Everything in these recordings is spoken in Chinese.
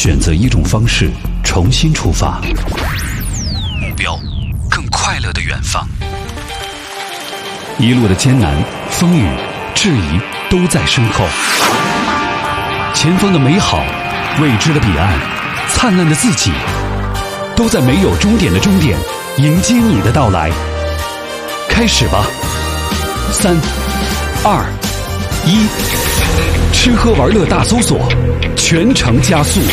选择一种方式重新出发，目标更快乐的远方。一路的艰难、风雨、质疑都在身后，前方的美好、未知的彼岸、灿烂的自己，都在没有终点的终点迎接你的到来。开始吧，3、2、1，吃喝玩乐大搜索，全程加速。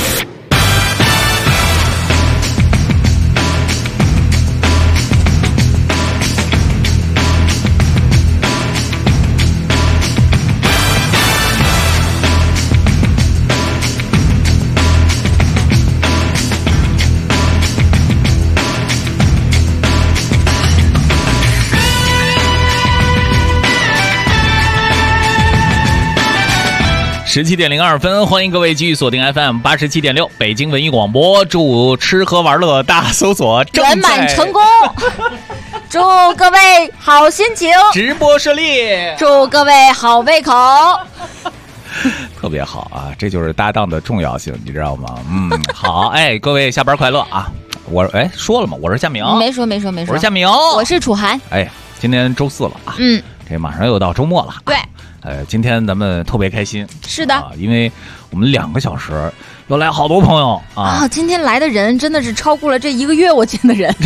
17:02，欢迎各位继续锁定 FM87.6 北京文艺广播。祝吃喝玩乐大搜索圆满成功，祝各位好心情， 直播顺利， 祝各位好胃口。 特别好啊，这就是搭档的重要性，你知道吗？好，各位下班快乐啊！我说了吗？我是夏明， 没说， 我是夏明， 我是楚涵。 今天周4了啊，这马上又到周末了， 对。 今天咱们特别开心， 是的， 因为我们2个小时又来好多朋友啊！ 今天来的人真的是超过了这1个月我见的人。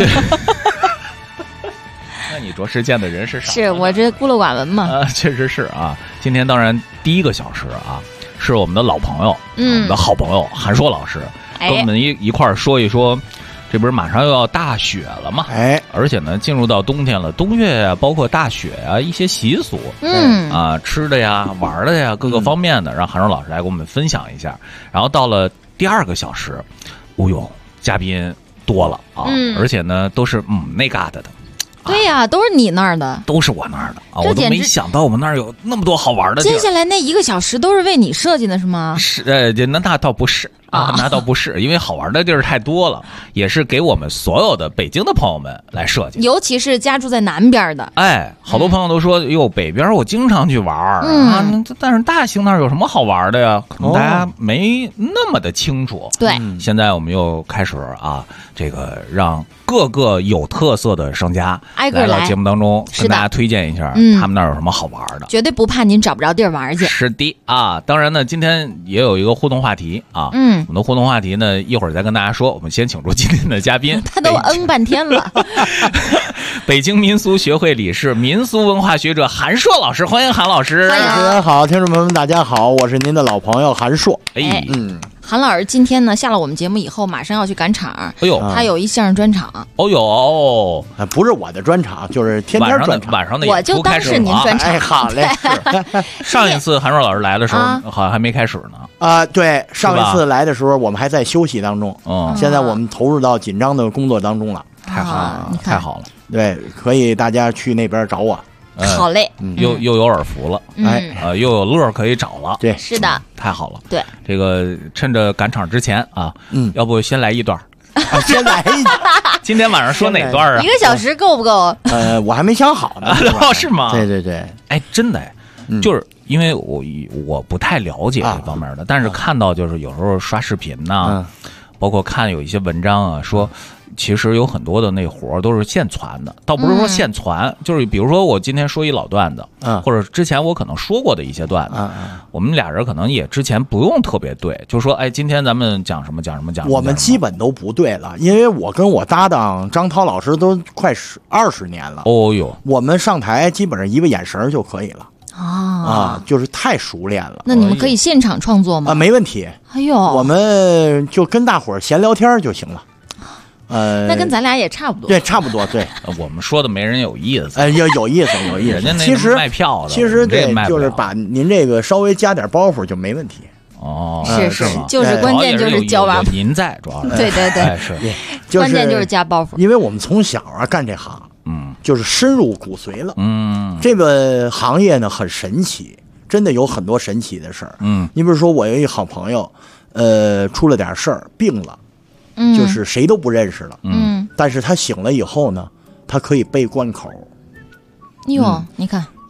那你着实见的人是少？ 是我这孤陋寡闻嘛？ 确实是啊。今天当然第1个小时啊，是我们的老朋友，我们的好朋友韩硕老师，跟我们一块儿说一说。这不是马上又要大雪了吗？而且呢，进入到冬天了，冬月啊，包括大雪啊，一些习俗，吃的呀、玩的呀，各个方面的，让韩硕老师来给我们分享一下。然后到了第2个小时，嘉宾多了啊，而且呢，都是那嘎达的。 对呀，都是你那儿的， 都是我那儿的啊！我都没想到我们那儿有那么多好玩的地儿。 接下来那1个小时都是为你设计的，是吗？ 是，那倒不是啊，那倒不是，因为好玩的地儿太多了，也是给我们所有的北京的朋友们来设计， 尤其是家住在南边的。 好多朋友都说，北边我经常去玩啊，但是大兴那儿有什么好玩的呀？可能大家没那么的清楚。 对， 现在我们又开始啊，这个让各个有特色的商家挨个来到节目当中，跟大家推荐一下他们那儿有什么好玩的， 绝对不怕您找不着地儿玩去。 是的啊，当然呢，今天也有一个互动话题啊，我们的互动话题呢，一会儿再跟大家说。我们先请出今天的嘉宾， 他都半天了。 北京民俗学会理事、民俗文化学者韩硕老师，欢迎韩老师。 主持人好，听众朋友们大家好，我是您的老朋友韩硕。 韩老师今天呢下了我们节目以后，马上要去赶场。他有一相声专场。 不是我的专场，就是天天专场。 晚上的我就当是您专场。 好嘞。 上一次韩硕老师来的时候，好像还没开始呢。 对，上一次来的时候我们还在休息当中。现在我们投入到紧张的工作当中了。 太好了，太好了。 对，可以大家去那边找我。 好嘞， 又有耳福了，又有乐可以找了。 对， 是的， 太好了。 对， 这个趁着赶场之前啊，要不先来一段。 先来一段。 今天晚上说哪段啊 ？1个小时够不够？ 我还没想好呢。 是吗？ 对。 真的，就是因为我不太了解这方面的，但是看到就是有时候刷视频呐，包括看有一些文章啊，说其实有很多的那活都是现传的，倒不是说现传，就是比如说我今天说一老段子，或者之前我可能说过的一些段子，我们俩人可能也之前不用特别对，就说今天咱们讲什么。 我们基本都不对了，因为我跟我搭档张涛老师都快20年了。我们上台基本上一个眼神就可以了。就是太熟练了。 那你们可以现场创作吗？ 没问题。我们就跟大伙儿闲聊天就行了。 那跟咱俩也差不多。 对，差不多。对， 我们说的没人有意思。 有意思。 人家那其实卖票的， 其实对，就是把您这个稍微加点包袱就没问题。 是吗？就是关键就是教娃。 您在主要是。 对，是。关键就是加包袱。 因为我们从小干这行，就是深入骨髓了。这个行业呢很神奇，真的有很多神奇的事儿。你比如说，我有一好朋友，出了点事儿，病了。就是谁都不认识了， 嗯， 但是他醒了以后呢，他可以背贯口。 哟，你看，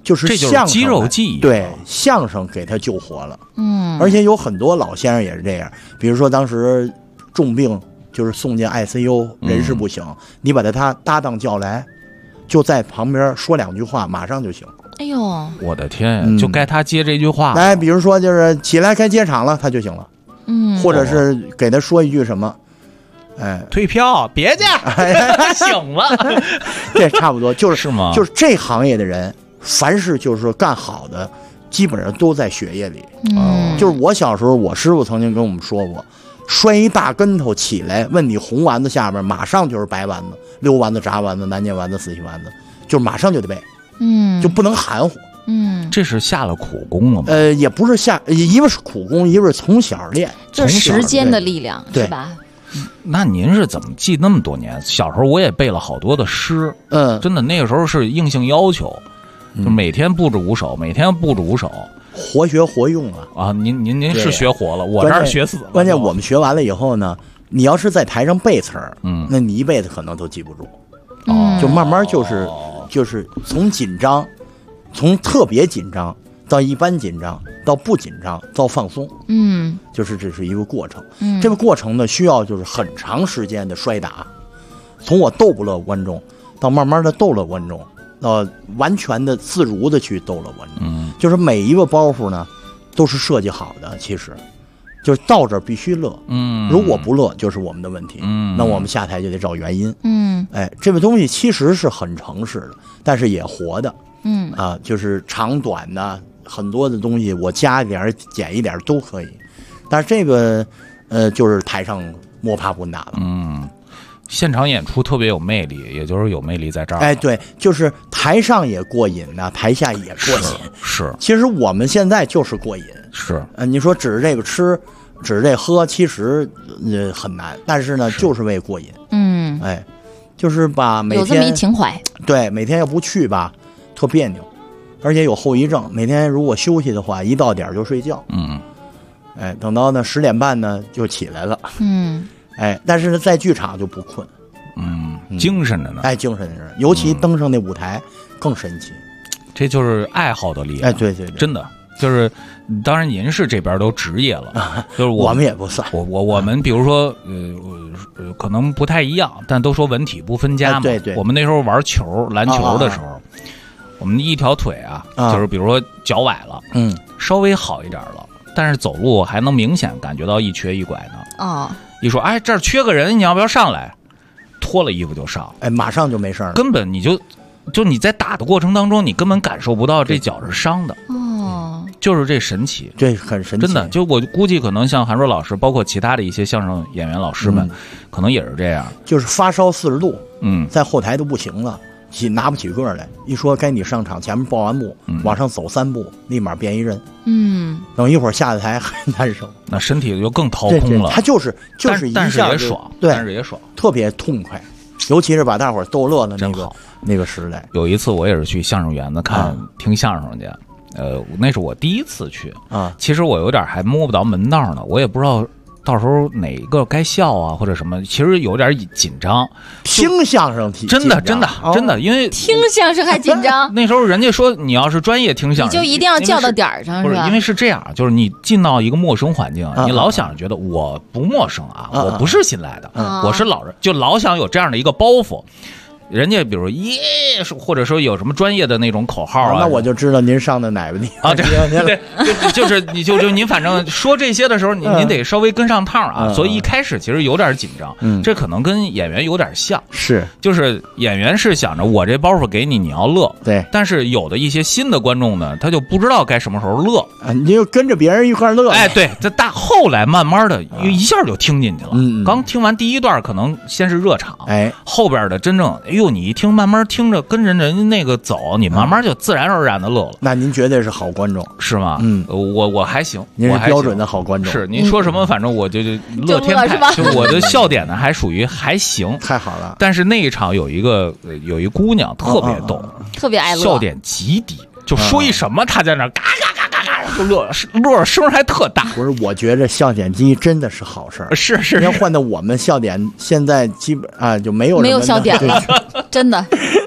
就是相声肌肉记忆， 对，相声给他救活了。而且有很多老先生也是这样，比如说当时重病就是送进 ICU， 人事不行，你把他搭档叫来，就在旁边说2句话，马上就行。 哎呦， 我的天，就该他接这句话。 来，比如说就是起来该接场了，他就行了。或者是给他说一句什么。 退票，别介，醒了， 这差不多是吗？ 就是这行业的人，凡是就是说干好的，基本上都在血液里。就是我小时候，我师傅曾经跟我们说过，摔一大跟头起来，问你红丸子下边马上就是白丸子、溜丸子、炸丸子、南京丸子、四喜丸子，就马上就得背，就不能含糊。 这是下了苦功了吗？ 也不是一个是苦功，一个是从小练， 就是时间的力量，是吧？ 那您是怎么记那么多年？小时候我也背了好多的诗，真的那个时候是硬性要求，就每天布置5首，每天布置5首， 活学活用啊！您是学活了，我这儿学死了。 关键我们学完了以后呢，你要是在台上背词儿，那你一辈子可能都记不住，就慢慢就是从紧张，从特别紧张到一般紧张，到不紧张，到放松，就是这是一个过程。这个过程呢，需要就是很长时间的摔打，从我逗不乐观众，到慢慢的逗乐观众，到完全的自如的去逗乐观众。就是每一个包袱呢，都是设计好的，其实就是到这儿必须乐。如果不乐，就是我们的问题。那我们下台就得找原因。这个东西其实是很诚实的，但是也活的。就是长短的。很多的东西我加一点减一点都可以，但是这个就是台上摸爬滚打了。 现场演出特别有魅力，也就是有魅力在这儿。 对，就是台上也过瘾呢，台下也过瘾。 是， 其实我们现在就是过瘾。 是， 你说指着这个吃，指着这喝，其实很难，但是呢，就是为过瘾。就是把每天有这么一情怀。 对，每天要不去吧，特别扭。而且有后遗症，每天如果休息的话，一到点就睡觉。等到呢10点半呢就起来了。但是呢在剧场就不困。 精神着呢。 精神着，尤其登上那舞台更神奇。 这就是爱好的力量。 对， 真的就是，当然您是这边都职业了，就是我们也不算。 我们比如说可能不太一样，但都说文体不分家嘛。 对， 我们那时候玩篮球的时候。我们一条腿就是比如说脚崴了，稍微好一点了，但是走路还能明显感觉到一瘸一拐呢。一说这儿缺个人，你要不要上来？脱了衣服就上， 马上就没事了。 根本你就你在打的过程当中，你根本感受不到这脚是伤的。就是这神奇， 对，很神奇。 真的，就我估计可能像韩硕老师，包括其他的一些相声演员老师们，可能也是这样， 就是发烧40度，在后台都不行了。拿不起个来，一说该你上场，前面报完幕，往上走3步，立马变一人。等一会儿下了台还难受， 那身体就更掏空了。 他就是一下， 但是也爽，但是也爽， 特别痛快，尤其是把大伙儿逗乐的那个时代。 有一次我也是去相声园子听相声去，那是我第一次去其实我有点还摸不着门道呢，我也不知道。到时候哪个该笑或者什么，其实有点紧张。 听相声真的，因为听相声还紧张。 那时候人家说你要是专业听相声， 你就一定要叫到点儿上， 是吧？因为是这样，就是你进到一个陌生环境，你老想着觉得我不陌生我不是新来的，我是老人，就老想有这样的一个包袱。人家比如或者说有什么专业的那种口号那我就知道您上的哪个地方对，就是您反正说这些的时候，您得稍微跟上趟所以一开始其实有点紧张，这可能跟演员有点像，就是演员是想着我这包袱给你，你要乐， 对， 但是有的一些新的观众呢，他就不知道该什么时候乐你就跟着别人一块乐， 对，这后来慢慢的一下就听进去了，刚听完第一段可能先是热场，后边的真正你一听，慢慢听着跟着人那个走，你慢慢就自然而然的乐了。 那您绝对是好观众， 是吗？我还行， 您是标准的好观众。 是您说什么，反正我就乐天派，就我的笑点呢还属于还行， 太好了。 但是那一场有一姑娘特别逗， 特别爱乐， 笑点极低，就说一什么她在那嘎嘎嘎嘎嘎就乐声还特大。 不是，我觉着笑点低真的是好事儿。 是， 要换到我们笑点现在基本就没有笑点了，真的。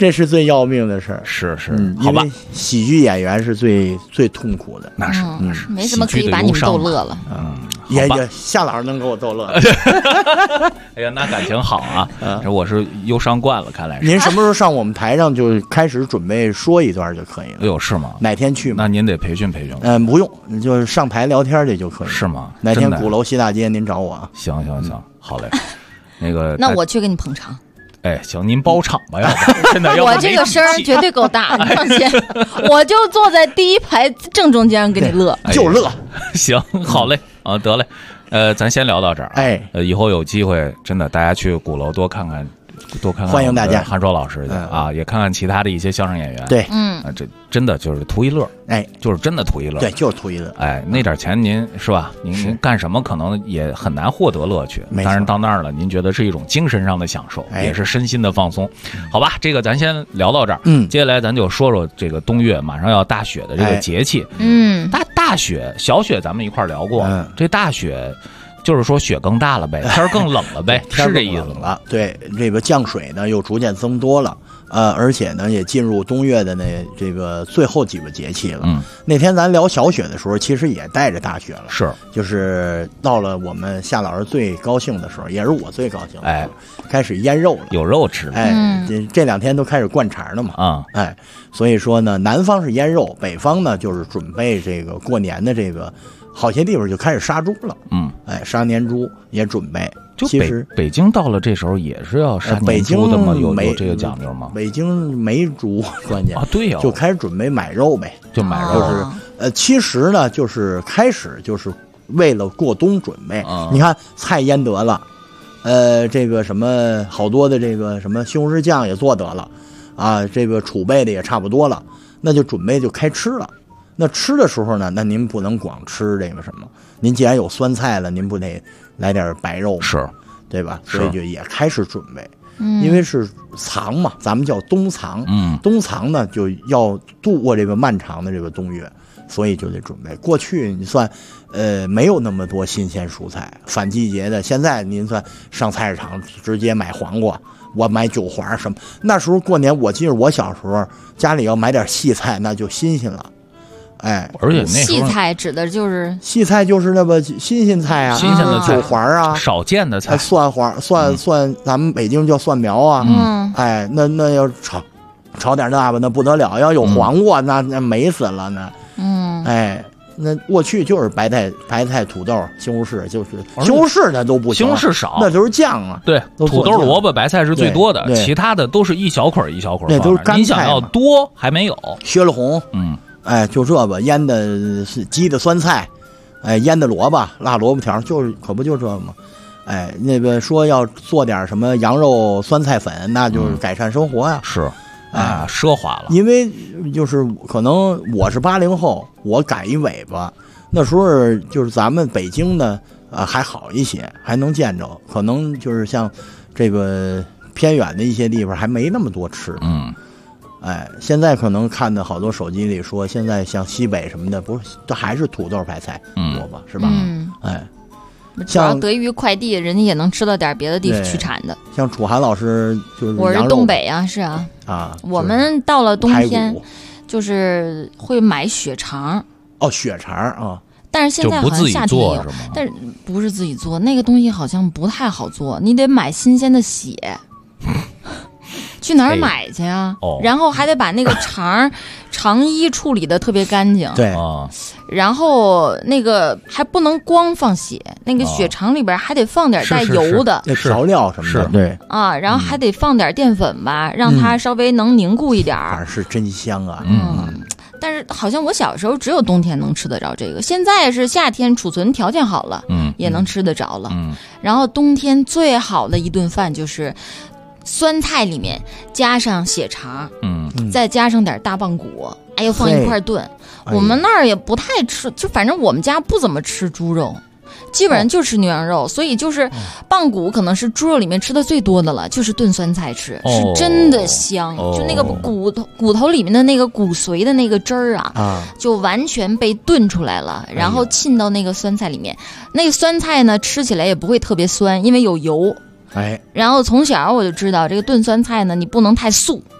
这是最要命的事儿。 是，好吧。 喜剧演员是最痛苦的， 那是， 没什么可以把你们逗乐了。 也夏老师能给我逗乐。 哎呀，那感情好啊！我是忧伤惯了，看来是。 您什么时候上我们台上就开始准备说一段就可以了？ 哎呦，是吗？ 哪天去吗？ 那您得培训培训。 不用，你就是上台聊天去就可以。 是吗？ 哪天鼓楼西大街您找我啊？ 行，好嘞。 那我去给你捧场。 哎，行，您包场吧，要不真的要。 我这个声儿绝对够大，你放心，我就坐在第一排正中间给你乐， 就乐。 行，好嘞，得嘞，咱先聊到这儿。以后有机会真的大家去鼓楼多看看， 欢迎大家韩硕老师的也看看其他的一些相声演员。 对， 这真的就是图一乐，就是真的图一乐。 对，就是图一乐。 那点钱您是吧？您干什么可能也很难获得乐趣。当然到那儿了，您觉得是一种精神上的享受，也是身心的放松。好吧，这个咱先聊到这儿。接下来咱就说说这个冬月马上要大雪的这个节气。大雪、小雪咱们一块聊过。这大雪。就是说雪更大了呗，天更冷了呗，是这意思了。对，这个降水呢又逐渐增多了，而且呢也进入冬月的这个最后几个节气了。那天咱聊小雪的时候，其实也带着大雪了。 是， 就是到了我们夏老师最高兴的时候，也是我最高兴的时候，开始腌肉了， 有肉吃了。 这2天都开始灌肠了嘛。所以说呢，南方是腌肉，北方呢就是准备这个过年的这个。好些地方就开始杀猪了，杀年猪也准备。其实北京到了这时候也是要杀年猪的吗？有这个讲究吗？ 北京没猪，关键对呀， 就开始准备买肉呗， 就买肉。 就是其实呢，就是开始就是为了过冬准备。你看菜腌得了，这个什么好多的这个什么西红柿酱也做得了，这个储备的也差不多了，那就准备就开吃了。那吃的时候呢，那您不能光吃这个什么，您既然有酸菜了，您不得来点白肉吗？ 是， 对吧？所以就也开始准备，因为是藏嘛，咱们叫冬藏，冬藏呢就要度过这个漫长的这个冬月，所以就得准备。过去你算，没有那么多新鲜蔬菜，反季节的。现在您算上菜市场直接买黄瓜，我买韭黄什么。那时候过年，我记得我小时候家里要买点细菜，那就新鲜了。 而且那细菜指的就是细菜，就是那个新鲜菜啊， 新鲜的韭黄啊， 少见的菜， 蒜黄、蒜，咱们北京叫蒜苗啊。那要炒点那吧，那不得了。要有黄瓜，那美死了呢。那过去就是白菜、土豆、西红柿，就是西红柿那都不行， 西红柿少， 那都是酱啊。 对，土豆、萝卜、白菜是最多的，其他的都是一小捆一小捆。 那都是干菜。 你想要多还没有。 薛了红，就这吧，腌的是鸡的酸菜，腌的萝卜、辣萝卜条，可不就这吗？那个说要做点什么羊肉酸菜粉，那就是改善生活呀。 是，奢华了。 因为就是可能我是80后，我赶一尾巴，那时候就是咱们北京呢，还好一些，还能见着。可能就是像这个偏远的一些地方还没那么多吃的。现在可能看的好多手机里说，现在像西北什么的，不是都还是土豆、白菜、萝卜，是吧？ 主要得益于快递，人家也能吃到点别的地方去产的。 像楚涵老师就是我是东北啊，是啊，我们到了冬天就是会买血肠。 血肠啊！ 但是现在好像夏天也有，但是不是自己做，那个东西好像不太好做，你得买新鲜的血。去哪儿买去啊？然后还得把那个肠衣处理的特别干净。 对， 然后那个还不能光放血，那个血肠里边还得放点带油的调料什么的。对然后还得放点淀粉吧，让它稍微能凝固一点。 反正是真香啊。 但是好像我小时候只有冬天能吃得着这个，现在是夏天储存条件好了，也能吃得着了。然后冬天最好的一顿饭就是酸菜里面加上血肠，再加上点大棒骨，又放一块炖。我们那儿也不太吃，就反正我们家不怎么吃猪肉，基本上就吃牛羊肉，所以就是棒骨可能是猪肉里面吃的最多的了，就是炖酸菜吃，是真的香。就那个骨头里面的那个骨髓的那个汁儿就完全被炖出来了，然后浸到那个酸菜里面。那个酸菜呢，吃起来也不会特别酸，因为有油。然后从小我就知道这个炖酸菜呢，你不能太素，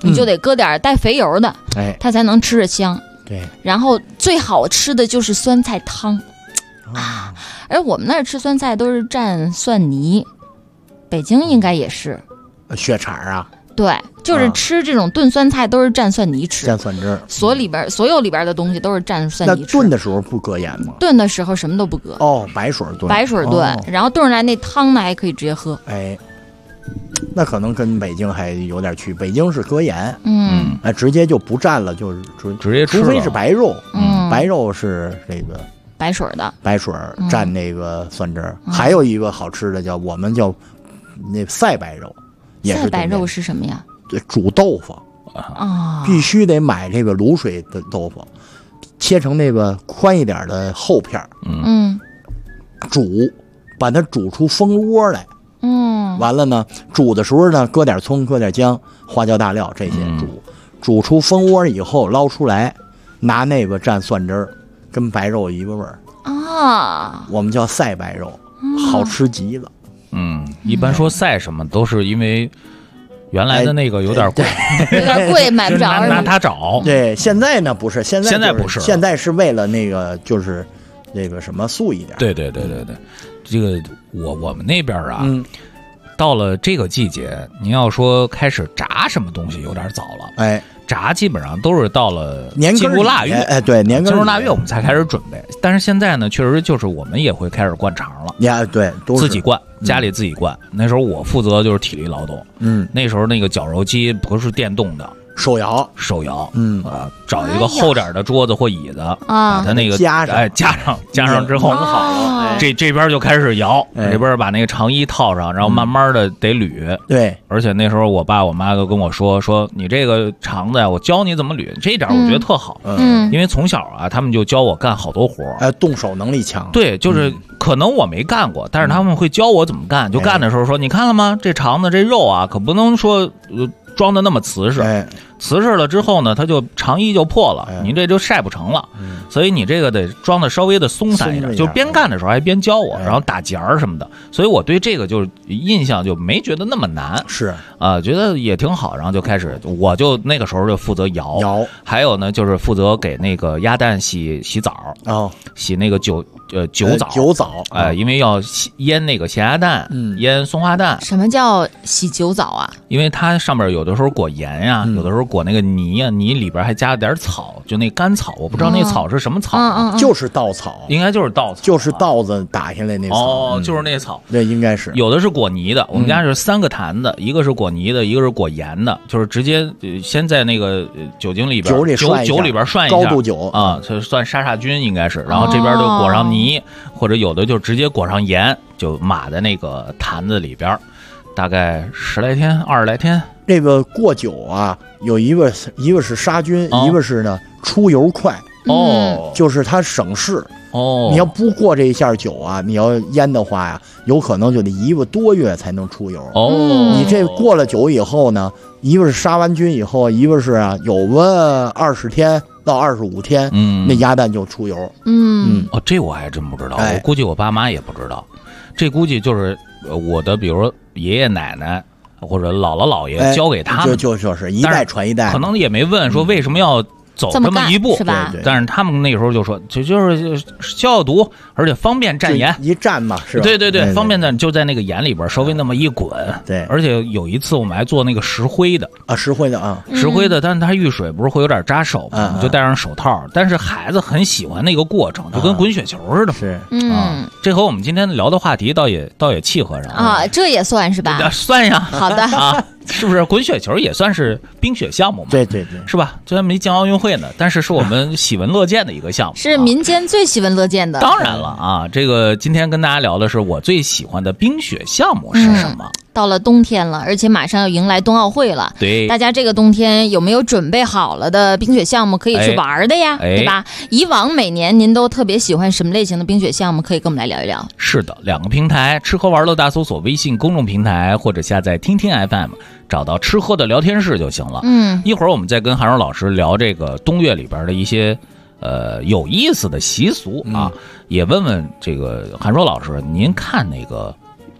你就得搁点带肥油的，它才能吃着香。 对， 然后最好吃的就是酸菜汤啊，而我们那儿吃酸菜都是蘸蒜泥，北京应该也是血肠啊。 对，就是吃这种炖酸菜都是蘸蒜泥吃， 蘸蒜汁。 所有里边的东西都是蘸蒜泥吃。 那炖的时候不搁盐吗？ 炖的时候什么都不搁。 白水炖。 白水炖，然后炖出来那汤呢还可以直接喝。 那可能跟北京还有点区别，北京是搁盐，直接就不蘸了，就是直接吃了。 除非是白肉，白肉是这个白水的， 白水蘸那个蒜汁儿。还有一个好吃的我们叫那赛白肉，也是赛白肉是什么呀？ 对，煮豆腐啊，必须得买这个卤水的豆腐，切成那个宽一点的厚片煮，把它煮出蜂窝来。完了呢，煮的时候呢，搁点葱，搁点姜，花椒大料这些煮出蜂窝以后捞出来，拿那个蘸蒜汁儿，跟白肉一个味儿啊。我们叫赛白肉，好吃极了。 一般说赛什么都是因为原来的那个有点贵， 有点贵买不着， 拿它找。 对，现在呢不是，现在不是， 现在是为了那个就是那个什么素一点。 对，这个我们那边啊。到了这个季节，您要说开始炸什么东西有点早了。炸基本上都是到了进入腊月， 对，年进入腊月我们才开始准备。但是现在呢，确实就是我们也会开始灌肠了。 对， 自己灌，家里自己灌。那时候我负责就是体力劳动。那时候那个绞肉机不是电动的。手摇，找一个厚点的桌子或椅子，把它那个加上之后，这边就开始摇，这边把那个长衣套上，然后慢慢的得捋。 对， 而且那时候我爸我妈都跟我说你这个肠子呀，我教你怎么捋，这一点我觉得特好。因为从小啊，他们就教我干好多活， 动手能力强。 对，就是可能我没干过，但是他们会教我怎么干。就干的时候说，你看了吗？这肠子这肉啊，可不能说装的那么瓷实，瓷实了之后呢，它就肠衣就破了，你这就晒不成了。所以你这个得装的稍微的松散一点。就边干的时候还边教我，然后打结儿什么的。所以我对这个就印象就没觉得那么难， 是觉得也挺好。然后就开始，我就那个时候就负责摇，还有呢就是负责给那个鸭蛋洗澡洗那个酒枣，因为要腌那个咸鸭蛋，腌松花蛋。 什么叫洗酒枣啊？ 因为它上面有的时候裹盐呀，有的时候裹那个泥呀，泥里边还加了点草，就那干草，我不知道那草是什么草， 就是稻草， 应该就是稻草， 就是稻子打下来那草， 就是那草， 对，应该是有的是裹泥的。我们家是3个坛子，一个是裹泥的，一个是裹盐的，就是直接先在那个酒精里边酒里边涮一下， 高度酒啊，就算杀菌应该是，然后这边就裹上泥，或者有的就直接裹上盐，就码在那个坛子里边，大概10来天、20来天。 这个过酒啊，有一个是杀菌，一个是呢出油快。就是它省事。你要不过这一下酒啊，你要腌的话呀，有可能就得1个多月才能出油。你这过了酒以后呢，一个是杀完菌以后，一个是啊有个20天到25天，那鸭蛋就出油。 这我还真不知道，我估计我爸妈也不知道。这估计就是我的，比如说爷爷奶奶或者姥姥姥爷教给他们， 就是一代传一代， 可能也没问说为什么要走这么一步， 是吧？ 但是他们那时候就说，就是消毒，而且方便蘸盐， 一蘸嘛，是吧？ 对，方便蘸，就在那个盐里边稍微那么一滚。 对， 而且有一次我们还做那个石灰的啊，石灰的， 但是它遇水不是会有点扎手吗？就戴上手套。但是孩子很喜欢那个过程，就跟滚雪球似的。 是， 这和我们今天聊的话题倒也契合上啊，这也算是吧？ 算呀。 好的啊。是不是滚雪球也算是冰雪项目嘛？ 对， 是吧？虽然没进奥运会呢，但是我们喜闻乐见的一个项目， 是民间最喜闻乐见的。 当然了啊，这个今天跟大家聊的是我最喜欢的冰雪项目是什么？ 到了冬天了，而且马上要迎来冬奥会了。 对， 大家这个冬天有没有准备好了的冰雪项目可以去玩的呀？对吧？以往每年您都特别喜欢什么类型的冰雪项目？可以跟我们来聊一聊。 是的，2个平台，吃喝玩乐大搜索微信公众平台，或者下载听听 FM， 找到吃喝的聊天室就行了。一会儿我们再跟韩柔老师聊这个冬月里边的一些有意思的习俗啊，也问问这个韩柔老师，您看那个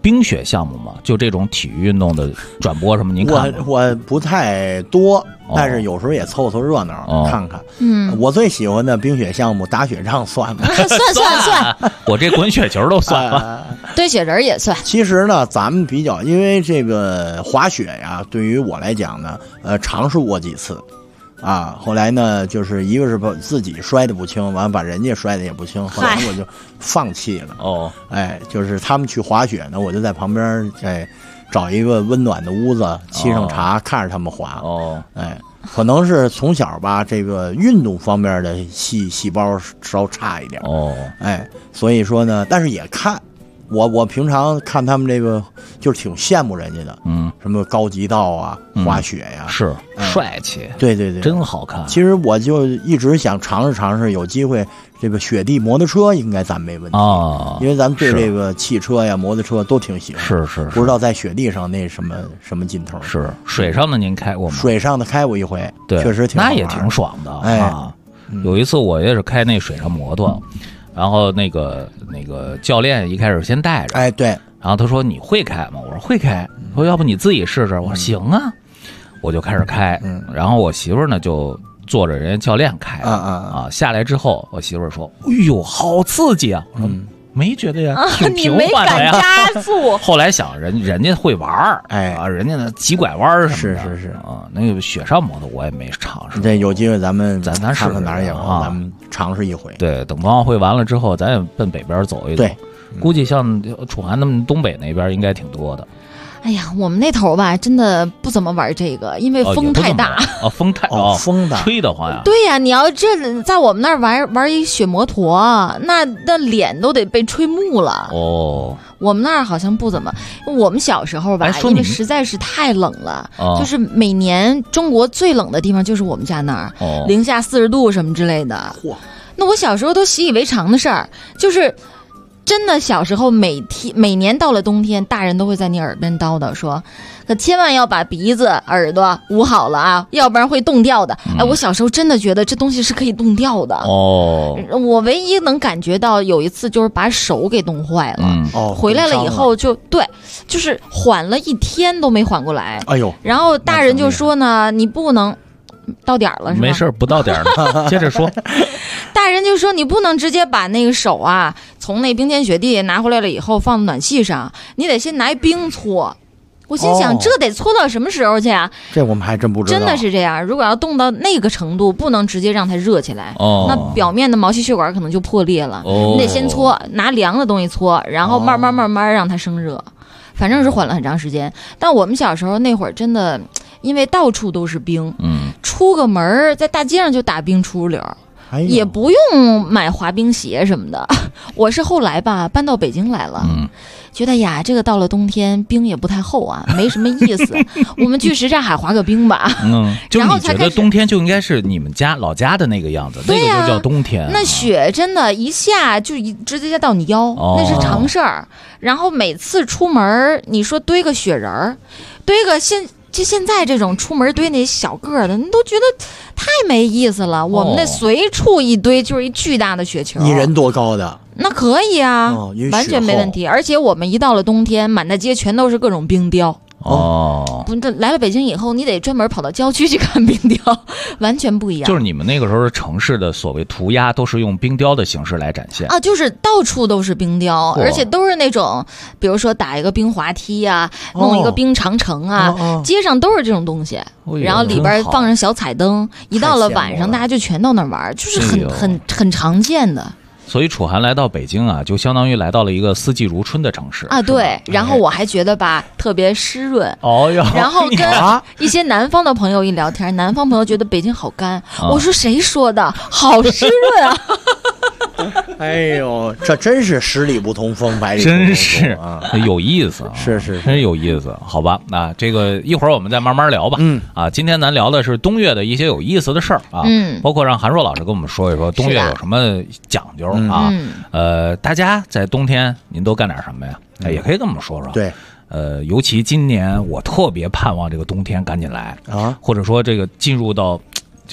冰雪项目吗？就这种体育运动的转播什么，您看我不太多，但是有时候也凑凑热闹看看。我最喜欢的冰雪项目打雪仗算吗？ 算， 我这滚雪球都算了， 堆雪人也算。 其实呢，咱们比较，因为这个滑雪呀，对于我来讲呢，尝试过几次。后来呢，就是一个是把自己摔得不轻，完了把人家摔得也不轻，后来我就放弃了。就是他们去滑雪呢，我就在旁边找一个温暖的屋子，沏上茶，看着他们滑。可能是从小吧，这个运动方面的细胞稍差一点。所以说呢，但是也看。我平常看他们这个就是挺羡慕人家的，什么高级道啊，滑雪呀， 是帅气， 对， 真好看。 其实我就一直想尝试，有机会这个雪地摩托车应该咱没问题因为咱们对这个汽车呀、摩托车都挺喜欢。 是， 不知道在雪地上那什么劲头。 是水上的您开过吗？ 水上的开过一回， 对， 确实挺好玩， 那也挺爽的有一次我也是开那水上摩托。然后那个教练一开始先带着， 对， 然后他说你会开吗？我说会开，说要不你自己试试？我说行啊，我就开始开，然后我媳妇儿呢就坐着人家教练开，下来之后我媳妇儿说，哎呦，好刺激啊！我说没觉得呀，挺平缓的呀。 你没敢加速。 后来想人家会玩儿，人家那急拐弯什么的， 是那个雪上摩托我也没尝试。 这有机会咱看看哪儿也好，咱们尝试一回。 对，等冬奥会完了之后，咱也奔北边走一走。 对， 估计像楚涵他们东北那边应该挺多的。 哎呀，我们那头吧，真的不怎么玩这个，因为风太大。 风太风大， 吹得慌呀。 对呀，你要这在我们那儿玩一雪摩托，那脸都得被吹木了。我们那儿好像不怎么。我们小时候吧，因为实在是太冷了，就是每年中国最冷的地方就是我们家那儿，零下40度什么之类的。那我小时候都习以为常的事儿，就是。真的，小时候每年到了冬天，大人都会在你耳边叨叨说，可千万要把鼻子、耳朵捂好了啊，要不然会冻掉的。我小时候真的觉得这东西是可以冻掉的。我唯一能感觉到有一次就是把手给冻坏了。回来了以后就是缓了1天都没缓过来。然后大人就说呢，你不能。到点了是吧？ 没事，不到点了，接着说。 大人就说你不能直接把那个手啊从那冰天雪地拿回来了以后放到暖气上，你得先拿冰搓。我心想，这得搓到什么时候去啊？ 这我们还真不知道。 真的是这样，如果要冻到那个程度，不能直接让它热起来，那表面的毛细血管可能就破裂了。你得先搓，拿凉的东西搓，然后慢慢让它生热。反正是缓了很长时间。但我们小时候那会儿真的。因为到处都是冰，出个门在大街上就打冰出溜，也不用买滑冰鞋什么的。我是后来吧搬到北京来了，觉得呀这个到了冬天冰也不太厚啊，没什么意思。我们去什刹海滑个冰吧。 就是你觉得冬天就应该是你们家老家的那个样子，那个就叫冬天。 那雪真的一下就直接到你腰，那是常事儿。然后每次出门，你说堆个雪人儿，堆个现在这种出门堆那小个的，你都觉得太没意思了。我们那随处一堆就是一巨大的雪球， 一人多高的？ 那可以啊，完全没问题。而且我们一到了冬天，满大街全都是各种冰雕。不，这来了北京以后，你得专门跑到郊区去看冰雕，完全不一样。 就是你们那个时候城市的所谓涂鸦，都是用冰雕的形式来展现啊，就是到处都是冰雕，而且都是那种，比如说打一个冰滑梯啊，弄一个冰长城啊，街上都是这种东西，然后里边放上小彩灯，一到了晚上，大家就全到那玩，就是很常见的。 所以楚涵来到北京啊，就相当于来到了一个四季如春的城市啊。对，然后我还觉得吧，特别湿润。然后跟一些南方的朋友一聊天，南方朋友觉得北京好干。我说谁说的？好湿润啊！ 哎呦，这真是十里不同风，百里不同风， 真是啊，有意思， 是真有意思。好吧，那这个一会儿我们再慢慢聊吧。今天咱聊的是冬月的一些有意思的事儿啊，包括让韩硕老师跟我们说一说冬月有什么讲究啊。大家在冬天您都干点什么呀？也可以跟我们说说。 对。 尤其今年我特别盼望这个冬天赶紧来啊，或者说这个进入到这个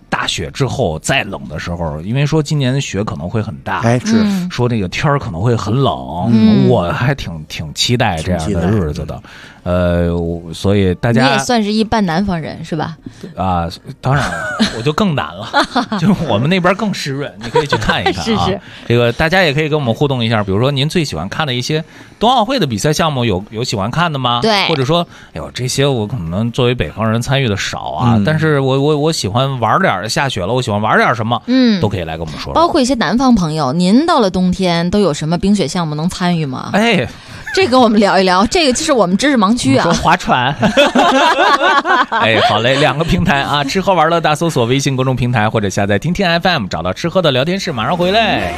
大雪之后再冷的时候，因为说今年雪可能会很大， 是说这个天儿可能会很冷，我还挺期待这样的日子的。所以大家你也算是一半南方人是吧？ 啊，当然了，我就更难了，就我们那边更湿润，你可以去看一看啊。 是这个大家也可以跟我们互动一下，比如说您最喜欢看的一些冬奥会的比赛项目，有喜欢看的吗？ 对， 或者说，哎呦，这些我可能作为北方人参与的少啊，但是我喜欢玩点下雪了，我喜欢玩点什么，都可以来跟我们说说。 包括一些南方朋友，您到了冬天都有什么冰雪项目能参与吗？ 哎。 这跟我们聊一聊，这个就是我们知识盲区啊。 说划船，哎，好嘞，2个平台啊，吃喝玩乐大搜索微信公众平台或者下载听听 FM， 找到吃喝的聊天室，马上回来。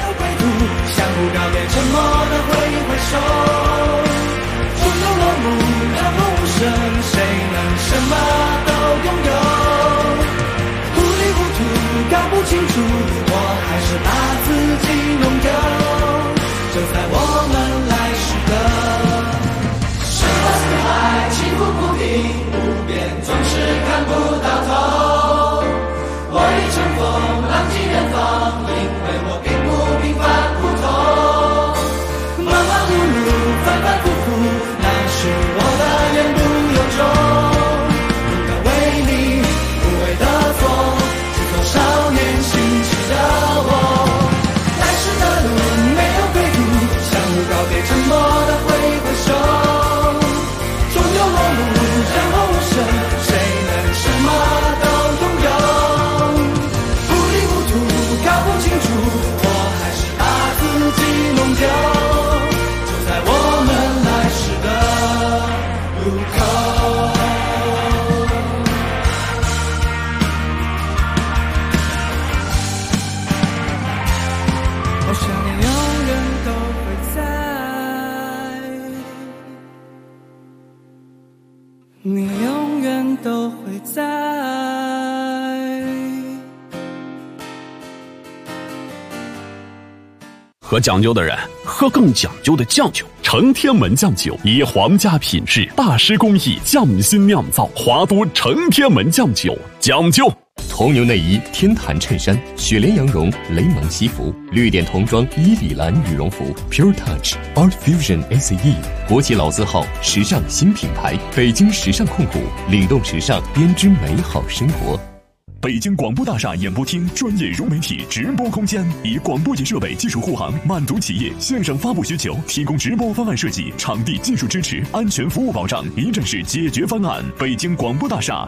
喝讲究的人喝更讲究的酱酒，承天门酱酒以皇家品质、大师工艺匠心酿造，华都承天门酱酒讲究。 铜牛内衣、天坛衬衫、雪莲羊绒、雷蒙西服、绿点童装、伊里兰羽绒服 ，Pure Touch Art Fusion ACE， 国际老字号，时尚新品牌，北京时尚控股，领动时尚，编织美好生活。 北京广播大厦演播厅专业融媒体直播空间，以广播级设备技术护航，满足企业线上发布需求，提供直播方案设计、场地技术支持、安全服务保障，一站式解决方案。北京广播大厦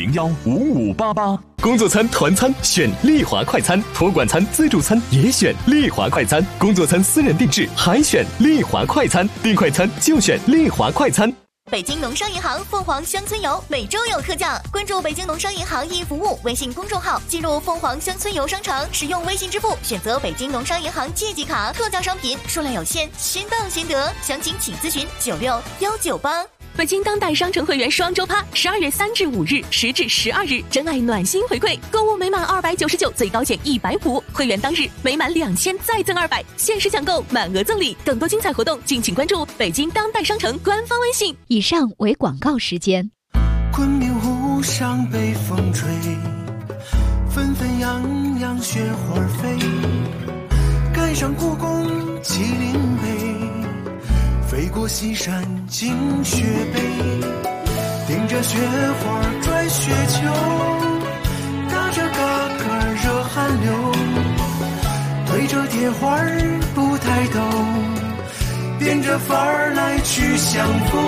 85015588。 工作餐、团餐选丽华快餐，托管餐、自助餐也选丽华快餐，工作餐私人定制还选丽华快餐，订快餐就选丽华快餐。 北京农商银行凤凰乡村游每周有特价，关注北京农商银行易服务微信公众号，进入凤凰乡村游商城，使用微信支付选择北京农商银行借记卡，特价商品数量有限，先到先得，详情请咨询96198。 北京当代商城会员双周趴，12月3至5日，10至12日，真爱暖心回馈，购物每满299，最高减150，会员当日每满2000再赠200，限时抢购，满额赠礼，更多精彩活动，敬请关注北京当代商城官方微信。 以上为广告时间。 昆明湖上北风吹，纷纷扬扬雪花飞，赶上故宫麒麟碑，飞过西山进雪北，顶着雪花拽雪球，打着嘎嘎热汗流，对着铁花不抬头，变着法儿来去相逢。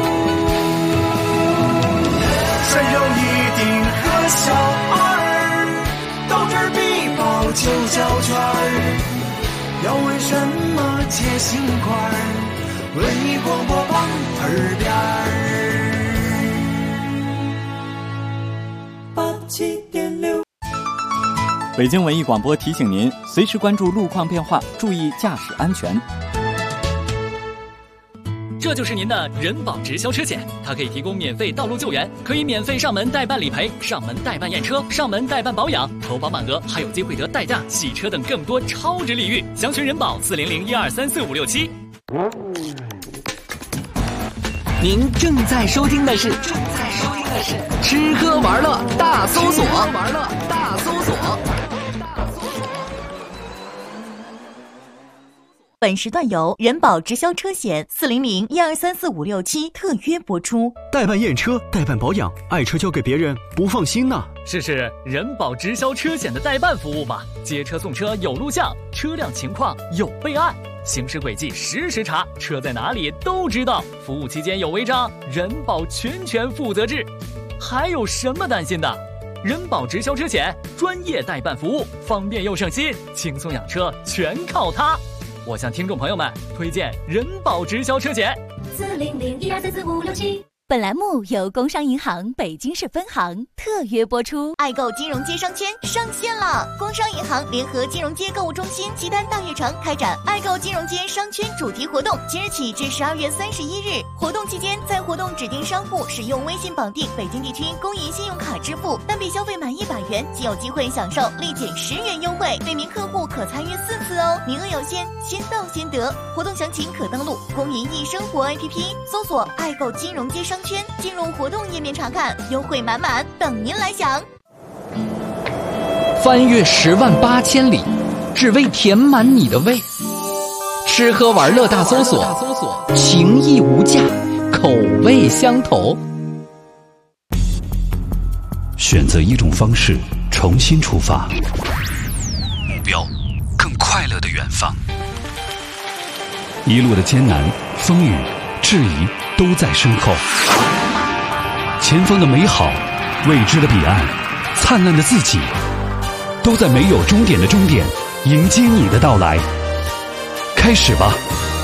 山有一顶和小二，斗智必报9角圈，要问什么解心块，文艺广播网耳边87.6。 北京文艺广播提醒您，随时关注路况变化，注意驾驶安全。 这就是您的人保直销车险，它可以提供免费道路救援，可以免费上门代办理赔、上门代办验车、上门代办保养，投保满额还有机会得代驾、洗车等更多超值礼遇。详询人保40012345567。 您正在收听的是吃喝玩乐大搜索。 所。 本时段由人保直销车险400-1234567特约播出。 代办验车、代办保养，爱车交给别人不放心呐。 试试人保直销车险的代办服务吧，接车送车有录像，车辆情况有备案，行驶轨迹实时查，车在哪里都知道。服务期间有违章，人保全权负责制。还有什么担心的？人保直销车险专业代办服务，方便又省心，轻松养车全靠它。我向听众朋友们推荐人保直销车险 400-1234567。本栏目由工商银行北京市分行特约播出。爱购金融街商圈上线了！工商银行联合金融街购物中心西单大悦城开展爱购金融街商圈主题活动，即日起至12月31日。活动期间，在活动指定商户使用微信绑定北京地区公银信用卡支付，单笔消费满100元即有机会享受立减10元优惠，每名客户可参与4次哦，名额有限，先到先得。活动详情可登录公银易生活 APP， 搜索爱购金融街商圈，进入活动页面查看，优惠满满，等您来享。 翻越108000里，只为填满你的胃。吃喝玩乐大搜索，情义无价，口味相投。 选择一种方式，重新出发，目标更快乐的远方。一路的艰难、风雨、质疑都在身后，前方的美好、未知的彼岸、灿烂的自己，都在没有终点的终点迎接你的到来。开始吧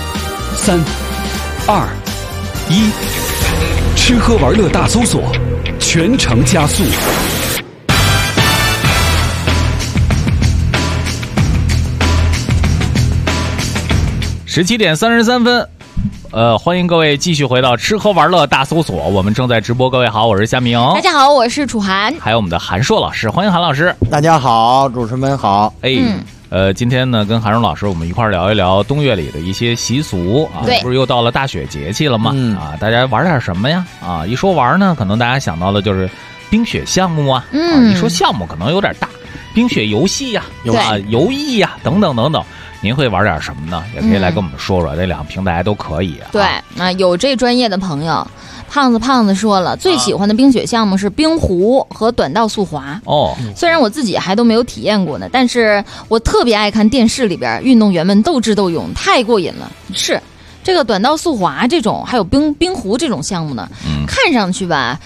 ，3、2、1，吃喝玩乐大搜索，全程加速。 17点33分，欢迎各位继续回到吃喝玩乐大搜索，我们正在直播。各位好，我是夏明。 大家好，我是楚涵。 还有我们的韩硕老师，欢迎韩老师。 大家好，主持人们好。 今天呢，跟韩荣老师我们一块聊一聊冬月里的一些习俗啊。不是又到了大雪节气了吗？大家玩点什么呀？啊，一说玩呢，可能大家想到的就是冰雪项目啊。一说项目可能有点大，冰雪游戏呀，游艺呀，等等等等。您会玩点什么呢？也可以来跟我们说说，这两个平台都可以啊。 对啊，有这专业的朋友，胖子说了，最喜欢的冰雪项目是冰壶和短道速滑。虽然我自己还都没有体验过呢，但是我特别爱看电视里边运动员们斗智斗勇，太过瘾了。是这个短道速滑这种，还有冰壶这种项目呢，看上去吧，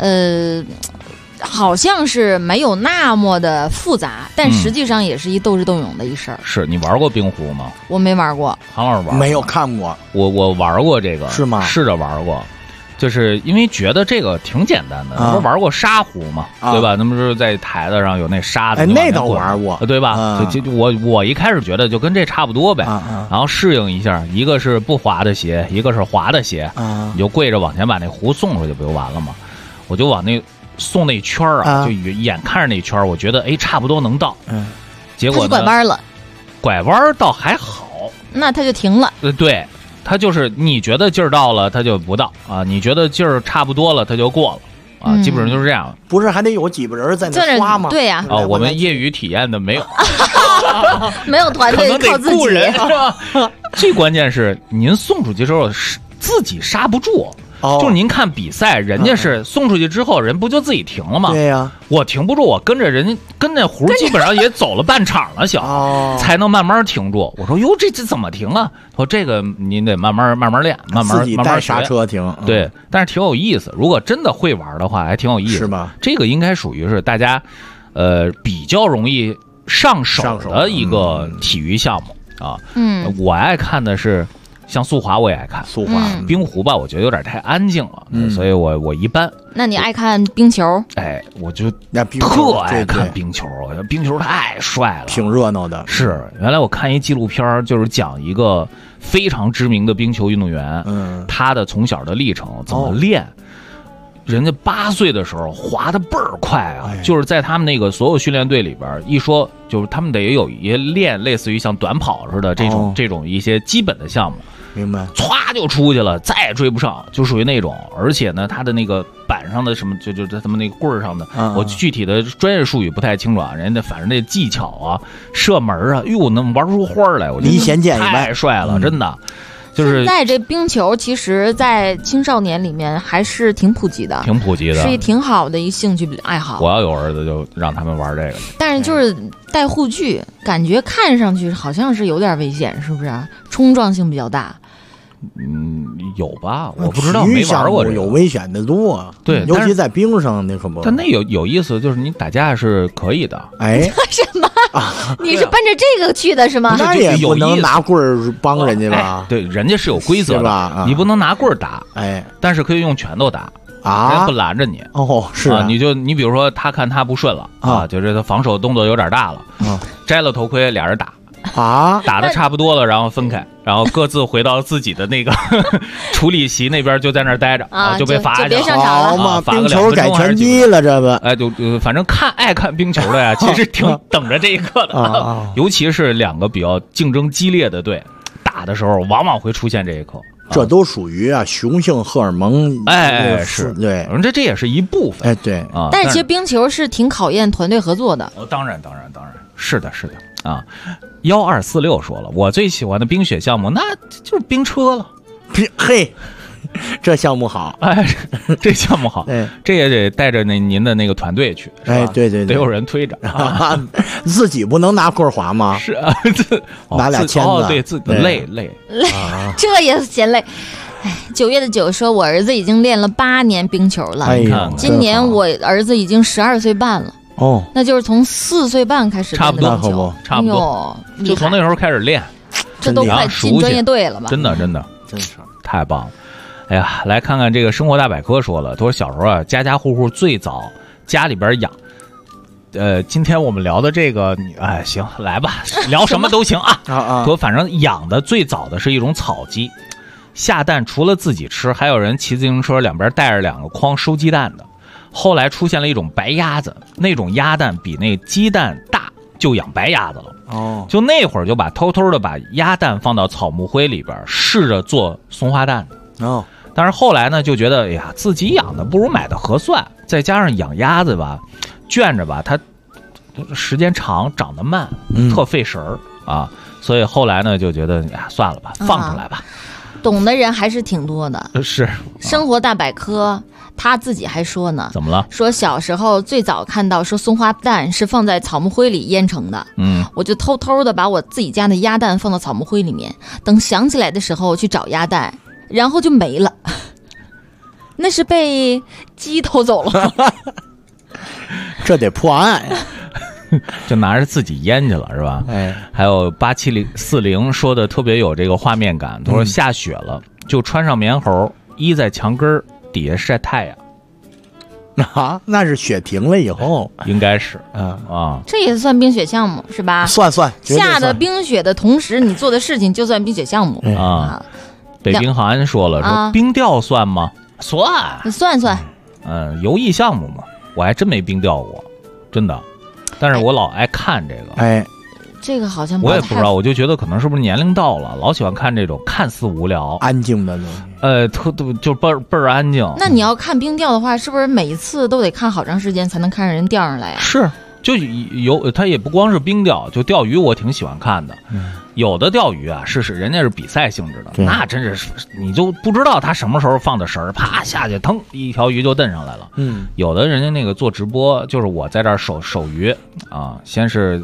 好像是没有那么的复杂，但实际上也是一斗智斗勇的一事儿。 是你玩过冰壶吗？ 我没玩过。 韩老师玩没有看过。 我玩过这个。 是吗？ 试着玩过，就是因为觉得这个挺简单的。不是玩过沙壶嘛，对吧？那么是在台子上有那沙子， 那倒玩过， 对吧？就我一开始觉得就跟这差不多呗，然后适应一下，一个是不滑的鞋，一个是滑的鞋，你就跪着往前把那壶送出去不就完了吗？我就往那送那圈啊，就眼看着那圈，我觉得差不多能到，结果拐弯了， 拐弯倒还好， 那他就停了。 对，他就是你觉得劲儿到了，他就不到啊；你觉得劲儿差不多了，他就过了啊。基本上就是这样。 不是还得有几个人在那刷吗？ 对呀。 我们业余体验的没有， 没有团队，靠自己。 人是吧？最关键是您送出去之后自己刹不住。就是您看比赛，人家是送出去之后，人不就自己停了吗？ 对呀， 我停不住，我跟着人跟那壶基本上也走了半场了，才能慢慢停住。我说哟，这怎么停啊？说这个您得慢慢练，慢慢带刹车停。 对，但是挺有意思。如果真的会玩的话，还挺有意思。 是吧？ 这个应该属于是大家比较容易上手的一个体育项目啊。我爱看的是。像速滑我也爱看， 速滑冰壶吧，我觉得有点太安静了，所以我一般。 那你爱看冰球？ 我就特爱看冰球，我觉得冰球太帅了， 挺热闹的。 是，原来我看一纪录片，就是讲一个非常知名的冰球运动员，他的从小的历程怎么练。人家8岁的时候滑得倍儿快啊，就是在他们那个所有训练队里边，一说就是他们得有一练类似于像短跑似的这种一些基本的项目。 明白， 歘就出去了，再也追不上，就属于那种。而且呢，他的那个板上的什么，就他们那个棍儿上的，我具体的专业术语不太清楚啊。人家反正那技巧啊，射门啊，哟，能玩出花来，我觉得离弦箭太帅了，真的。就是现在这冰球，其实，在青少年里面还是挺普及的，是一挺好的一兴趣爱好。 我要有儿子，就让他们玩这个。 但是就是带护具，感觉看上去好像是有点危险，是不是？冲撞性比较大。 有吧？我不知道，没玩过这个。 有危险的多啊， 对， 尤其在冰上那可不。 但那有意思，就是你打架是可以的。 哎， 什么？你是奔着这个去的是吗？ 那也不能拿棍儿帮人家吧？ 对，人家是有规则的，你不能拿棍儿打， 哎， 但是可以用拳头打啊， 人家不拦着你。 哦，是啊， 你比如说他看他不顺了啊，就是他防守动作有点大了，摘了头盔，俩人打。 啊， 打的差不多了，然后分开，然后各自回到自己的那个处理席那边，就在那儿待着啊， 就被罚下去了。 好嘛， 罚冰球改拳击了，这个哎，就反正爱看冰球的呀，其实挺等着这一刻的，尤其是两个比较竞争激烈的队打的时候，往往会出现这一刻。 这都属于雄性荷尔蒙， 哎，是对，这也是一部分， 哎，对啊。 但是其实冰球是挺考验团队合作的。 当然，是的啊。1246说了，我最喜欢的冰雪项目那就是冰车了。 嘿，这项目好， 哎，这项目好，这也得带着您的那个团队去， 哎，对， 得有人推着， 自己不能拿棍儿滑吗？ 是啊， 拿俩签子， 对，自己累， 这也嫌累。哎，9月9说，我儿子已经练了8年冰球了， 哎呀， 今年我儿子已经12岁半了。 哦， 那就是从4岁半开始练的冰球，差不多，就从那时候开始练， 这都快进专业队了吧？ 真的，真是太棒了！哎呀，来看看这个生活大百科说了，他说小时候啊，家家户户最早家里边养。今天我们聊的这个，哎，行，来吧，聊什么都行啊。说反正养的最早的是一种草鸡，下蛋除了自己吃，还有人骑自行车两边带着2个筐收鸡蛋的。后来出现了一种白鸭子，那种鸭蛋比那鸡蛋大，就养白鸭子了。 哦， 就那会儿就偷偷的把鸭蛋放到草木灰里边，试着做松花蛋的。 哦， 但是后来呢，就觉得哎呀，自己养的不如买的合算，再加上养鸭子吧，圈着吧，它时间长，长得慢，特费神儿啊。所以后来呢，就觉得哎呀，算了吧，放出来吧。 懂的人还是挺多的。 是， 生活大百科。他自己还说呢， 怎么了？ 说小时候最早看到说松花蛋是放在草木灰里腌成的，我就偷偷的把我自己家的鸭蛋放到草木灰里面，等想起来的时候去找鸭蛋，然后就没了，那是被鸡偷走了。 这得破案呀。 就拿着自己腌去了是吧？ 哎， 还有8740说的特别有这个画面感，他说下雪了就穿上棉猴，依在墙根儿。底下晒太阳啊，那是雪停了以后， 应该是这也算冰雪项目是吧？ 算下的冰雪的同时，你做的事情就算冰雪项目啊。北冰寒说了，说冰钓算吗？ 算。 游艺项目嘛，我还真没冰钓过，真的。但是我老爱看这个， 哎。 这个好像我也不知道，我就觉得可能是不是年龄到了，老喜欢看这种看似无聊、 安静的东西。就倍儿安静。 那你要看冰钓的话，是不是每一次都得看好长时间才能看人钓上来啊？ 是，就它也不光是冰钓，就钓鱼我挺喜欢看的。有的钓鱼啊，是人家是比赛性质的，那真是你就不知道他什么时候放的绳儿，啪下去，腾一条鱼就蹬上来了。有的人家那个做直播，就是我在这儿守鱼啊，先是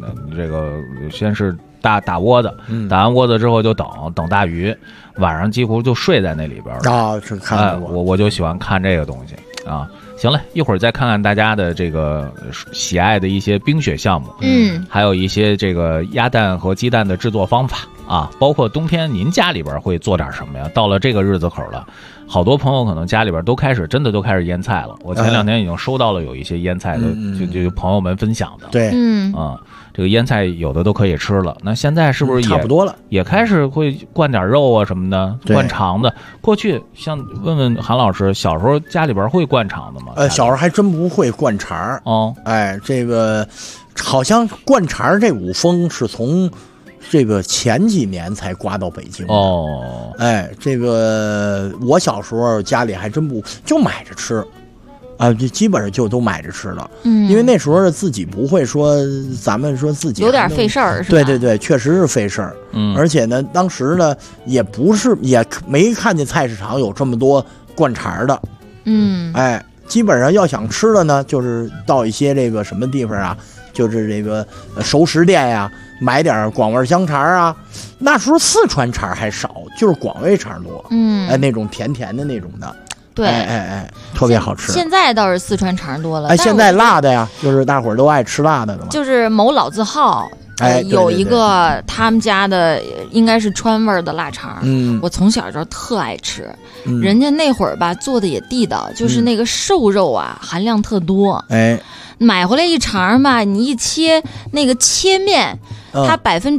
打窝子，打完窝子之后就等大鱼，晚上几乎就睡在那里边啊。是看我就喜欢看这个东西啊。行了，一会儿再看看大家的这个喜爱的一些冰雪项目，还有一些这个鸭蛋和鸡蛋的制作方法啊，包括冬天您家里边会做点什么呀？到了这个日子口了，好多朋友可能家里边都开始腌菜了。我前2天已经收到了有一些腌菜的，就朋友们分享的。 对， 这个腌菜有的都可以吃了。那现在是不是也差不多了？ 也开始会灌点肉啊什么的，灌肠子。过去像问问韩老师，小时候家里边会灌肠子吗？ 小时候还真不会灌肠哦。 哎，这个好像灌肠这舞风是从这个前几年才刮到北京哦。 哎，这个我小时候家里还真不就买着吃。就基本上就都买着吃了，因为那时候自己不会说，咱们说自己有点费事儿，是吧？ 对对对，确实是费事儿。而且呢，当时呢也没看见菜市场有这么多灌肠的，哎，基本上要想吃的呢，就是到一些这个什么地方啊，就是这个熟食店呀，买点广味香肠啊。那时候四川肠还少，就是广味肠多，哎，那种甜甜的那种的。 对， 哎，特别好吃。 现在倒是四川肠多了， 哎，现在辣的呀，就是大伙儿都爱吃辣的嘛。 就是某老字号，有一个他们家的应该是川味的腊肠，我从小就特爱吃。人家那会儿吧做的也地道，就是那个瘦肉啊含量特多。 哎， 买回来一肠吧，你一切那个切面。它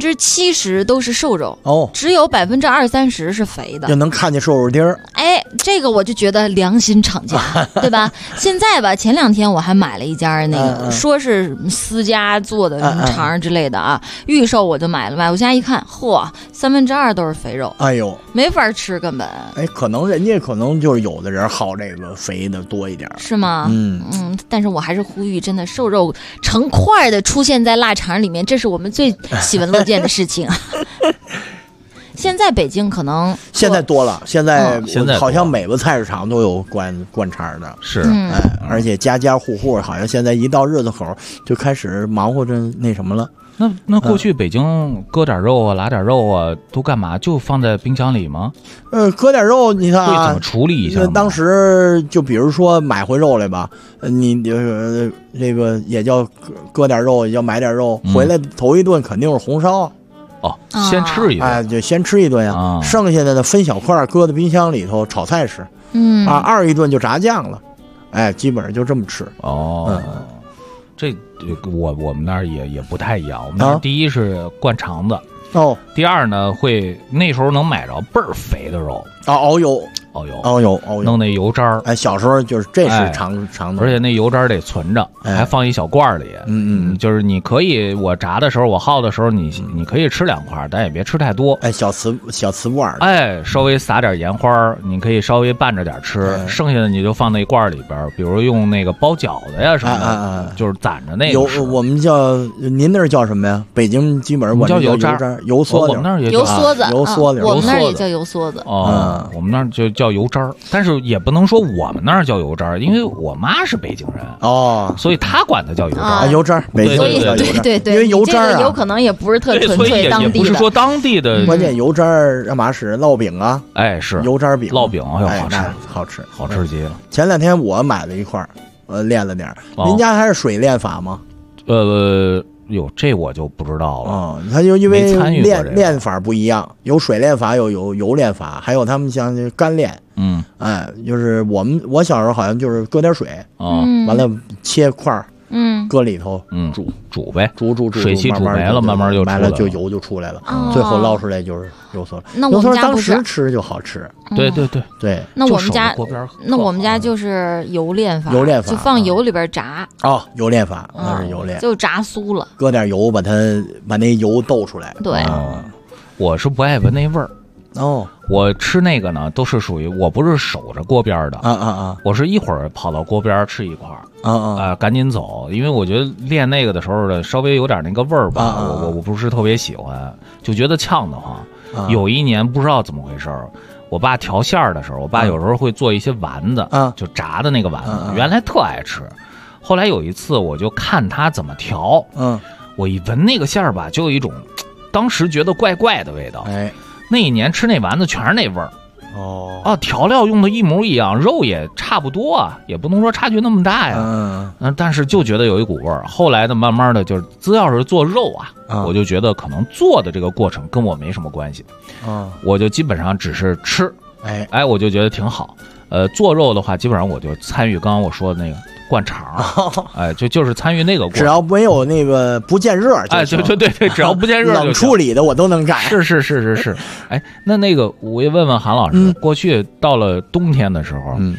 70%都是瘦肉只有20-30%是肥的， 就能看见瘦肉丁儿。 哎，这个我就觉得良心厂家，对吧？现在吧，前2天我还买了一家那个，说是私家做的肠之类的啊，预售我就买回家一看，嚯，2/3都是肥肉， 哎呦， 没法吃根本。 哎，可能人家就是有的人好这个肥的多一点， 是吗？但是我还是呼吁，真的瘦肉成块的出现在腊肠里面，这是我们最喜闻乐见的事情。现在北京可能现在多了，现在好像每个菜市场都有灌肠的， 是， 哎，而且家家户户好像现在一到日子口就开始忙活着那什么了。 那过去北京割点肉啊、拿点肉啊都干嘛？就放在冰箱里吗？ 割点肉，你看会怎么处理一下？ 当时就比如说买回肉来吧，你这个也叫割点肉，也叫买点肉，回来头一顿肯定是红烧。 先吃一顿， 哎，就先吃一顿呀。剩下的呢，分小块搁在冰箱里头炒菜吃。二一顿就炸酱了，哎，基本上就这么吃。 这我们那儿也不太一样。我们那儿第一是灌肠子，第二呢那时候能买着倍儿肥的肉， 熬油， 弄那油渣儿。 哎，小时候就是这是常的， 而且那油渣儿得存着，还放一小罐里。就是你可以，我炸的时候，我耗的时候，你可以吃2块，但也别吃太多。 哎，小瓷罐， 哎，稍微撒点盐花，你可以稍微拌着点吃，剩下的你就放那罐里边，比如用那个包饺子呀什么的，就是攒着那个。 我们叫您那儿叫什么呀？北京基本上我叫油渣，油梭子， 我们那儿也油梭子，我们那儿也叫油梭子。 我们那儿就叫油渣，但是也不能说我们那儿叫油渣，因为我妈是北京人所以她管它叫油渣。 油渣，北京叫油渣。 对， 因为油渣有可能也不是特纯粹当地的， 也不是说当地的。 关键油渣干嘛使？烙饼啊， 哎，是油渣饼、 烙饼，好吃极了。 前2天我买了一块，练了点。您家还是水炼法吗？ 这我就不知道了。 它就因为炼法不一样，有水炼法，有油炼法，还有他们像干炼。就是我小时候好像就是搁点水，完了切块，搁里头煮呗， 煮水汽煮没了，慢慢就出来了， 就油就出来了，最后捞出来就是油梭。 那我们家当时吃就好吃。 对。 那我们家就是油炼法，就放油里边炸。 油炼法那是油炼， 就炸酥了， 搁点油把那油逗出来。 对， 我是不爱闻那味儿。我吃那个呢，都是属于我不是守着锅边的我是一会儿跑到锅边吃一块赶紧走，因为我觉得练那个的时候呢，稍微有点那个味儿吧，我不是特别喜欢，就觉得呛得慌。有一年不知道怎么回事，我爸调馅儿的时候，我爸有时候会做一些丸子，就炸的那个丸子，原来特爱吃。后来有一次我就看他怎么调，我一闻那个馅儿吧，就有一种当时觉得怪怪的味道。那一年吃那丸子全是那味儿。调料用的一模一样，肉也差不多啊，也不能说差距那么大呀。但是就觉得有一股味儿。后来呢，慢慢的就是只要是做肉我就觉得可能做的这个过程跟我没什么关系。我就基本上只是吃，我就觉得挺好。做肉的话，基本上我就参与刚刚我说的那个灌肠，就是参与那个过程。 只要没有那个不见热就行， 对，只要不见热就行， 冷处理的我都能干。 是。那个我也问问韩老师，过去到了冬天的时候，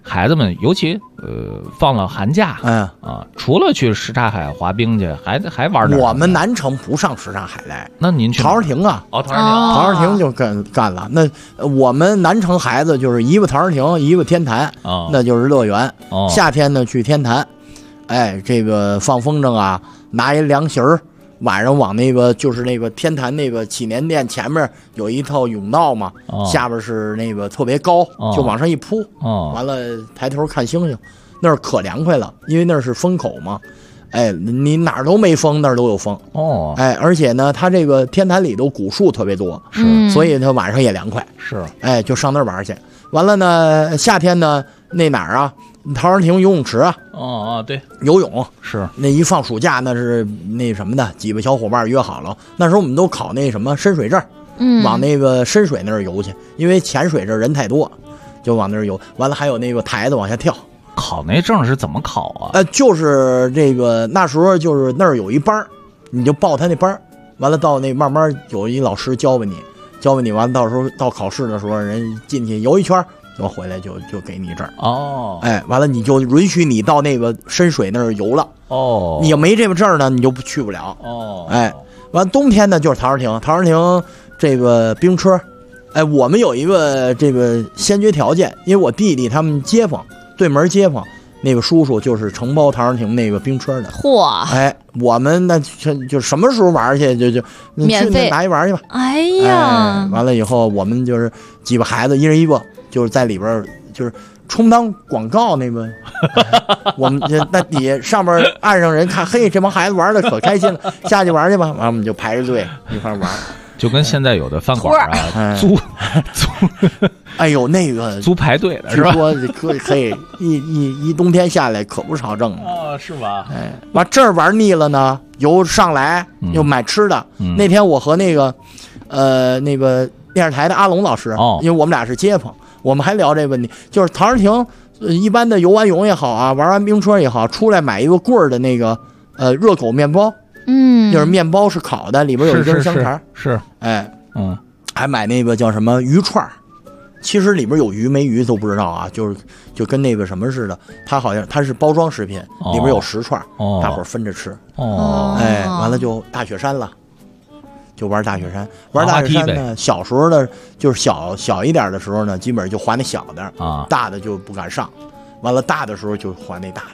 孩子们，尤其放了寒假，除了去什刹海滑冰去，还玩点。 我们南城不上什刹海来， 那您去陶然亭啊？ 陶然亭， 陶然亭就干了。那我们南城孩子就是一个陶然亭，一个天坛，那就是乐园。夏天呢去天坛，这个放风筝啊，拿一凉席儿。晚上往那个就是那个天坛那个祈年殿前面有一套甬道嘛，下边是那个特别高，就往上一铺，完了抬头看星星，那儿可凉快了，因为那是风口嘛，你哪儿都没风，那儿都有风而且呢，它这个天坛里头古树特别多，所以它晚上也凉快，就上那儿玩去。完了呢，夏天呢，那哪儿啊？陶然亭游泳池啊， 对， 游泳是那一放暑假，那是那什么的，几个小伙伴约好了，那时候我们都考那什么深水证，往那个深水那儿游去，因为浅水这人太多，就往那儿游。完了还有那个台子往下跳。 考那证是怎么考啊？ 就是这个那时候就是那儿有一班，你就报他那班，完了到那慢慢有一老师教你，完了到时候到考试的时候，人进去游一圈。回来就给你证完了你就允许你到那个深水那儿游了你要没这个证呢，你就去不了完了冬天呢就是陶然亭这个冰车，我们有一个这个先决条件，因为我弟弟他们街坊对门街坊那个叔叔就是承包陶然亭那个冰车的，我们那就什么时候玩去就免费拿一玩去吧。完了以后我们就是几个孩子一人一个。就是在里边就是充当广告那个我们那底下上面岸上人看，嘿，这帮孩子玩的可开心了，下去玩去吧。完了我们就排着队一块玩， 就跟现在有的饭馆租哎呦那个租排队的是吧？ 说可以一冬天下来可不少挣是吧？ 完这儿玩腻了呢，又上来又买吃的。那天我和那个电视台的阿龙老师，因为我们俩是街坊。我们还聊这个问题，就是陶然亭，一般的游完泳也好啊，玩完冰车也好，出来买一个棍儿的那个热狗面包，就是面包是烤的，里边有一根香肠， 是还买那个叫什么鱼串，其实里边有鱼没鱼都不知道啊，就跟那个什么似的，它好像它是包装食品，里边有10串，大伙儿分着吃，完了就大雪山了。就玩大雪山，玩大雪山呢。小时候呢，就是小一点的时候呢，基本上就滑那小的大的就不敢上。完了大的时候就滑那大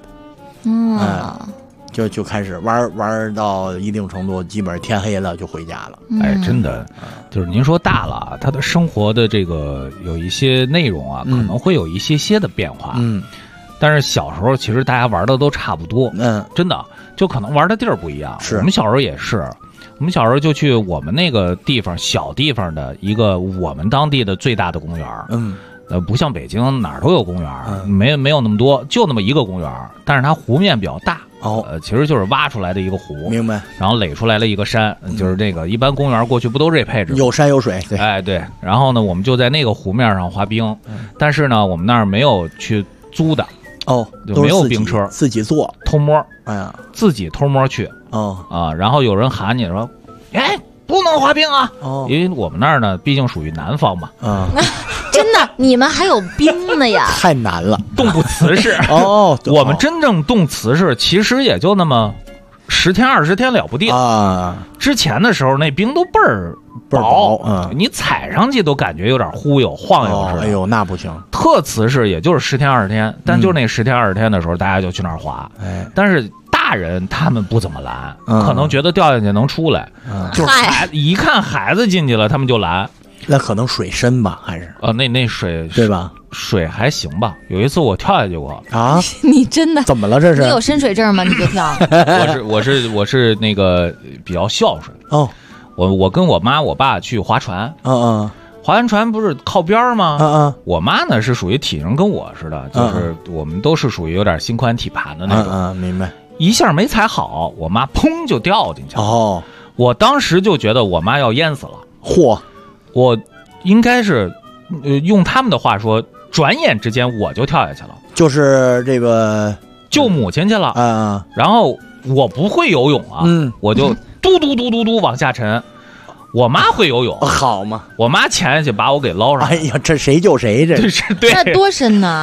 的，就开始玩到一定程度，基本上天黑了就回家了。 真的，就是您说大了，他的生活的这个有一些内容啊，可能会有一些的变化。但是小时候其实大家玩的都差不多。真的，就可能玩的地儿不一样。我们小时候也是。我们小时候就去我们那个地方小地方的一个我们当地的最大的公园，不像北京哪儿都有公园，没有那么多，就那么一个公园，但是它湖面比较大，其实就是挖出来的一个湖， 明白？ 然后垒出来了一个山，就是这个一般公园过去不都这配置， 有山有水， 对，对。然后呢，我们就在那个湖面上滑冰，但是呢，我们那儿没有去租的。就没有冰车， 自己坐， 偷摸，自己偷摸去，然后有人喊你说，不能滑冰啊，因为我们那儿呢，毕竟属于南方嘛， 真的，你们还有冰呢呀？ 太难了， 冻不瓷实我们真正冻瓷实，其实也就那么10天20天了不定之前的时候，那冰都倍儿薄，你踩上去都感觉有点忽悠晃悠似的。 哎呦，那不行， 特瓷实，也就是10天20天，但就是那10天20天的时候，大家就去那儿滑。但是大人他们不怎么拦，可能觉得掉下去能出来，就是孩子一看孩子进去了，他们就拦。 那可能水深吧，还是那水对吧？ 水还行吧。有一次我跳下去过啊！ 你真的怎么了？这是你有深水证吗？你就跳？ 我是那个比较孝顺我跟我妈我爸去划船，划完船不是靠边吗？我妈呢是属于体型跟我似的，就是我们都是属于有点心宽体盘的那种。 明白。 一下没踩好，我妈砰就掉进去了。我当时就觉得我妈要淹死了。 嚯！ 我应该是用他们的话说，转眼之间我就跳下去了， 就是这个救母亲去了然后我不会游泳我就嘟嘟嘟嘟嘟往下沉。我妈会游泳， 好嘛？ 我妈潜下去把我给捞上。 哎呀，这谁救谁？这是对， 那多深呢？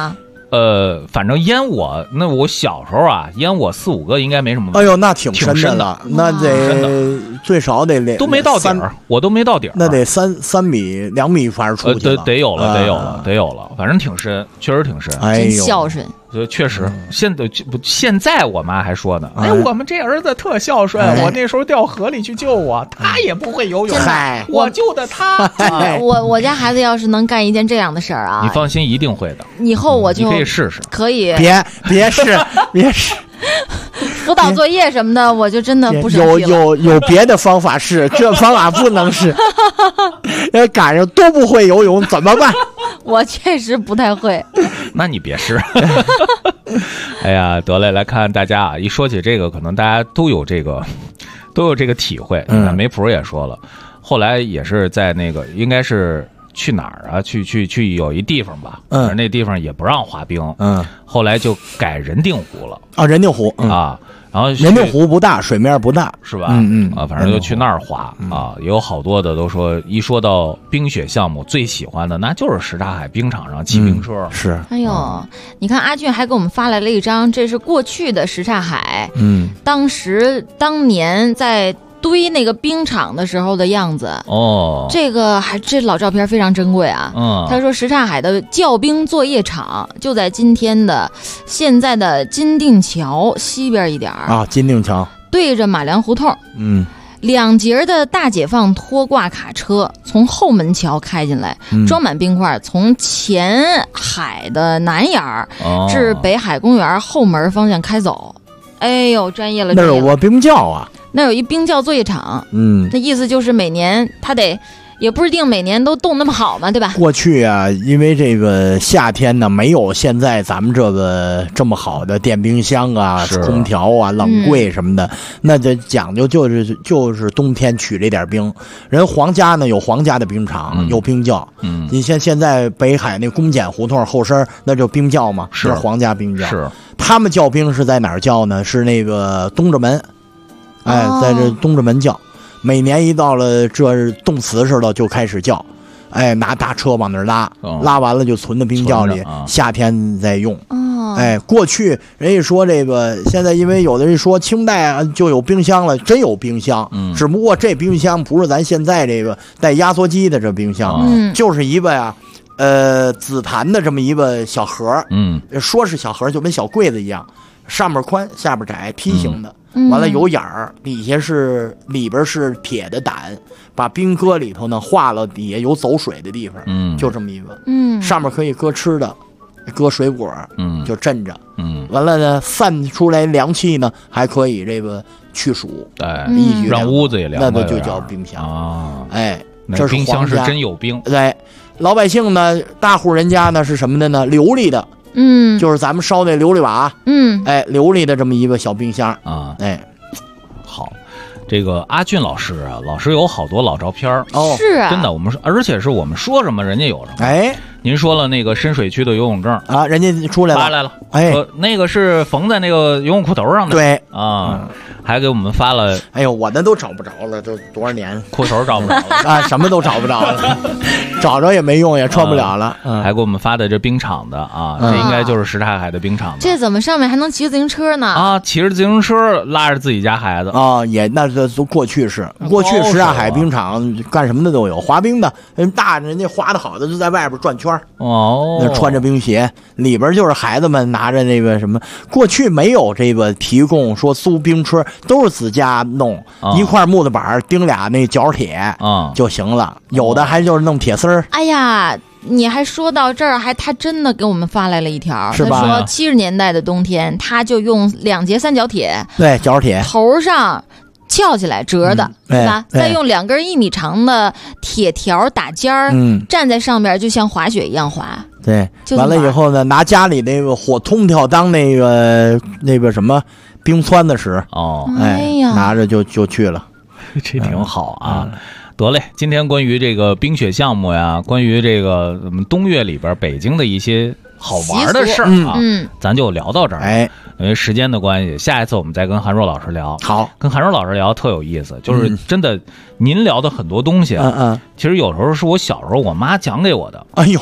反正淹我小时候啊，淹我4、5个应该没什么。 哎呦，那挺深的了，那得最少得都没到底儿，我都没到底儿， 那得3米2米，反正出去了。 得有了，反正挺深，确实挺深。 真孝顺。 确实，现在我妈还说呢，我们这儿子特孝顺，我那时候掉河里去救我，他也不会游泳，我救的他。 我家孩子要是能干一件这样的事儿啊， 你放心，一定会的。 以后我就你可以试试， 可以。 别试。 辅导作业什么的，我就真的不生气了。 有别的方法试，这方法不能试。赶上都不会游泳怎么办？ 我确实不太会。 那你别试。哎呀，得嘞，来看大家啊，一说起这个，可能大家都有这个体会。你看梅普也说了，后来也是在那个应该是去哪儿啊？去有一地方吧，那地方也不让滑冰，后来就改人定湖了啊，人定湖啊。然后人定湖不大，水面不大， 是吧？反正就去那儿滑啊。也有好多的都说，一说到冰雪项目，最喜欢的那就是什刹海冰场上骑冰车。 是。 哎呦，你看阿俊还给我们发来了一张，这是过去的什刹海，当年在堆那个冰场的时候的样子哦， 这老照片非常珍贵啊。他说什刹海的教兵作业场就在现在的金锭桥西边一点啊，金锭桥对着马良胡同。2节的大解放拖挂卡车从后门桥开进来，装满冰块，从前海的南沿至北海公园后门方向开走。哎呦，专业了！ 那有个冰窖啊。 那有一冰窖作业场，那意思就是每年他也不一定每年都冻那么好嘛，对吧？ 过去啊，因为这个夏天呢，没有现在咱们这么好的电冰箱啊、空调啊、冷柜什么的，那就讲究就是冬天取这点冰。人皇家呢有皇家的冰场，有冰窖。你像现在北海那公检胡同后身那就冰窖嘛，是皇家冰窖。 是他们叫冰是在哪儿叫呢？是那个东直门。在这东直门叫，每年一到了这冻死似的就开始叫，拿大车往那儿拉完了就存到冰窖里，夏天再用。过去人家说这个，现在因为有的人说清代啊就有冰箱了，真有冰箱，只不过这冰箱不是咱现在这个带压缩机的这冰箱，就是一个呀。紫檀的这么一个小盒，说是小盒就跟小柜子一样，上面宽下边窄，梯形的，完了有眼儿，里边是铁的胆，把冰搁里头呢，化了底下有走水的地方，就这么一个，上面可以搁吃的，搁水果，就镇着，完了呢，散出来凉气呢，还可以这个去暑， 让屋子也凉快， 那就叫冰箱啊，这冰箱是真有冰， 对。老百姓呢，大户人家呢是什么的呢？琉璃的，就是咱们烧那琉璃瓦，琉璃的这么一个小冰箱啊，好，这个阿俊老师啊，老师有好多老照片是啊， 真的，而且是我们说什么人家有什么，您说了那个深水区的游泳证啊，人家出来了， 发来了，那个是缝在那个游泳裤头上的， 对啊，还给我们发了， 哎呦，我那都找不着了，都多少年， 裤头找不着了啊，什么都找不着了，找着也没用，也穿不了了， 还给我们发的这冰场的啊，这应该就是什刹海的冰场。 这怎么上面还能骑自行车呢？ 啊，骑着自行车拉着自己家孩子啊，那这都过去什刹海冰场干什么的都有，滑冰的，人家滑的好的就在外边转圈那穿着冰鞋，里边就是孩子们拿着那个什么，过去没有这个提供说租冰车，都是自家弄，一块木头板钉俩那角铁就行了，有的还就是弄铁丝儿。 哎呀，你还说到这儿，他真的给我们发来了一条， 是吧？ 他说70年代的冬天，他就用2节三角铁， 对，角铁头上翘起来折的，对吧？再用2根1米长的铁条打尖儿，站在上面就像滑雪一样滑。 对，完了以后呢，拿家里那个火通条当那个什么冰湍的使拿着就去了， 这挺好啊。得嘞，今天关于这个冰雪项目呀，关于这个我们冬月里边北京的一些好玩的事儿啊，咱就聊到这儿。因为时间的关系，下一次我们再跟韩若老师聊。 好， 跟韩若老师聊特有意思，就是真的，您聊的很多东西，其实有时候是我小时候我妈讲给我的。 哎呦，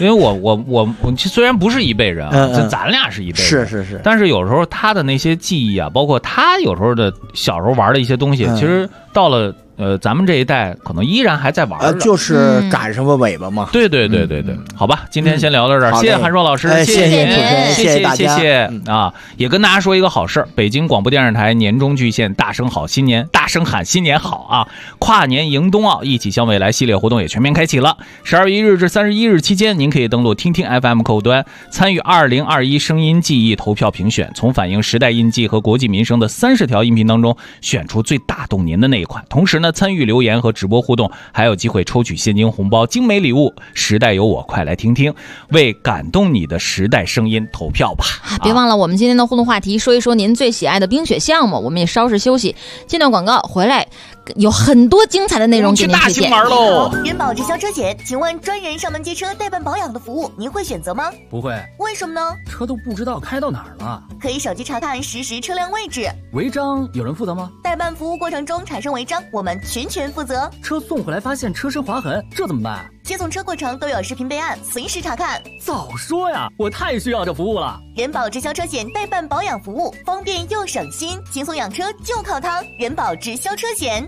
因为我虽然不是一辈人啊，咱俩是一辈人， 是， 但是有时候他的那些记忆啊，包括他有时候的小时候玩的一些东西，其实到了咱们这一代可能依然还在玩着， 就是赶上个尾巴嘛。 对，好吧，今天先聊到这儿，谢谢韩硕老师， 谢谢主持人， 谢大家， 谢啊！也跟大家说一个好事，北京广播电视台年终巨献大声喊新年好啊！跨年迎冬奥，一起向未来系列活动也全面开启了。12月1日至31日期间，您可以登录听听 FM 客户端，参与2021声音记忆投票评选，从反映时代印记和国计民生的30条音频当中选出最打动您的那一款。同时呢，参与留言和直播互动，还有机会抽取现金红包、精美礼物。时代有我，快来听听，为感动你的时代声音投票吧！ 别忘了我们今天的互动话题，说一说您最喜爱的冰雪项目。我们也稍事休息，进段广告回来，有很多精彩的内容给您推荐。 玩喽！ 人保直销车险，请问专人上门接车代办保养的服务，您会选择吗？ 不会。 为什么呢？ 车都不知道开到哪儿了。 可以手机查看实时车辆位置。 违章有人负责吗？ 代办服务过程中产生违章，我们全负责。 车送回来发现车身划痕，这怎么办？ 接送车过程都有视频备案，随时查看。 早说呀，我太需要这服务了。 人保直销车险代办保养服务，方便又省心，轻松养车就靠它。人保直销车险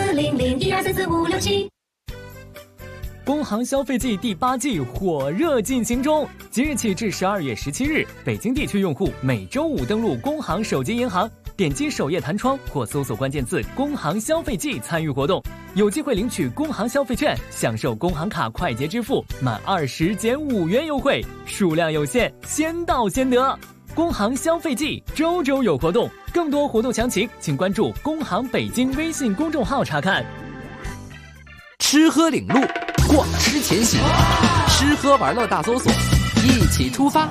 ，40012344567。 工行消费季第8季火热进行中，即日起至12月17日，北京地区用户每周5登录工行手机银行，点击首页弹窗或搜索关键字“工行消费季”参与活动，有机会领取工行消费券，享受工行卡快捷支付满20减5元优惠，数量有限，先到先得。工行消费季周周有活动，更多活动详情请关注工行北京微信公众号查看。 吃喝领路，逛吃前行，吃喝玩乐大搜索，一起出发。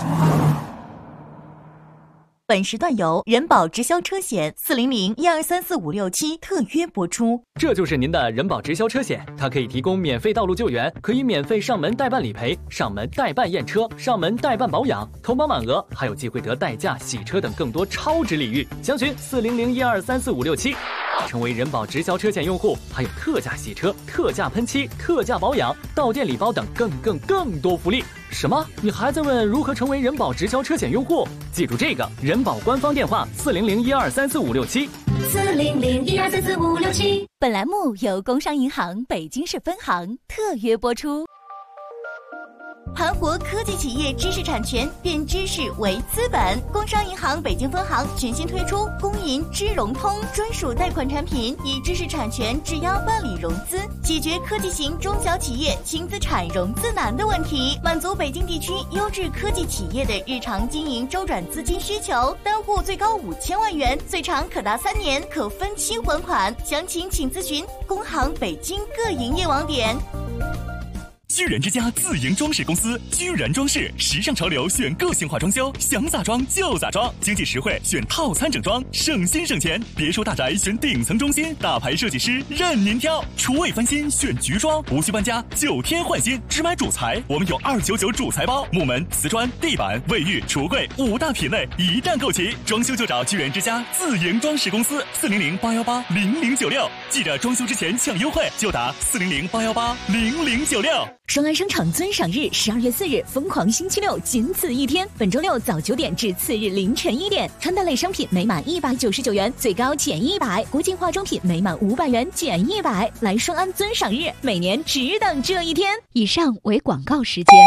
本时段由人保直销车险40012345567特约播出。 这就是您的人保直销车险，它可以提供免费道路救援，可以免费上门代办理赔、上门代办验车、上门代办保养，投保满额还有机会得代驾、洗车等更多超值礼遇。详询40012345567。成为人保直销车险用户，还有特价洗车、特价喷漆、特价保养、到店礼包等更多福利。什么？你还在问如何成为人保直销车险用户？记住这个人保官方电话40012345567。 40012345567。本栏目由工商银行北京市分行特约播出。盘活科技企业知识产权，变知识为资本。工商银行北京分行全新推出工银知融通专属贷款产品，以知识产权质押办理融资，解决科技型中小企业轻资产融资难的问题，满足北京地区优质科技企业的日常经营周转资金需求。单户最高5000万元，最长可达3年，可分期还款。详情请咨询工行北京各营业网点。 居然之家自营装饰公司，居然装饰，时尚潮流选个性化装修，想咋装就咋装，经济实惠选套餐整装，省心省钱。别墅大宅选顶层中心，大牌设计师任您挑。厨卫翻新选菊装，无需搬家9天换新，只买主材，我们有299主材包，木门、瓷砖、地板、卫浴、橱柜5大品类一站购齐。装修就找居然之家自营装饰公司，400-818-0096，记着装修之前抢优惠，就打400-818-0096。 双安商场尊赏日12月4日，疯狂星期六，仅此一天。本周六早9点至次日凌晨1点，穿戴类商品每满199元最高减100，国际化妆品每满500元减100。来双安尊赏日，每年只等这一天。 以上为广告时间。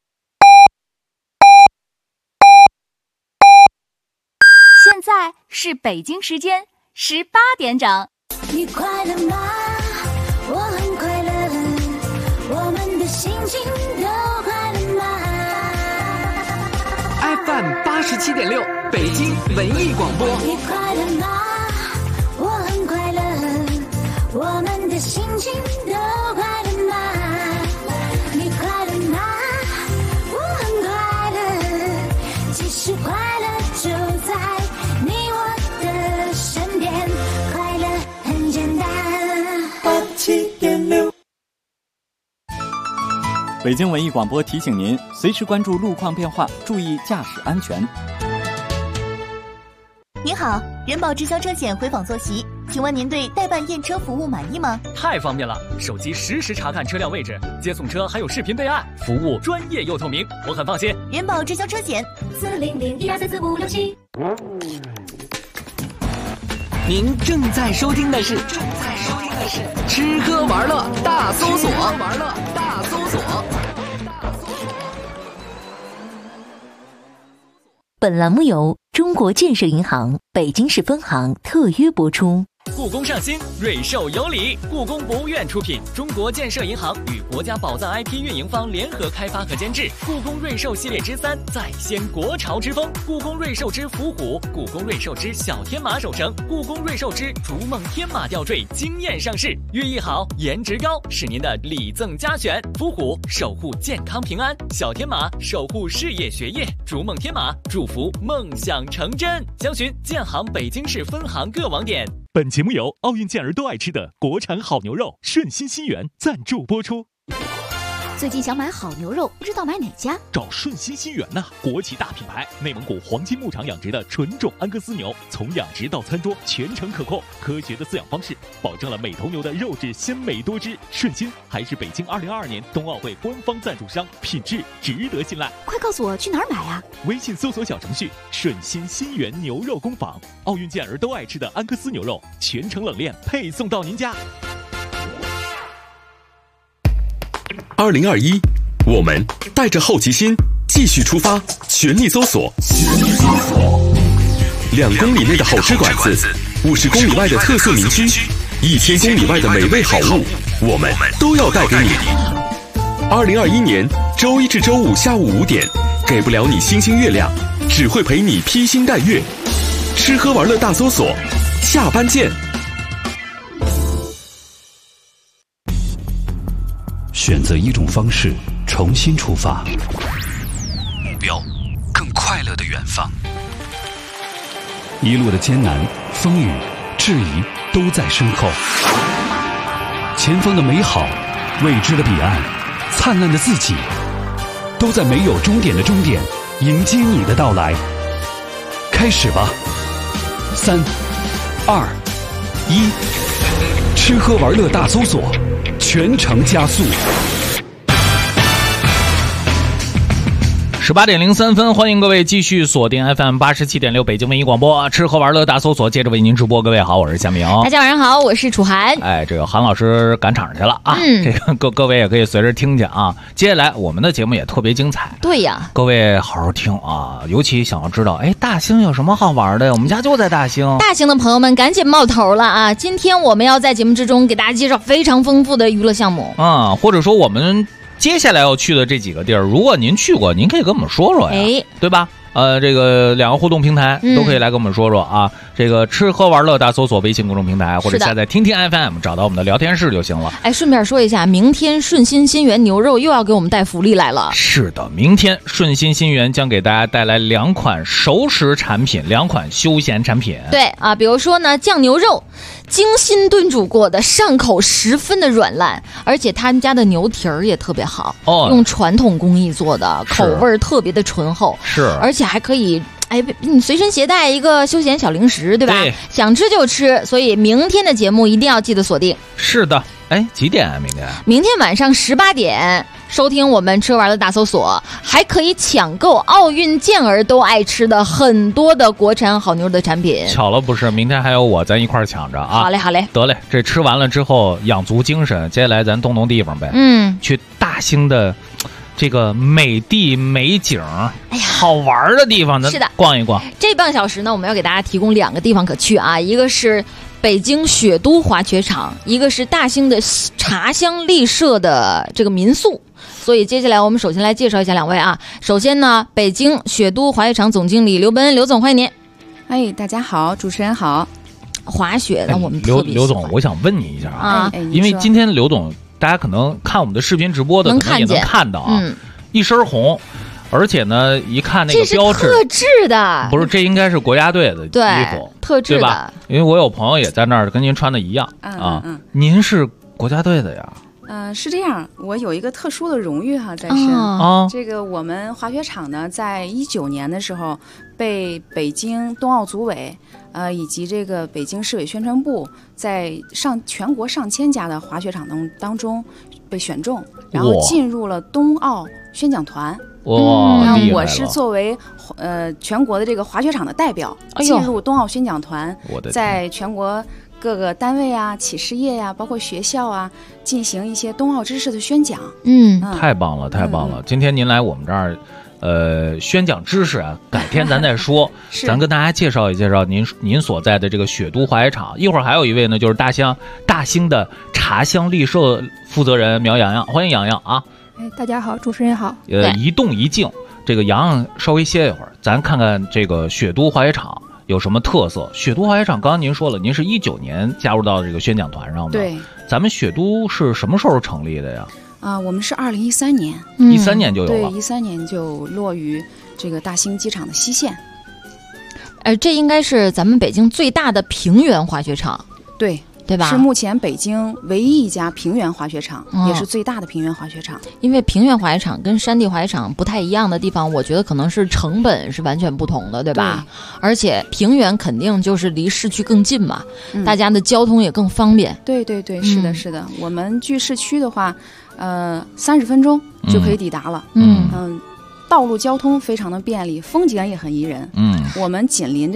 现在是北京时间18点整。 你快乐吗？我很快乐，我们的心情都快乐吗 ？FM 87.6，北京文艺广播。 你快乐吗？我很快乐，我们的心情都快乐吗？你快乐吗？我很快乐，其实快乐就在你我的身边，快乐很简单。87.6。 北京文艺广播提醒您，随时关注路况变化，注意驾驶安全。 您好，人保直销车险回访作息， 请问您对代办验车服务满意吗？ 太方便了，手机实时查看车辆位置，接送车还有视频备案，服务专业又透明，我很放心。 人保直销车险40012344567。 您正在收听的是吃喝玩乐大搜索。 本栏目由中国建设银行北京市分行特约播出。 故宫上新，瑞兽有礼。故宫博物院出品，中国建设银行与国家宝藏 IP 运营方联合开发和监制。故宫瑞兽系列之3再掀国潮之风，故宫瑞兽之伏虎，故宫瑞兽之小天马手绳，故宫瑞兽之逐梦天马吊坠惊艳上市。寓意好，颜值高，是您的礼赠佳选。伏虎守护健康平安，小天马守护事业学业，逐梦天马祝福梦想成真。详询建行北京市分行各网点。 本节目由奥运健儿都爱吃的国产好牛肉顺心新源赞助播出。 最近想买好牛肉，不知道买哪家？ 找顺心新源呐，国企大品牌，内蒙古黄金牧场养殖的纯种安格斯牛，从养殖到餐桌全程可控，科学的饲养方式保证了每头牛的肉质鲜美多汁。顺心还是北京2022年冬奥会官方赞助商，品质值得信赖。 快告诉我去哪儿买啊？ 微信搜索小程序顺心新源牛肉工坊，奥运健儿都爱吃的安格斯牛肉，全程冷链配送到您家。 2021，我们带着好奇心继续出发，全力搜索。2公里内的好吃馆子，50公里外的特色名区，1000公里外的美味好物，我们都要带给你。2021年周一至周五下午5点，给不了你星星月亮，只会陪你披星戴月。吃喝玩乐大搜索，下班见。 选择一种方式，重新出发，目标更快乐的远方。一路的艰难、风雨、质疑都在身后，前方的美好、未知的彼岸、灿烂的自己，都在没有终点的终点迎接你的到来。开始吧，3、2、1，吃喝玩乐大搜索，全程加速。 18点03分，欢迎各位继续锁定 FM 87.6北京文艺广播，吃喝玩乐大搜索，接着为您直播。各位好，我是夏明。 大家晚上好，我是楚涵。 这个韩老师赶场去了啊，这个各位也可以随着听见啊。接下来我们的节目也特别精彩。 对呀， 各位好好听啊，尤其想要知道，大兴有什么好玩的？我们家就在大兴。 大兴的朋友们赶紧冒头了啊！今天我们要在节目之中给大家介绍非常丰富的娱乐项目啊，或者说我们接下来要去的这几个地儿，如果您去过，您可以跟我们说说呀，对吧？这个2个互动平台都可以来跟我们说说啊。这个吃喝玩乐大搜索微信公众平台，或者下载听听 FM， 找到我们的聊天室就行了。 顺便说一下，明天顺心新源牛肉又要给我们带福利来了。 是的，明天顺心新源将给大家带来2款熟食产品，2款休闲产品。 对啊，比如说呢，酱牛肉精心炖煮过的，上口十分的软烂，而且他们家的牛蹄儿也特别好，用传统工艺做的，口味特别的醇厚， 是， 而且还可以你随身携带一个休闲小零食，对吧？对，想吃就吃，所以明天的节目一定要记得锁定。 是的，几点啊？ 明天晚上18点收听我们吃玩的大搜索，还可以抢购奥运健儿都爱吃的很多的国产好牛的产品。 巧了不是，明天还有我，咱一块儿抢着啊！ 好嘞，好嘞， 得嘞，这吃完了之后养足精神，接下来咱动地方呗。去大兴的这个美地美景，好玩的地方， 是的， 逛一逛。 这半小时呢，我们要给大家提供2个地方可去啊，一个是北京雪都滑雪场，一个是大兴的茶香丽舍的这个民宿。所以接下来我们首先来介绍一下2位啊。首先呢，北京雪都滑雪场总经理刘奔，刘总，欢迎您。 大家好，主持人好。 滑雪呢，我们特别刘总，我想问你一下啊，因为今天刘总，大家可能看我们的视频直播的，可能也能看到啊，一身红。而且呢，一看那个标志， 这是特制的， 不是，这应该是国家队的衣服， 特制的， 对吧？因为我有朋友也在那儿跟您穿的一样啊。您是国家队的呀？ 是这样，我有一个特殊的荣誉哈在身。这个我们滑雪场呢，在19年的时候被北京冬奥组委，以及这个北京市委宣传部在全国上千家的滑雪场当中被选中，然后进入了冬奥宣讲团。 哇， 我是作为全国的这个滑雪场的代表进入冬奥宣讲团，在全国各个单位啊、企事业呀、包括学校啊，进行一些冬奥知识的宣讲。 太棒了，太棒了！今天您来我们这儿，宣讲知识啊，改天咱再说。咱跟大家介绍一介绍您所在的这个雪都滑雪场。一会儿还有一位呢，就是大兴的茶香丽舍负责人苗洋洋，欢迎洋洋啊！ 大家好，主持人好。 一动一静，这个洋洋稍微歇一会儿，咱看看这个雪都滑雪场有什么特色。雪都滑雪场刚刚您说了，您是19年加入到这个宣讲团上的。 对， 咱们雪都是什么时候成立的呀？ 我们是2013年 ，13年就有了。 对，13年就落于这个大兴机场的西线。 这应该是咱们北京最大的平原滑雪场。对吧？ 是目前北京唯一一家平原滑雪场，也是最大的平原滑雪场。 因为平原滑雪场跟山地滑雪场不太一样的地方，我觉得可能是成本是完全不同的，对吧？而且平原肯定就是离市区更近嘛，大家的交通也更方便。 对，是的，是的。我们距市区的话，30分钟就可以抵达了。道路交通非常的便利，风景也很宜人。我们紧邻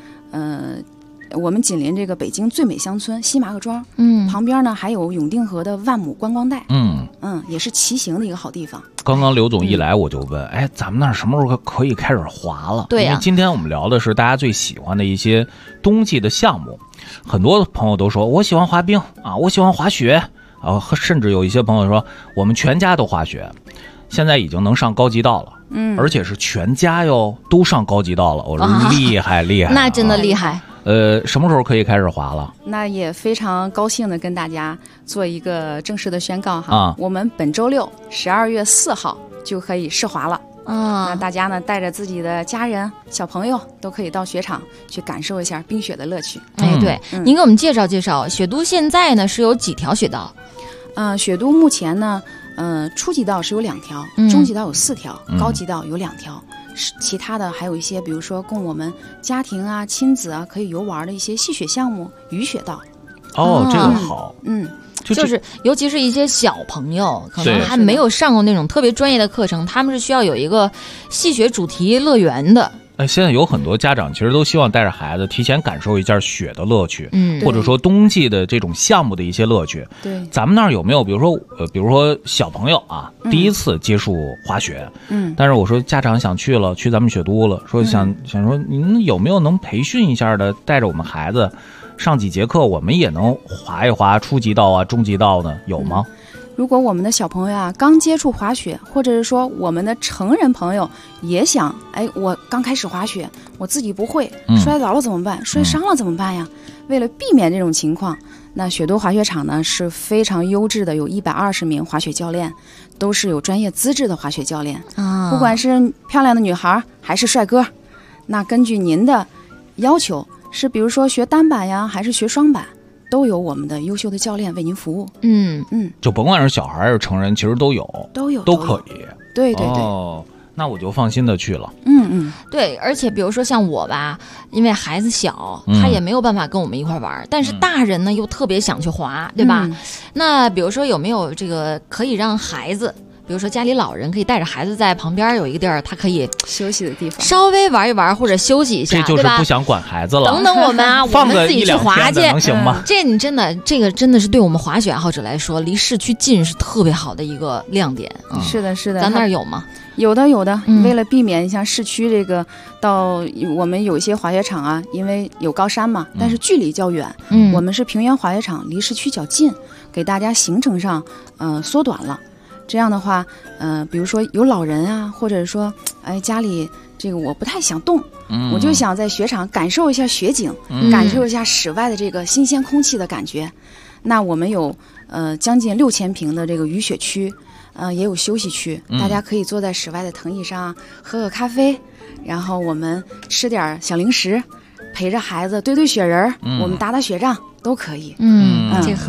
这个北京最美乡村西麻克庄，旁边呢还有永定河的万亩观光带，也是骑行的一个好地方。 刚刚刘总一来我就问，咱们那儿什么时候可以开始滑了？ 对呀， 因为今天我们聊的是大家最喜欢的一些冬季的项目，很多朋友都说我喜欢滑冰啊，我喜欢滑雪啊，甚至有一些朋友说我们全家都滑雪，现在已经能上高级道了。而且是全家哟，都上高级道了。我说厉害厉害， 那真的厉害。 什么时候可以开始滑了？ 那也非常高兴的跟大家做一个正式的宣告哈，我们本周六12月4号就可以试滑了。那大家呢带着自己的家人、小朋友都可以到雪场去感受一下冰雪的乐趣。 对，您给我们介绍介绍，雪都现在呢是有几条雪道？ 雪都目前呢，初级道是有2条，中级道有4条，高级道有2条。其他的还有一些，比如说供我们家庭啊、亲子啊可以游玩的一些戏雪项目，雨雪道。 这个好。 就是尤其是一些小朋友，可能还没有上过那种特别专业的课程，他们是需要有一个戏雪主题乐园的。 现在有很多家长其实都希望带着孩子提前感受一下雪的乐趣，或者说冬季的这种项目的一些乐趣。 对， 咱们那儿有没有比如说小朋友啊，第一次接触滑雪，但是我说家长想去咱们雪都了，说想说您有没有能培训一下的，带着我们孩子上几节课，我们也能滑一滑初级道啊、中级道呢，有吗？ 如果我们的小朋友啊刚接触滑雪，或者是说我们的成人朋友也想，我刚开始滑雪，我自己不会，摔倒了怎么办？摔伤了怎么办呀？为了避免这种情况，那雪都滑雪场呢是非常优质的，有120名滑雪教练，都是有专业资质的滑雪教练。不管是漂亮的女孩还是帅哥，那根据您的要求，是比如说学单板呀，还是学双板，都有我们的优秀的教练为您服务。 就甭管是小孩还是成人，其实都可以。 对。 那我就放心的去了。 对，而且比如说像我吧，因为孩子小，他也没有办法跟我们一块玩，但是大人呢又特别想去滑，对吧？那比如说有没有这个可以让孩子，比如说家里老人可以带着孩子在旁边有一个地儿，他可以休息的地方， 稍微玩一玩或者休息一下， 这就是不想管孩子了。 等等我们啊， 放个自己去滑去， 能行吗？ 这真的是对我们滑雪爱好者来说，离市区近是特别好的一个亮点。 是的， 咱那儿有吗？ 有的。为了避免像市区这个到我们有一些滑雪场啊，因为有高山嘛，但是距离较远，我们是平原滑雪场，离市区较近，给大家行程上缩短了。这样的话，比如说有老人啊，或者说家里这个我不太想动，我就想在雪场感受一下雪景，感受一下室外的这个新鲜空气的感觉。那我们有将近6000平的这个雨雪区，也有休息区，大家可以坐在室外的藤椅上喝个咖啡，然后我们吃点小零食，陪着孩子堆雪人，我们打雪仗都可以。 这个很好。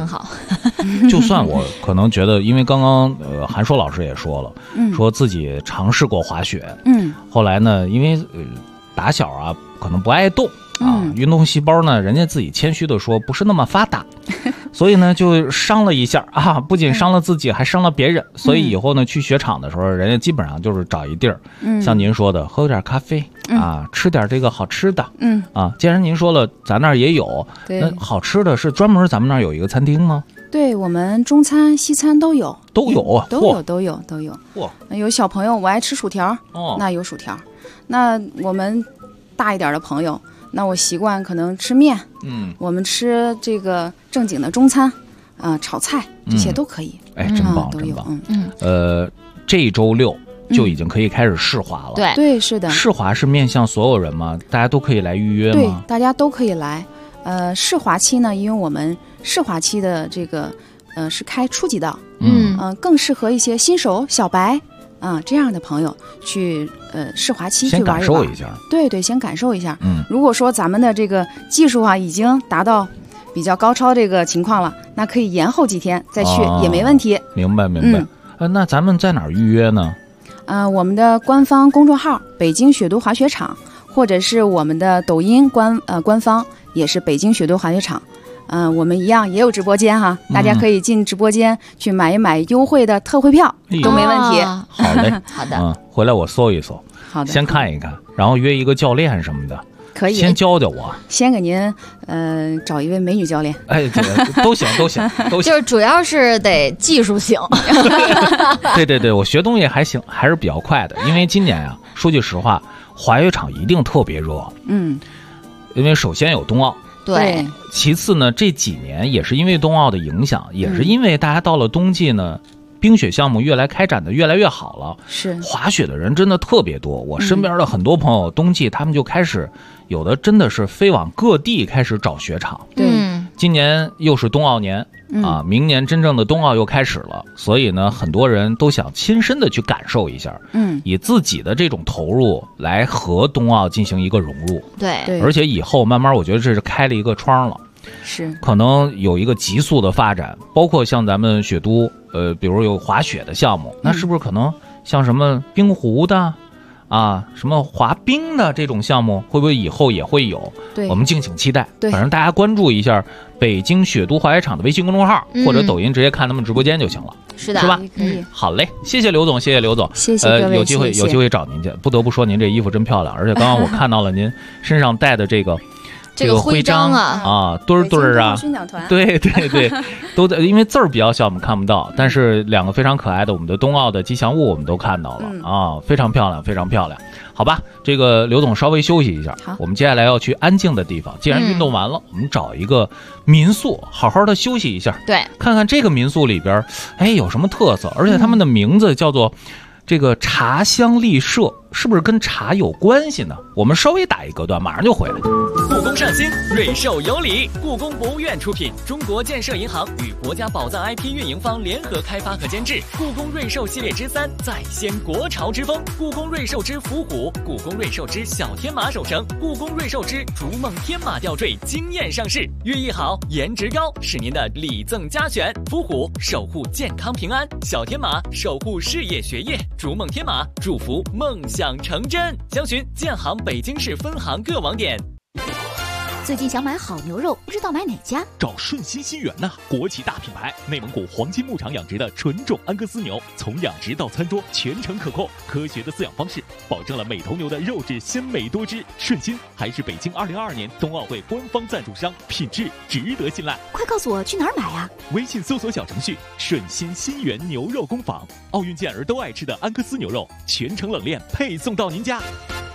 就算我可能觉得，因为刚刚韩硕老师也说了，说自己尝试过滑雪，后来呢，因为打小啊可能不爱动啊，运动细胞呢，人家自己谦虚的说不是那么发达，所以呢就伤了一下啊，不仅伤了自己，还伤了别人。所以以后呢去雪场的时候，人家基本上就是找一地儿，像您说的，喝点咖啡啊，吃点这个好吃的，啊，既然您说了，咱那儿也有，那好吃的是专门咱们那儿有一个餐厅吗？ 对，我们中餐西餐都有， 都有啊， 都有。哇，有小朋友我爱吃薯条，那有薯条。那我们大一点的朋友，那我习惯可能吃面，我们吃这个正经的中餐，炒菜这些都可以。 哎，真棒， 都有。 这周6就已经可以开始试滑了。 对，是的。 试滑是面向所有人吗？大家都可以来预约吗？ 对，大家都可以来。试滑期呢，因为我们试滑期的这个是开初级道，更适合一些新手小白这样的朋友去试滑期去玩一玩， 先感受一下。 对，先感受一下。如果说咱们的这个技术已经达到比较高超这个情况了，那可以延后几天再去也没问题。 明白。那咱们在哪儿预约呢？ 我们的官方公众号北京雪都滑雪场，或者是我们的抖音官方也是北京雪都滑雪场。我们一样也有直播间哈，大家可以进直播间去买一买优惠的特惠票，都没问题。 好嘞， 好的， 回来我搜一搜， 好的， 先看一看，然后约一个教练什么的， 可以先教我， 先给您找一位美女教练。 哎，都行， 就是主要是得技术性。 对，我学东西还行，还是比较快的。因为今年啊，说句实话，滑雪场一定特别热。因为首先有冬奥。 对， 其次呢，这几年也是因为冬奥的影响，也是因为大家到了冬季呢，冰雪项目开展的越来越好了， 是滑雪的人真的特别多。我身边的很多朋友，冬季他们就开始，有的真的是飞往各地开始找雪场。 对， 今年又是冬奥年啊，明年真正的冬奥又开始了，所以呢，很多人都想亲身的去感受一下，以自己的这种投入来和冬奥进行一个融入。 对， 而且以后慢慢，我觉得这是开了一个窗了。 是， 可能有一个急速的发展，包括像咱们雪都，比如有滑雪的项目，那是不是可能像什么冰壶的，什么滑冰的这种项目，会不会以后也会有？ 对， 我们敬请期待。 对， 反正大家关注一下北京雪都滑雪场的微信公众号，或者抖音直接看他们直播间就行了。 是的， 是吧？ 可以。 好嘞，谢谢刘总，谢谢刘总， 谢谢各位。 有机会找您去。不得不说，您这衣服真漂亮，而且刚刚我看到了您身上戴的这个徽章墩儿啊， 宣讲团， 对，都在，因为字儿比较小，我们看不到，但是2个非常可爱的我们的冬奥的吉祥物我们都看到了非常漂亮，非常漂亮。好吧，这个刘总稍微休息一下，我们接下来要去安静的地方。既然运动完了，我们找一个民宿，好好的休息一下， 对， 看看这个民宿里边，有什么特色，而且他们的名字叫做这个茶香丽舍，是不是跟茶有关系呢？我们稍微打一隔断，马上就回来。 故宫上新，瑞兽有礼。故宫博物院出品，中国建设银行与国家宝藏 IP 运营方联合开发和监制。故宫瑞兽系列之3，再掀国潮之风。故宫瑞兽之伏虎，故宫瑞兽之小天马手绳，故宫瑞兽之逐梦天马吊坠惊艳上市。寓意好，颜值高，是您的礼赠佳选。伏虎守护健康平安，小天马守护事业学业，逐梦天马祝福梦想成真。详询建行北京市分行各网点。 最近想买好牛肉，不知道买哪家？ 找顺心新源呐，国企大品牌，内蒙古黄金牧场养殖的纯种安格斯牛，从养殖到餐桌全程可控，科学的饲养方式保证了每头牛的肉质鲜美多汁。顺心还是北京2022年冬奥会官方赞助商，品质值得信赖。 快告诉我去哪儿买啊？ 微信搜索小程序顺心新源牛肉工坊，奥运健儿都爱吃的安格斯牛肉，全程冷链配送到您家。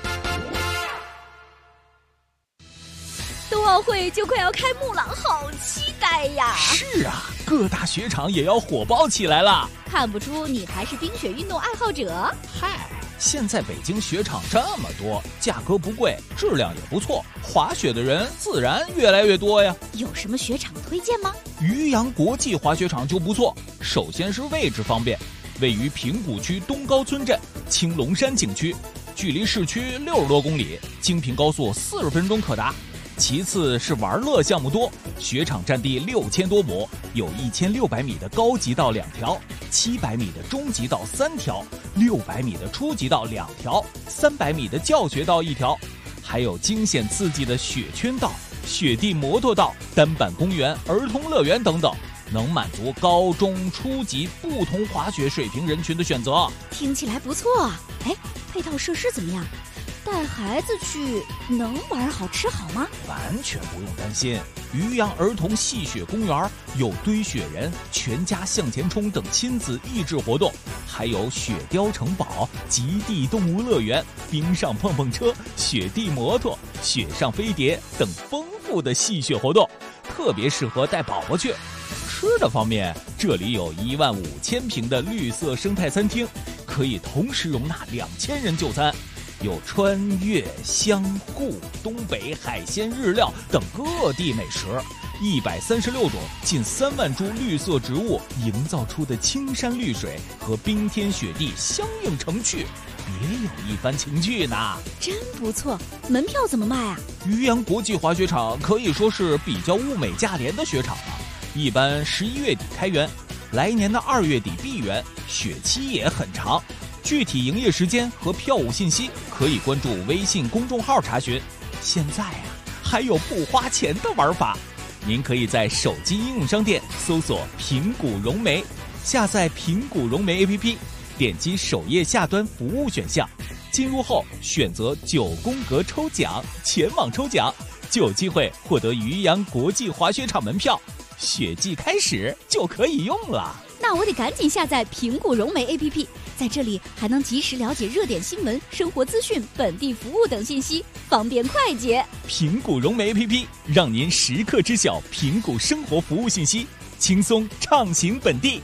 冬奥会就快要开幕了，好期待呀！ 是啊，各大雪场也要火爆起来了。 看不出你还是冰雪运动爱好者。 嗨，现在北京雪场这么多，价格不贵，质量也不错，滑雪的人自然越来越多呀。 有什么雪场推荐吗？ 渔阳国际滑雪场就不错。首先是位置方便，位于平谷区东高村镇青龙山景区，距离市区60多公里，京平高速40分钟可达。 其次是玩乐项目多，雪场占地6000多亩，有1600米的高级道2条，700米的中级道3条，600米的初级道2条，300米的教学道1条，还有惊险刺激的雪圈道、雪地摩托道、单板公园、儿童乐园等等，能满足高中初级不同滑雪水平人群的选择。 听起来不错啊！哎，配套设施怎么样？带孩子去能玩好吃好吗？ 完全不用担心，渔阳儿童戏雪公园有堆雪人、全家向前冲等亲子益智活动，还有雪雕城堡、极地动物乐园、冰上碰碰车、雪地摩托、雪上飞碟等丰富的戏雪活动，特别适合带宝宝去。吃的方面，这里有15000平的绿色生态餐厅，可以同时容纳2000人就餐。有川粤湘沪东北海鲜日料等各地美食，136种近3万株绿色植物营造出的青山绿水和冰天雪地相映成趣，别有一番情趣呢。 真不错，门票怎么卖啊？ 渔阳国际滑雪场可以说是比较物美价廉的雪场了，一般11月底开园，来年的2月底闭园，雪期也很长。具体营业时间和票务信息可以关注微信公众号查询。现在还有不花钱的玩法，您可以在手机应用商店搜索平谷融媒，下载平谷融媒 APP， 点击首页下端服务选项，进入后选择9宫格抽奖，前往抽奖就有机会获得渔阳国际滑雪场门票，雪季开始就可以用了。 那我得赶紧下载平谷融媒 APP， 在这里还能及时了解热点新闻、生活资讯、本地服务等信息，方便快捷。 平谷融媒 APP 让您时刻知晓平谷生活服务信息，轻松畅行本地。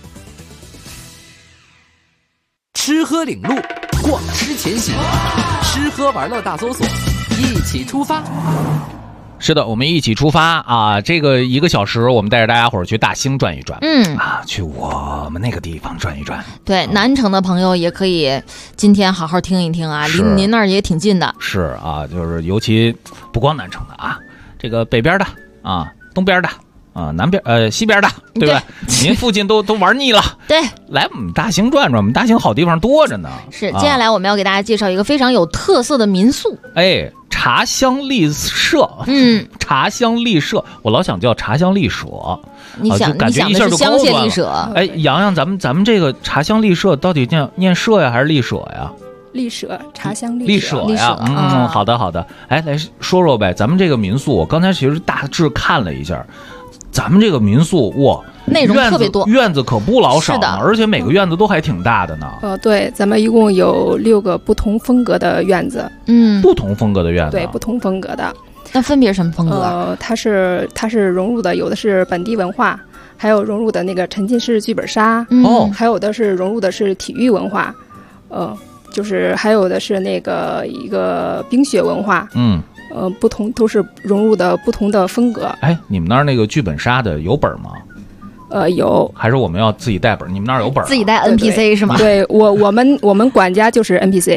吃喝领路，逛吃前行，吃喝玩乐大搜索，一起出发。 是的，我们一起出发啊！这个1个小时，我们带着大家伙儿去大兴转一转，去我们那个地方转一转。 对，南城的朋友也可以今天好好听一听啊，离您那儿也挺近的。 是啊，就是尤其不光南城的啊，这个北边的啊，东边的啊，南边西边的，对吧？您附近都玩腻了， 对， 来我们大兴转转，我们大兴好地方多着呢。 是，接下来我们要给大家介绍一个非常有特色的民宿。 哎。茶香丽舍，茶香丽舍，我老想叫茶香丽舍， 你想的是香榭丽舍。 哎，洋洋，咱们这个茶香丽舍到底念舍呀还是丽舍呀？ 丽舍，茶香丽舍呀。好的。哎，来说说呗，咱们这个民宿，我刚才其实大致看了一下，咱们这个民宿哇， 内容特别多， 院子可不老少呢，而且每个院子都还挺大的呢。 对，咱们一共有6个不同风格的院子。 不同风格的院子。 对，不同风格的。 那分别什么风格？ 它是融入的，有的是本地文化，还有融入的那个沉浸式剧本杀，还有的是融入的是体育文化，就是还有的是那个一个冰雪文化。不同都是融入的不同的风格。 哎，你们那儿那个剧本杀的有本吗？ 有， 还是我们要自己带本？你们那儿有本？ 自己带 NPC 是吗？ 对，我们管家就是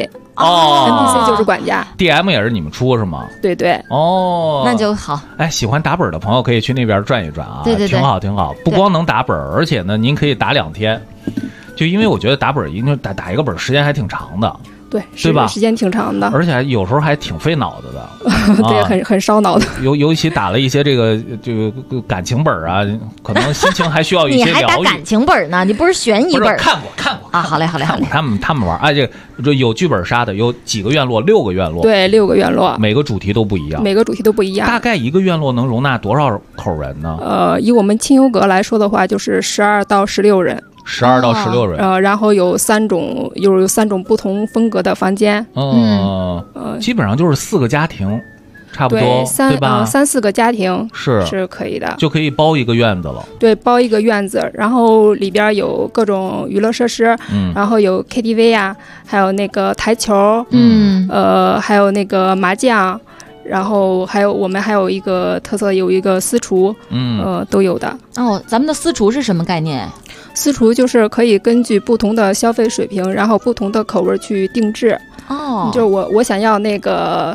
NPC。NPC 就是管家。 DM 也是你们出是吗？ 对。 那就好。 哎，喜欢打本的朋友可以去那边转一转啊。 对， 挺好。不光能打本，而且呢，您可以打2天。就因为我觉得打本一定打一个本时间还挺长的。 对吧？时间挺长的， 而且有时候还挺费脑子的。对，很烧脑的。 尤其打了一些这个感情本啊，可能心情还需要一些疗愈。 你还打感情本呢？你不是悬疑本？ 看过啊！好嘞。 他们玩，哎，这有剧本杀的，有几个院落，6个院落。 对，6个院落， 每个主题都不一样。 大概一个院落能容纳多少口人呢？ 以我们清幽阁来说的话，就是12到16人。 12到16人， 然后有3种不同风格的房间， 基本上就是4个家庭，差不多，对吧 ？3、4个家庭是可以的， 就可以包一个院子了。 对，包一个院子，然后里边有各种娱乐设施，然后有 KTV 呀，还有那个台球，还有那个麻将。然后我们还有一个特色，有一个私厨，都有的。 咱们的私厨是什么概念？ 私厨就是可以根据不同的消费水平，然后不同的口味去定制。就是我想要那个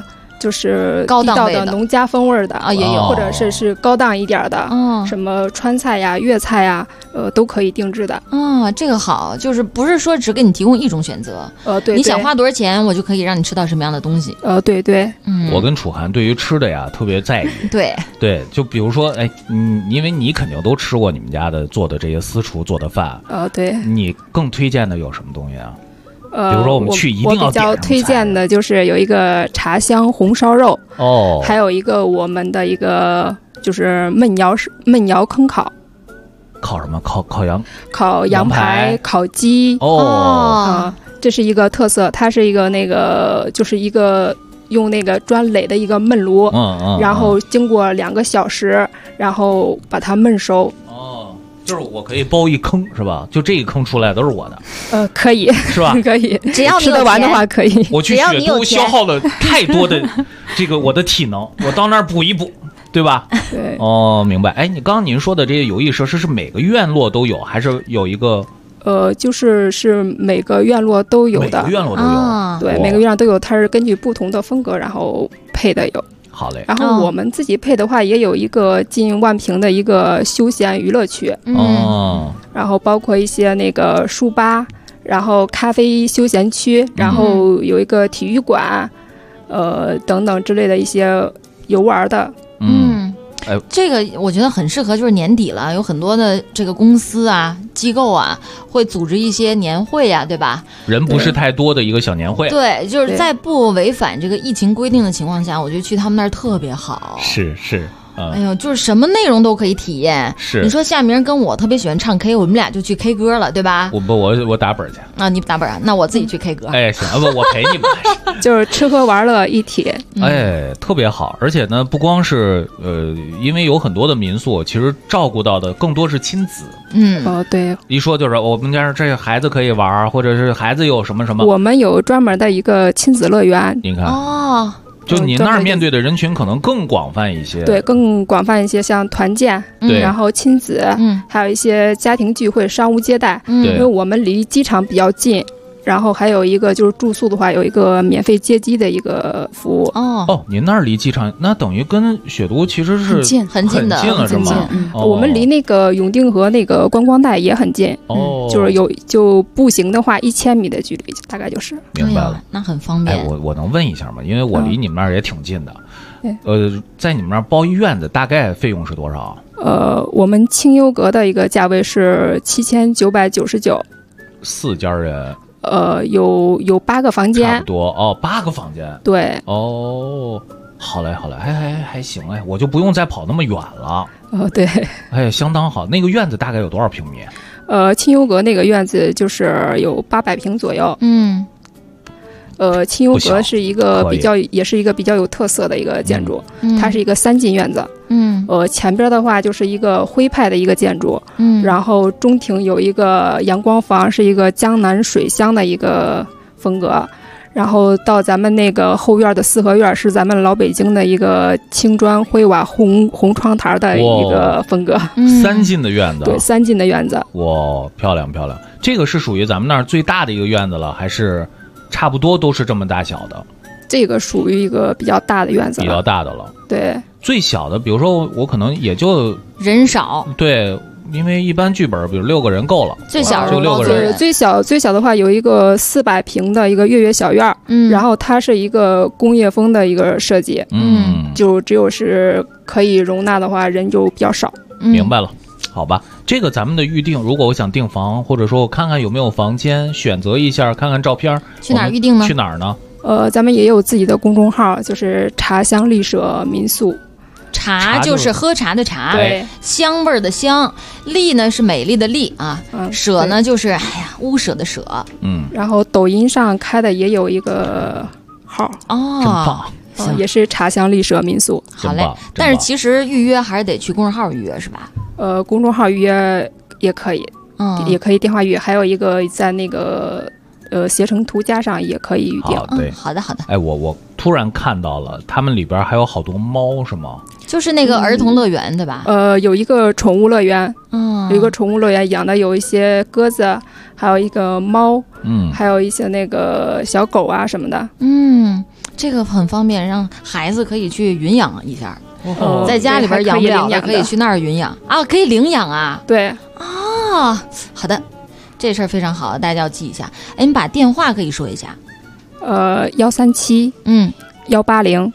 就是地道的农家风味的啊，也有， 或者是高档一点的，什么川菜呀、粤菜呀，都可以定制的。 这个好，就是不是说只给你提供一种选择， 对， 你想花多少钱，我就可以让你吃到什么样的东西。 对对， 我跟楚涵对于吃的呀特别在意。对，就比如说，因为你肯定都吃过你们家的做的这些私厨做的饭， 对， 你更推荐的有什么东西啊？比如说我们去一定要点上菜。 我比较推荐的就是有一个茶香红烧肉，还有一个我们的一个就是焖窑坑烤。 烤什么？ 烤羊排、烤鸡。这是一个特色，它是一个就是一个用那个砖垒的一个焖炉，然后经过2个小时，然后把它焖熟。 就是我可以包一坑是吧？就这一坑出来都是我的。 可以是吧？ 可以， 只要你吃得完的话可以。 我去雪都消耗了太多的这个我的体能，我到那儿补一补，对吧？ 对。 明白。您刚刚您说的这些游艺设施是每个院落都有，还是有一个？ 就是每个院落都有的。 每个院落都有。 对，每个院落都有，它是根据不同的风格然后配的有。 好嘞， 然后我们自己配的话，也有一个近万平的一个休闲娱乐区，然后包括一些那个书吧，然后咖啡休闲区，然后有一个体育馆，等等之类的一些游玩的， 这个我觉得很适合，就是年底了，有很多的这个公司啊、机构啊，会组织一些年会呀，对吧？ 人不是太多的一个小年会。 对，就是在不违反这个疫情规定的情况下，我觉得去他们那儿特别好。 是。 哎呦，就是什么内容都可以体验。 是， 你说夏明跟我特别喜欢唱 K， 我们俩就去 K 歌了，对吧？ 我打本去啊，你打本啊？那我自己去 K 歌。 行，我陪你们。 就是吃喝玩乐一体。 特别好，而且呢，不光是因为有很多的民宿，其实照顾到的更多是亲子。 对。 一说就是我们家这孩子可以玩，或者是孩子有什么什么。 我们有专门的一个亲子乐园。 你看。就你那儿面对的人群可能更广泛一些， 对，更广泛一些，像团建，然后亲子，还有一些家庭聚会、商务接待，因为我们离机场比较近，然后还有一个就是住宿的话，有一个免费接机的一个服务。 您那儿离机场，那等于跟雪都其实是很近的， 了是吗？ 我们离那个永定河那个观光带也很近，就是就步行的话1000米的距离，大概就是。 明白了， 那很方便。 我能问一下吗？因为我离你们那儿也挺近的。在你们那儿包一院子大概费用是多少？ 我们清幽阁的一个价位是7999。 4家人。 有8个房间， 差不多8个房间。 对。 好嘞，还行我就不用再跑那么远了。 对。 相当好。那个院子大概有多少平米？ 清幽阁那个院子就是有800平左右。清幽阁是一个也是一个比较有特色的一个建筑，它是一个3进院子。前边的话就是一个徽派的一个建筑，然后中庭有一个阳光房，是一个江南水乡的一个风格，然后到咱们那个后院的四合院是咱们老北京的一个青砖灰瓦红窗台的一个风格。 3进的院子。 对，3进的院子。 哇，漂亮。这个是属于咱们那儿最大的一个院子了，还是差不多都是这么大小的？ 这个属于一个比较大的院子了。 比较大的了。 对。 最小的，比如说我可能也就人少。 对。因为一般剧本比如6个人够了， 最小就6个人。 最小的话有一个400平的一个月小院，然后它是一个工业风的一个设计，就只有是可以容纳的话人就比较少。 明白了，好吧。这个咱们的预定，如果我想订房，或者说我看看有没有房间，选择一下，看看照片， 去哪儿预定呢？ 去哪儿呢？ 咱们也有自己的公众号，就是茶香丽舍民宿。 茶就是喝茶的茶， 对， 香味儿的香，丽呢是美丽的丽啊，舍呢就是屋舍的舍。 然后抖音上开的也有一个号真棒。 也是茶香丽舍民宿。 好嘞，但是其实预约还是得去公众号预约是吧？ 公众号预约也可以，也可以电话预约，还有一个在那个携程途家上也可以预定。 对， 好的。 我突然看到了，他们里边还有好多猫，是吗？ 就是那个儿童乐园对吧？ 有一个宠物乐园，有一个宠物乐园养的有一些鸽子， 还有一个猫，还有一些那个小狗啊什么的。 这个很方便，让孩子可以去云养一下。在家里边养不了的，可以去那儿云养啊，可以领养啊。 对啊，好的，这事儿非常好，大家要记一下。哎，你把电话可以说一下。 137， 180，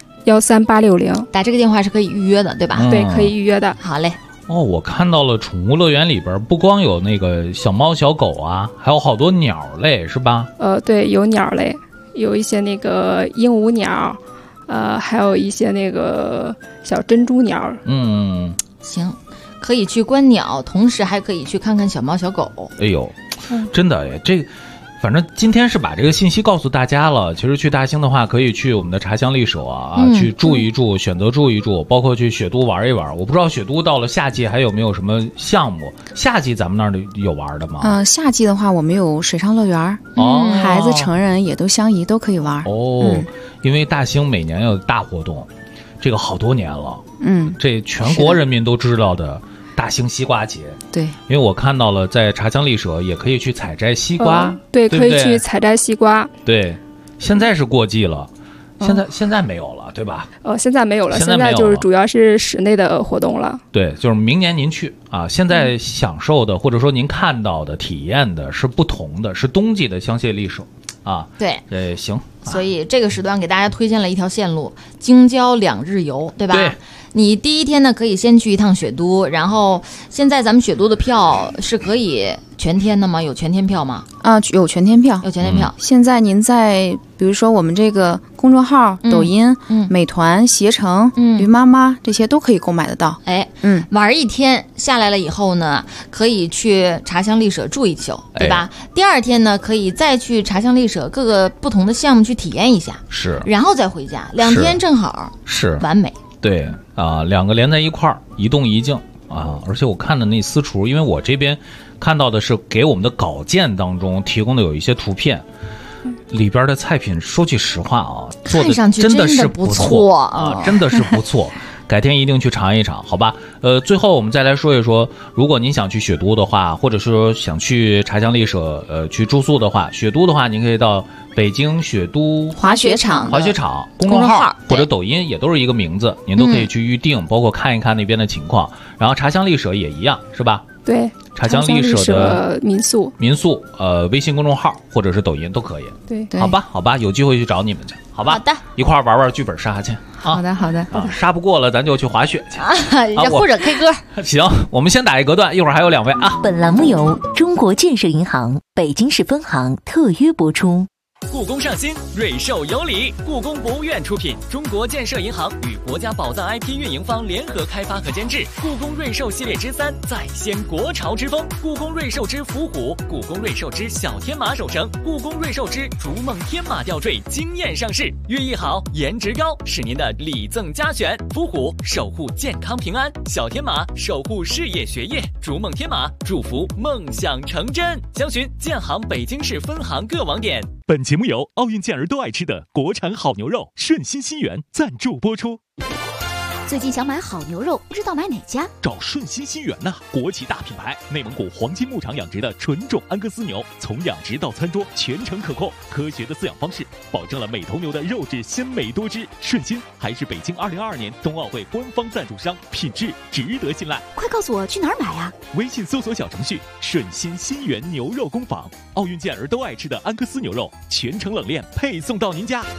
13860， 打这个电话是可以预约的，对吧？ 对，可以预约的。 好嘞。 我看到了宠物乐园里边不光有那个小猫小狗啊，还有好多鸟类，是吧？ 对，有鸟类，有一些那个鹦鹉鸟，还有一些那个小珍珠鸟。 行，可以去观鸟，同时还可以去看看小猫小狗。 哎呦，真的哎，这个。反正今天是把这个信息告诉大家了。其实去大兴的话，可以去我们的茶香丽舍啊，去住一住，选择住一住，包括去雪都玩一玩。我不知道雪都到了夏季还有没有什么项目？夏季咱们那儿有玩的吗？ 夏季的话，我们有水上乐园，孩子成人也都相宜，都可以玩。 因为大兴每年有大活动，这个好多年了。这全国人民都知道的。大兴西瓜节， 对， 因为我看到了，在茶香丽舍也可以去采摘西瓜， 对，可以去采摘西瓜。 对，现在是过季了，现在没有了，对吧？ 现在没有了，现在就是主要是室内的活动了。 对，就是明年您去啊，现在享受的或者说您看到的、体验的是不同的，是冬季的香榭丽舍啊。 对， 行。 所以这个时段给大家推荐了一条线路，京郊2日游，对吧？ 对。 你第一天呢，可以先去一趟雪都，然后现在咱们雪都的票是可以全天的吗？有全天票吗？ 有全天票， 有全天票。 现在您在比如说我们这个公众号、抖音、美团、携程、驴妈妈这些都可以购买得到。 玩一天下来了以后呢，可以去茶香丽舍住一宿，对吧？第二天呢，可以再去茶香丽舍各个不同的项目去体验一下， 是， 然后再回家，2天正好， 是完美。 对啊，2个连在一块儿，一动一静啊！而且我看的那私厨，因为我这边看到的是给我们的稿件当中提供的有一些图片，里边的菜品，说句实话啊，做的真的是不错啊，真的是不错。改天一定去尝一尝，好吧？最后我们再来说一说，如果您想去雪都的话，或者说想去茶香丽舍去住宿的话，雪都的话，您可以到北京雪都滑雪场公众号或者抖音也都是一个名字，您都可以去预定，包括看一看那边的情况。然后茶香丽舍也一样，是吧？ 对， 茶香丽舍的民宿， 微信公众号或者是抖音都可以。 对， 好吧，有机会去找你们去，好吧？ 好的， 一块玩剧本杀去。 好的。 杀不过了，咱就去滑雪去或者 K 歌。 行，我们先打一隔断，一会儿还有2位啊。 本栏目由中国建设银行北京市分行特约播出。 故宫上新，瑞兽有礼。故宫博物院出品，中国建设银行与国家宝藏 IP 运营方联合开发和监制。故宫瑞兽系列之3，再掀国潮之风。故宫瑞兽之伏虎，故宫瑞兽之小天马手绳，故宫瑞兽之逐梦天马吊坠惊艳上市。寓意好，颜值高，是您的礼赠佳选。伏虎守护健康平安，小天马守护事业学业，逐梦天马祝福梦想成真。详询建行北京市分行各网点。 本节目由奥运健儿都爱吃的国产好牛肉顺心新源赞助播出。 最近想买好牛肉，不知道买哪家？ 找顺心新源呐，国企大品牌，内蒙古黄金牧场养殖的纯种安格斯牛，从养殖到餐桌全程可控，科学的饲养方式保证了每头牛的肉质鲜美多汁。顺心还是北京2022年冬奥会官方赞助商，品质值得信赖。 快告诉我去哪儿买啊？ 微信搜索小程序顺心新源牛肉工坊，奥运健儿都爱吃的安格斯牛肉，全程冷链配送到您家。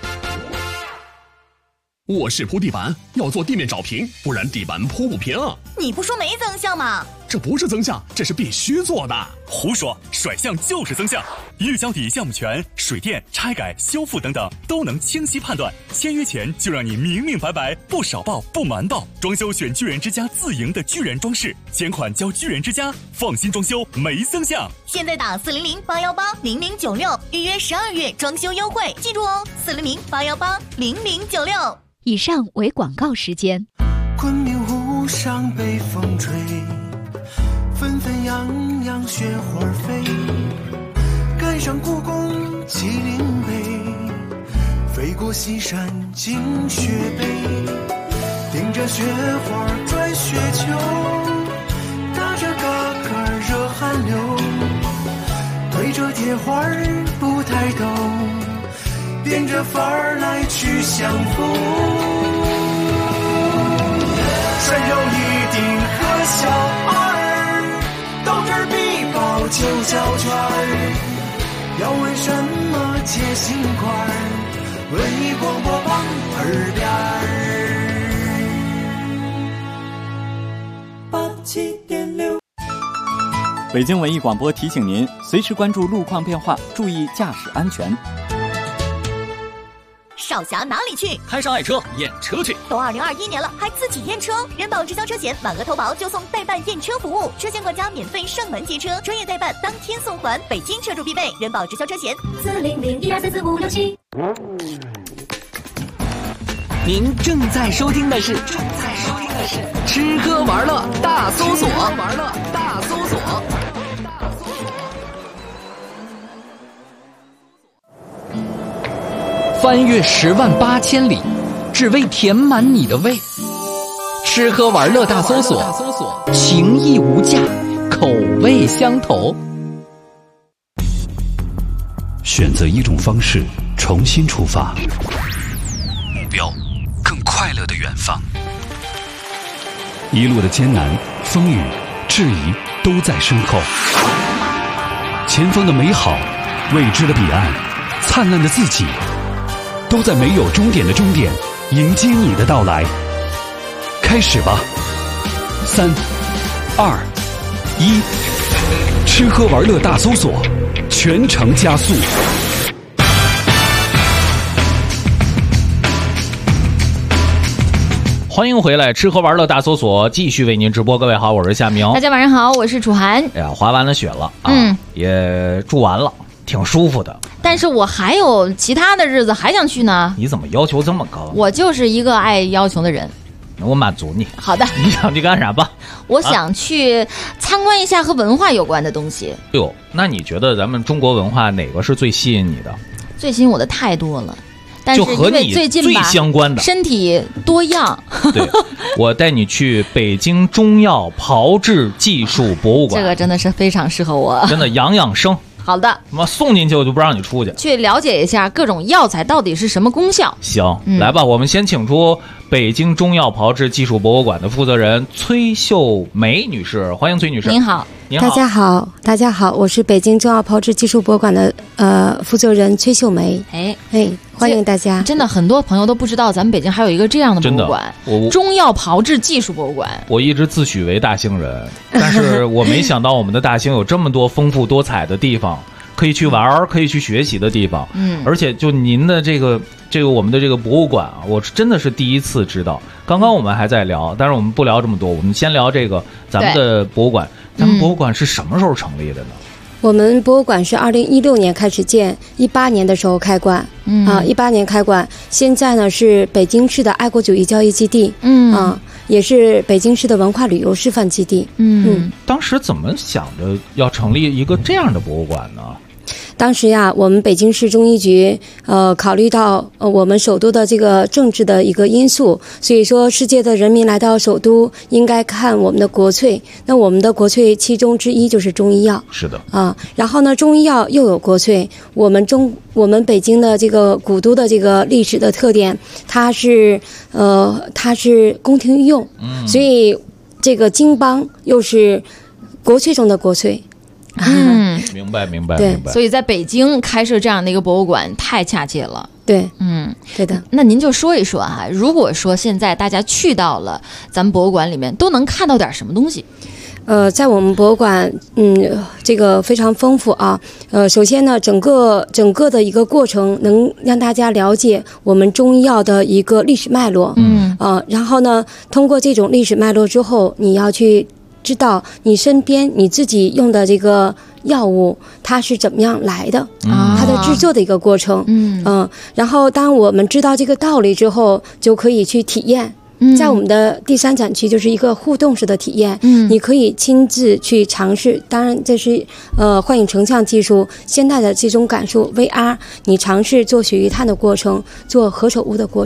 卧室铺地板要做地面找平，不然地板铺不平。 你不说没增项吗？ 这不是增项，这是必须做的。胡说，甩项就是增项。预交底项目权、水电、拆改、修复等等都能清晰判断。签约前就让你明明白白，不少报不瞒报。装修选巨人之家自营的巨人装饰，前款交巨人之家，放心装修没增项。 现在打400-818-0096预约12月装修优惠，记住哦，400-818-0096。 以上为广告时间。 昆明湖上北风吹，纷纷扬扬雪花飞，赶上故宫麒麟碑，飞过西山进雪北，顶着雪花转雪球，打着嘎嘎热汗流， 些花儿不太懂，变着法儿来去相逢。穿上一顶和小二，到这儿必报就交圈儿。要问什么解心块儿，文艺广播榜耳边儿。87.6。 北京文艺广播提醒您，随时关注路况变化，注意驾驶安全。 少侠哪里去？ 开上爱车验车去。 都2021年了，还自己验车？人保直销车险，满额投保就送代办验车服务，车险管家免费上门接车，专业代办当天送还，北京车主必备。人保直销车险40012344567。 您正在收听的是吃喝玩乐大搜索。翻越108000里，只为填满你的胃。吃喝玩乐大搜索，情义无价，口味相投。 选择一种方式，重新出发，目标更快乐的远方。一路的艰难、风雨、质疑都在身后，前方的美好、未知的彼岸、灿烂的自己，都在没有终点的终点迎接你的到来。开始吧，3、2、1，吃喝玩乐大搜索，全程加速。 欢迎回来，吃喝玩乐大搜索继续为您直播。各位好，我是夏明。 大家晚上好，我是楚涵。 哎呀，滑完了雪了啊，也住完了，挺舒服的。 但是我还有其他的日子还想去呢。 你怎么要求这么高？ 我就是一个爱要求的人。 我满足你。 好的。 你想去干啥吧？ 我想去参观一下和文化有关的东西。 哎呦，那你觉得咱们中国文化哪个是最吸引你的？ 最吸引我的太多了。但是就和你最相关的身体多样。 对，我带你去北京中药炮制技术博物馆， 这个真的是非常适合我， 真的养养生。 好的， 我送进去我就不让你出去， 去了解一下各种药材到底是什么功效。 行，来吧，我们先请出北京中药炮制技术博物馆的负责人崔秀梅女士，欢迎崔女士。 您好。 大家好，大家好，我是北京中药炮制技术博物馆的负责人崔秀梅。欢迎大家。 真的很多朋友都不知道咱们北京还有一个这样的博物馆，中药炮制技术博物馆。 我一直自诩为大兴人，但是我没想到我们的大兴有这么多丰富多彩的地方，可以去玩，可以去学习的地方。而且就您的这个我们的这个博物馆啊，我真的是第一次知道。刚刚我们还在聊，但是我们不聊这么多，我们先聊这个咱们的博物馆。咱们博物馆是什么时候成立的呢？ 我们博物馆是2016年开始建，18年的时候开馆。18年开馆，现在呢是北京市的爱国主义教育基地。也是北京市的文化旅游示范基地。 当时怎么想着要成立一个这样的博物馆呢？ 当时呀，我们北京市中医局考虑到我们首都的这个政治的一个因素，所以说世界的人民来到首都应该看我们的国粹。那我们的国粹其中之一就是中医药。 是的然后呢，中医药又有国粹。我们北京的这个古都的这个历史的特点，它是宫廷御用，所以这个经邦又是国粹中的国粹。 明白。 对， 所以在北京开设这样的一个博物馆太恰切了。 对，对的。 那您就说一说哈，如果说现在大家去到了咱们博物馆里面，都能看到点什么东西？ 在我们博物馆，这个非常丰富啊。首先呢，整个的一个过程能让大家了解我们中医药的一个历史脉络。然后呢，通过这种历史脉络之后，你要去知道你身边你自己用的这个药物它是怎么样来的，它的制作的一个过程。然后当我们知道这个道理之后，就可以去体验。在我们的第3展区就是一个互动式的体验，你可以亲自去尝试。当然这是幻影成像技术现代的这种感受 VR， 你尝试做血鱼炭的过程，做何首乌的过程，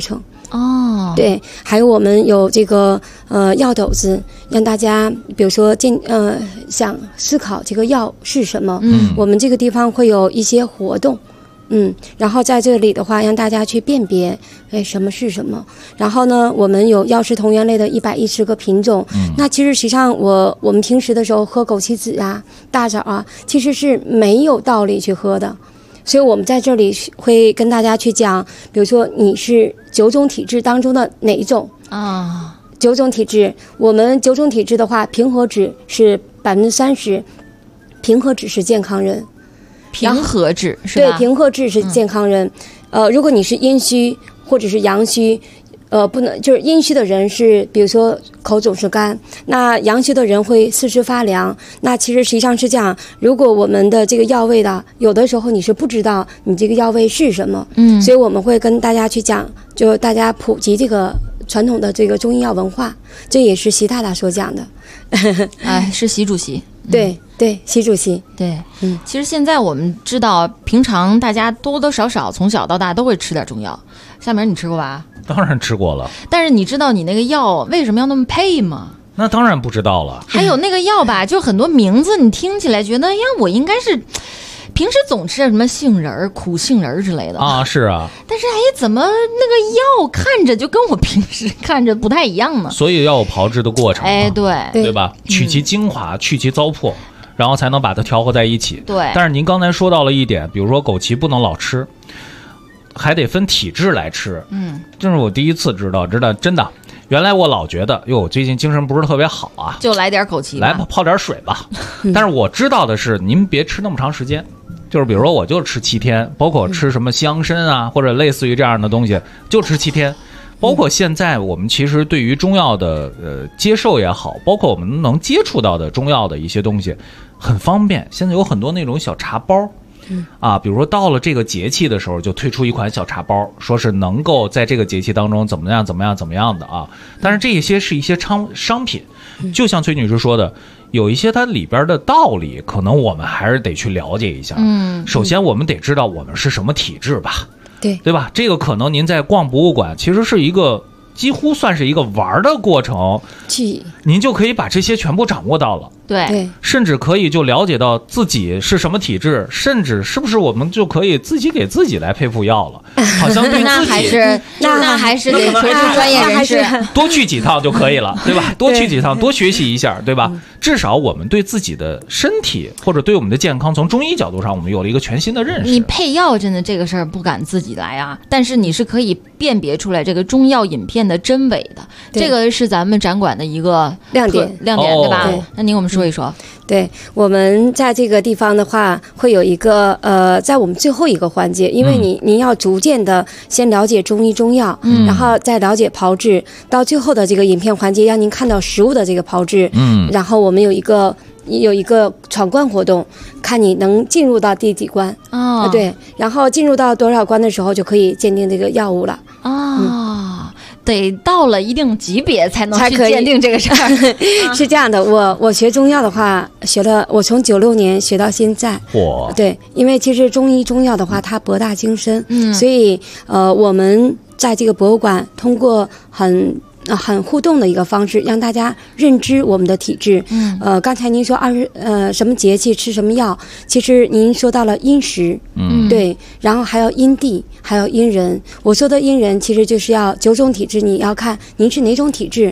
哦，对，还有我们有这个药斗子，让大家比如说想思考这个药是什么，我们这个地方会有一些活动。然后在这里的话，让大家去辨别，什么是什么。然后呢，我们有药食同源类的110个品种。那其实实际上我们平时的时候喝枸杞子啊、大枣啊，其实是没有道理去喝的。所以我们在这里会跟大家去讲，比如说你是9种体质当中的哪一种啊？9种体质，我们9种体质的话，平和质是30%，平和质是健康人。 平和质是吧？ 对，平和质是健康人。如果你是阴虚或者是阳虚，不能就是阴虚的人是，比如说口总是干，那阳虚的人会四肢发凉。那其实实际上是这样，如果我们的这个药味的，有的时候你是不知道你这个药味是什么，所以我们会跟大家去讲，就大家普及这个传统的这个中医药文化，这也是习大大所讲的。 是习主席。 对，习主席。 对，其实现在我们知道，平常大家多多少少从小到大都会吃点中药。夏明，你吃过吧？ 当然吃过了。 但是你知道你那个药为什么要那么配吗？ 那当然不知道了。 还有那个药吧，就很多名字你听起来觉得呀，我应该是平时总吃什么杏仁、苦杏仁之类的啊，是啊。 但是怎么那个药看着就跟我平时看着不太一样呢？ 所以要有炮制的过程。 对吧？取其精华，去其糟粕，然后才能把它调和在一起。 对。 但是您刚才说到了一点，比如说枸杞不能老吃，还得分体质来吃。这是我第一次知道，真的。原来我老觉得，我最近精神不是特别好啊， 就来点枸杞， 来泡点水吧。但是我知道的是，您别吃那么长时间。就是比如说，我就吃7天，包括吃什么香参啊，或者类似于这样的东西，就吃7天。包括现在我们其实对于中药的接受也好，包括我们能接触到的中药的一些东西，很方便。现在有很多那种小茶包。比如说到了这个节气的时候，就推出一款小茶包，说是能够在这个节气当中怎么样的啊。但是这些是一些商品，就像崔女士说的，有一些它里边的道理，可能我们还是得去了解一下。首先我们得知道我们是什么体质吧，对吧？这个可能您在逛博物馆，其实是一个几乎算是一个玩的过程，您就可以把这些全部掌握到了。 对， 甚至可以就了解到自己是什么体质，甚至是不是我们就可以自己给自己来配副药了？好像对自己那还是得垂直专业人士多去几趟就可以了，对吧？多去几趟，多学习一下，对吧？至少我们对自己的身体或者对我们的健康，从中医角度上，我们有了一个全新的认识。 你配药真的这个事儿不敢自己来啊，但是你是可以辨别出来这个中药饮片的真伪的，这个是咱们展馆的一个亮点， 对吧？那您我们说一说。 对，我们在这个地方的话，会有一个在我们最后一个环节，因为您要逐渐的先了解中医中药，然后再了解炮制，到最后的这个饮片环节，让您看到实物的这个炮制。然后我们有一个闯关活动，看你能进入到第几关对，然后进入到多少关的时候，就可以鉴定这个药物了。 得到了一定级别才能去鉴定这个事儿。 是这样的，我学中药的话，我从96年学到现在。对，因为其实中医中药的话，它博大精深，所以我们在这个博物馆通过很互动的一个方式，让大家认知我们的体质。刚才您说什么节气吃什么药，其实您说到了阴时，对，然后还有阴地，还有阴人。我说的阴人，其实就是要9种体质，你要看您是哪种体质。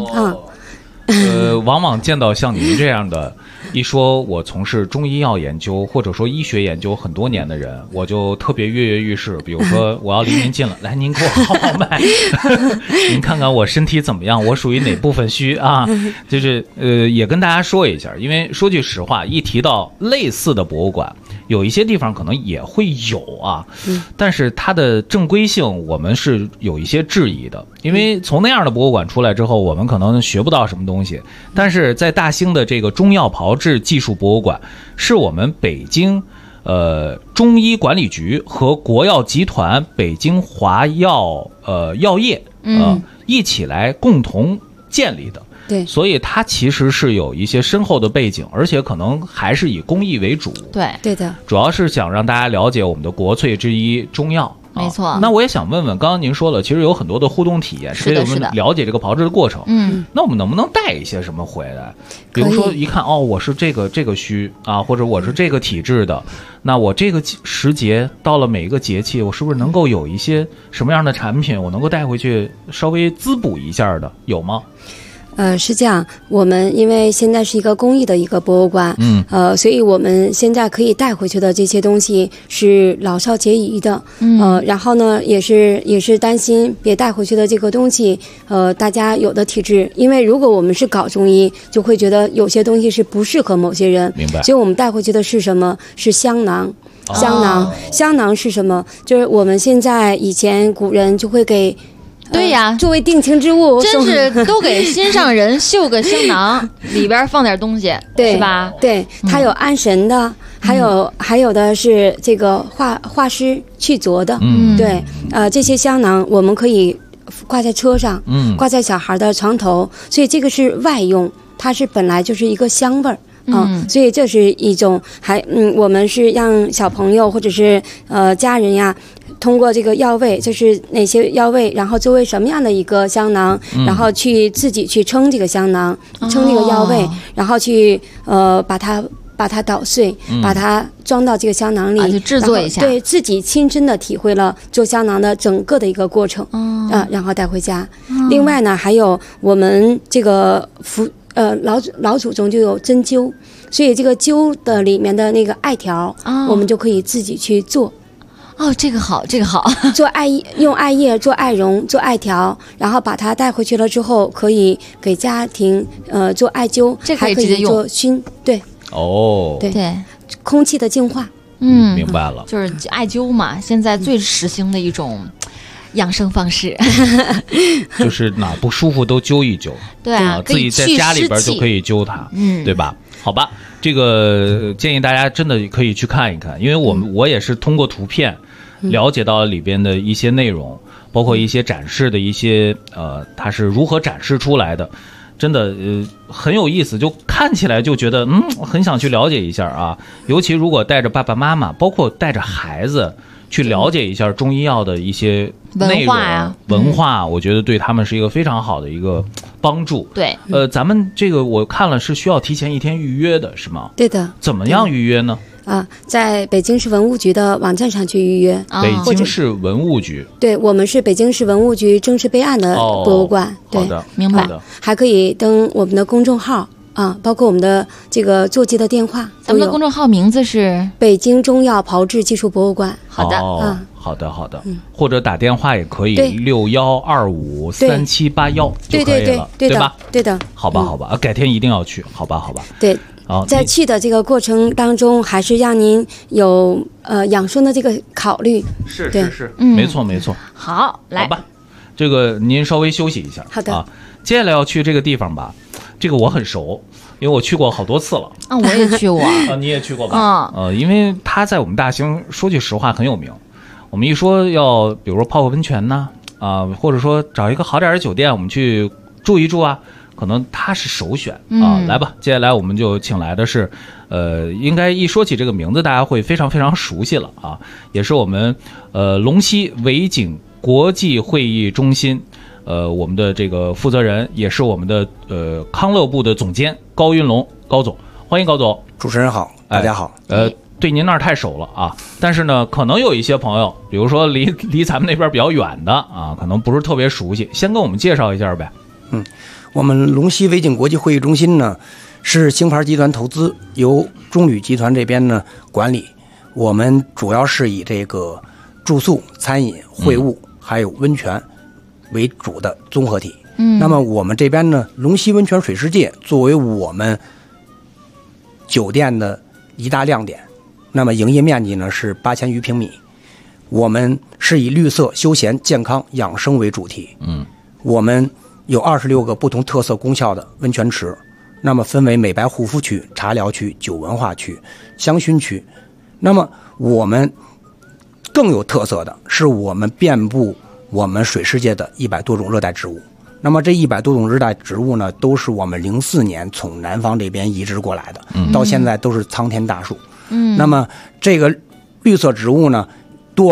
往往见到像您这样的，一说我从事中医药研究或者说医学研究很多年的人，我就特别跃跃欲试。比如说我要离您近了，来您给我号脉，您看看我身体怎么样，我属于哪部分虚啊？就是也跟大家说一下，因为说句实话，一提到类似的博物馆，有一些地方可能也会有啊，但是它的正规性我们是有一些质疑的，因为从那样的博物馆出来之后，我们可能学不到什么东西。但是在大兴的这个中药炮制技术博物馆，是我们北京中医管理局和国药集团北京华药药业一起来共同建立的。 对， 所以它其实是有一些深厚的背景，而且可能还是以公益为主。 对的， 主要是想让大家了解我们的国粹之一中药没错。 那我也想问问，刚刚您说了，其实有很多的互动体验，是给我们了解这个炮制的过程。那我们能不能带一些什么回来？比如说一看哦，我是这个虚啊，或者我是这个体质的，那我这个时节到了每一个节气，我是不是能够有一些什么样的产品，我能够带回去稍微滋补一下的，有吗？ 是这样，我们因为现在是一个公益的一个博物馆，所以我们现在可以带回去的这些东西是老少皆宜的，然后呢，也是担心别带回去的这个东西，大家有的体质，因为如果我们是搞中医，就会觉得有些东西是不适合某些人， 明白？ 所以我们带回去的是什么？是香囊。香囊是什么？就是我们现在以前古人就会给。 对呀， 作为定情之物， 真是都给心上人绣个香囊，里边放点东西， 对， 是吧？ 对，它有安神的，还有的是这个化湿去浊的，对，这些香囊我们可以挂在车上，挂在小孩的床头，所以这个是外用，它是本来就是一个香味儿。所以这是一种，我们是让小朋友或者是家人呀，通过这个药味，就是哪些药味，然后作为什么样的一个香囊，然后去自己去称这个香囊，称这个药味，然后去把它捣碎，把它装到这个香囊里， 去制作一下， 对自己亲身的体会了做香囊的整个的一个过程，然后带回家。另外呢，还有我们这个老祖宗就有针灸，所以这个灸的里面的那个艾条，我们就可以自己去做。 这个好， 做用艾叶做艾绒，做艾条，然后把它带回去了之后，可以给家庭做艾灸， 这还可以做熏，对，对，空气的净化， 明白了， 就是艾灸嘛，现在最时兴的一种养生方式， 就是哪不舒服都灸一灸， 对啊， 自己在家里边就可以灸它，对吧？好吧，这个建议大家真的可以去看一看，因为我也是通过图片了解到里边的一些内容，包括一些展示的一些它是如何展示出来的，真的很有意思，就看起来就觉得很想去了解一下啊，尤其如果带着爸爸妈妈，包括带着孩子去了解一下中医药的一些内容文化，我觉得对他们是一个非常好的一个帮助。 对， 咱们这个我看了是需要提前1天预约的，是吗？ 对的。 怎么样预约呢？ 在北京市文物局的网站上去预约。 北京市文物局， 对，我们是北京市文物局正式备案的博物馆。对， 好的， 明白。 还可以登我们的公众号。包括我们的这个座机的电话， 咱们的公众号名字是北京中药炮制技术博物馆。 好的， 好的，或者打电话也可以，61253781就可以了，对吧？ 对的。 好吧，改天一定要去，好吧。 对，在去的这个过程当中，还是让您有养生的这个考虑。 是，没错。 好，来， 好吧，这个您稍微休息一下。 好的。 接下来要去这个地方吧。这个我很熟，因为我去过好多次了。 我也去过。 你也去过吧？因为他在我们大兴，说句实话很有名。我们一说要，比如说泡个温泉呢，或者说找一个好点的酒店，我们去住一住啊，可能他是首选啊。来吧，接下来我们就请来的是，应该一说起这个名字，大家会非常非常熟悉了啊，也是我们龙溪维景国际会议中心。我们的这个负责人也是我们的康乐部的总监高云龙高总，欢迎高总。 主持人好，大家好。 对您那儿太熟了啊，但是呢，可能有一些朋友，比如说离咱们那边比较远的啊，可能不是特别熟悉，先跟我们介绍一下呗。 我们龙溪维景国际会议中心呢，是星牌集团投资，由中旅集团这边呢管理。我们主要是以这个住宿、餐饮、会务还有温泉为主的综合体。那么我们这边呢，龙溪温泉水世界作为我们酒店的一大亮点，那么营业面积呢是8000余平米。我们是以绿色、休闲、健康、养生为主题。我们有26个不同特色功效的温泉池，那么分为美白护肤区、茶疗区、酒文化区、香薰区。那么我们更有特色的是，我们遍布我们水世界的100多种热带植物。那么这100多种热带植物呢，都是我们04年从南方这边移植过来的，到现在都是苍天大树。那么这个绿色植物呢多了，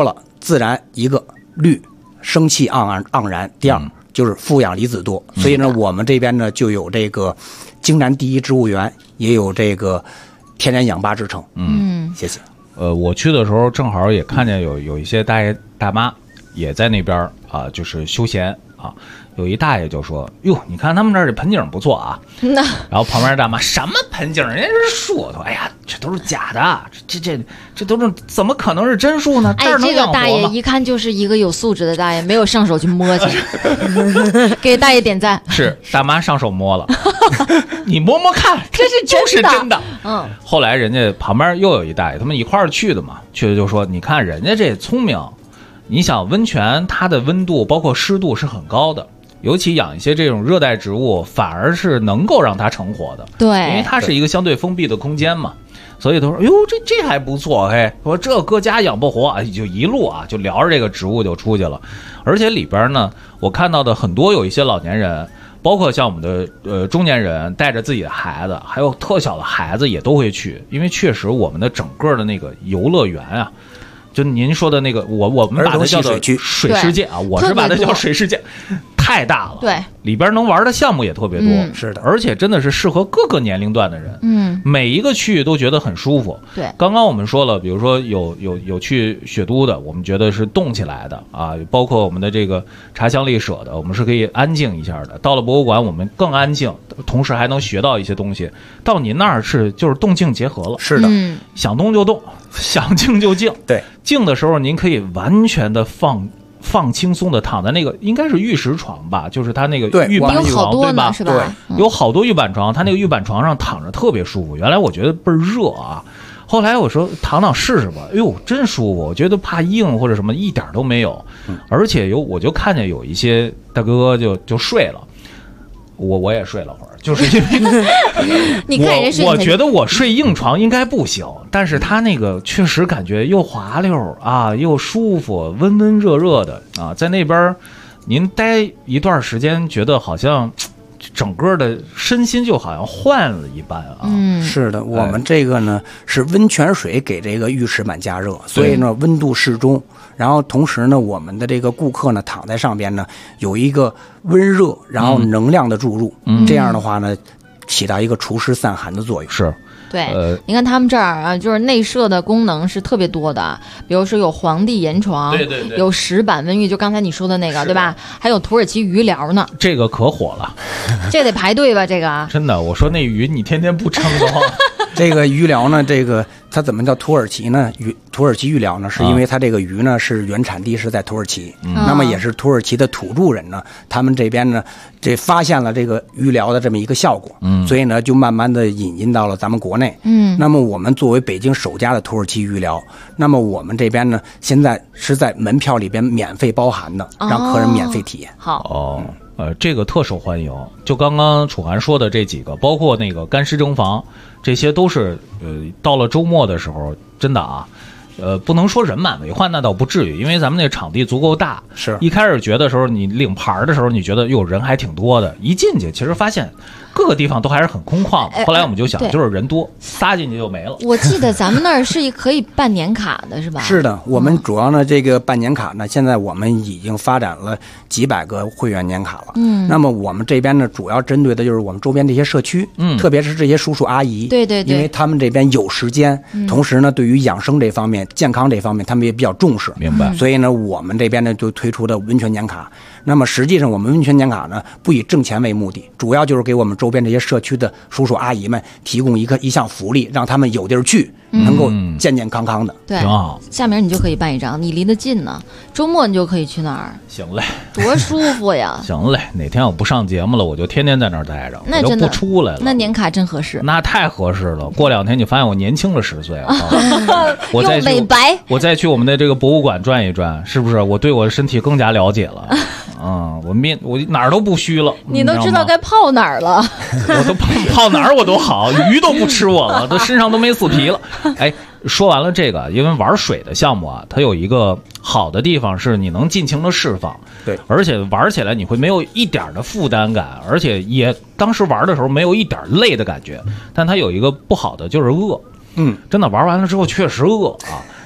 自然一个绿，生气盎然。第二就是富氧离子多，所以呢，我们这边呢就有这个京南第一植物园，也有这个天然氧吧之称。谢谢。 我去的时候正好也看见有一些大爷大妈也在那边啊，就是休闲啊。有一大爷就说：“哟，你看他们这儿这盆景不错啊。”然后旁边大妈：“什么盆景？人家是树。”他说：“哎呀，这都是假的，这都是怎么可能是真树呢？这儿能养活吗？” 这个大爷一看就是一个有素质的大爷，没有上手去摸去，给大爷点赞。 是大妈上手摸了，你摸摸看， 这是就是真的。后来人家旁边又有一大爷，他们一块儿去的嘛，去的就说：“你看人家这聪明，你想温泉它的温度包括湿度是很高的。”尤其养一些这种热带植物，反而是能够让它成活的。 对， 因为它是一个相对封闭的空间嘛，所以他说：“哟，这还不错嘿。”说这搁家养不活，就一路啊就聊着这个植物就出去了。而且里边呢，我看到的很多有一些老年人，包括像我们的中年人带着自己的孩子，还有特小的孩子也都会去，因为确实我们的整个的那个游乐园啊。就您说的那个，我们把它叫做水世界啊，我是把它叫水世界，太大了。 对， 里边能玩的项目也特别多， 是的， 而且真的是适合各个年龄段的人。每一个区域都觉得很舒服。 对， 刚刚我们说了，比如说有去雪都的，我们觉得是动起来的啊，包括我们的这个茶香丽舍的，我们是可以安静一下的。到了博物馆，我们更安静，同时还能学到一些东西。到您那儿就是动静结合了。 是的， 想动就动，想静就静。 对。 静的时候，您可以完全的放轻松的躺在那个应该是玉石床吧，就是它那个玉板床，对吧？ 是吧？ 有好多玉板床，它那个玉板床上躺着特别舒服。原来我觉得倍儿热啊，后来我说躺试试吧，哎呦真舒服，我觉得怕硬或者什么一点都没有，而且我就看见有一些大哥就睡了，我也睡了会儿。就是因为你看人睡我觉得我睡硬床应该不行，但是他那个确实感觉又滑溜啊，又舒服，温温热热的啊，在那边您待一段时间，觉得好像整个的身心就好像换了一般啊。 是的，我们这个呢是温泉水给这个浴池板加热，所以呢温度适中。然后同时呢，我们的这个顾客呢躺在上边呢，有一个温热，然后能量的注入，这样的话呢，起到一个除湿散寒的作用。 是。 对，你看他们这儿啊，就是内设的功能是特别多的，比如说有皇帝岩床， 对， 有石板温浴，就刚才你说的那个，对吧？还有土耳其鱼疗呢， 这个可火了， 这得排队吧？这个真的，我说那鱼你天天不撑的话， 这个鱼疗呢，这个它怎么叫土耳其呢？土耳其鱼疗呢，是因为它这个鱼呢是原产地是在土耳其，那么也是土耳其的土著人呢，他们这边呢这发现了这个鱼疗的这么一个效果，所以呢就慢慢的引进到了咱们国内。那么我们作为北京首家的土耳其鱼疗，那么我们这边呢现在是在门票里边免费包含的，让客人免费体验。 好这个特受欢迎。就刚刚楚涵说的这几个，包括那个干湿蒸房，这些都是到了周末的时候，真的啊。不能说人满为患，那倒不至于，因为咱们那场地足够大。 是一开始觉得时候，你领牌的时候，你觉得哟人还挺多的，一进去其实发现各个地方都还是很空旷的。后来我们就想，就是人多，撒进去就没了。 我记得咱们那儿是可以办年卡的，是吧？ 是的，我们主要呢这个办年卡呢，现在我们已经发展了几百个会员年卡了。那么我们这边呢，主要针对的就是我们周边这些社区，特别是这些叔叔阿姨， 对， 因为他们这边有时间，同时呢，对于养生这方面、健康这方面，他们也比较重视。 明白。 所以呢，我们这边呢就推出的温泉年卡。那么实际上，我们温泉年卡呢不以挣钱为目的，主要就是给我们周边这些社区的叔叔阿姨们提供一项福利，让他们有地儿去，能够健健康康的。 对， 挺好。 下面你就可以办一张，你离得近呢，周末你就可以去那儿。 行嘞， 多舒服呀！ 行嘞，哪天我不上节目了，我就天天在那儿待着， 那我就不出来了。 那年卡真合适， 那太合适了。过2天你发现我年轻了10岁啊！ 又美白， 我再去我们的这个博物馆转一转，是不是？我对我的身体更加了解了。我哪儿都不虚了， 你都知道该泡哪儿了。 我都泡哪儿我都好，鱼都不吃我了，都身上都没死皮了。哎，说完了这个，因为玩水的项目啊，它有一个好的地方是你能尽情的释放， 对， 而且玩起来你会没有一点的负担感，而且也当时玩的时候没有一点累的感觉。但它有一个不好的就是饿，真的玩完了之后确实饿啊。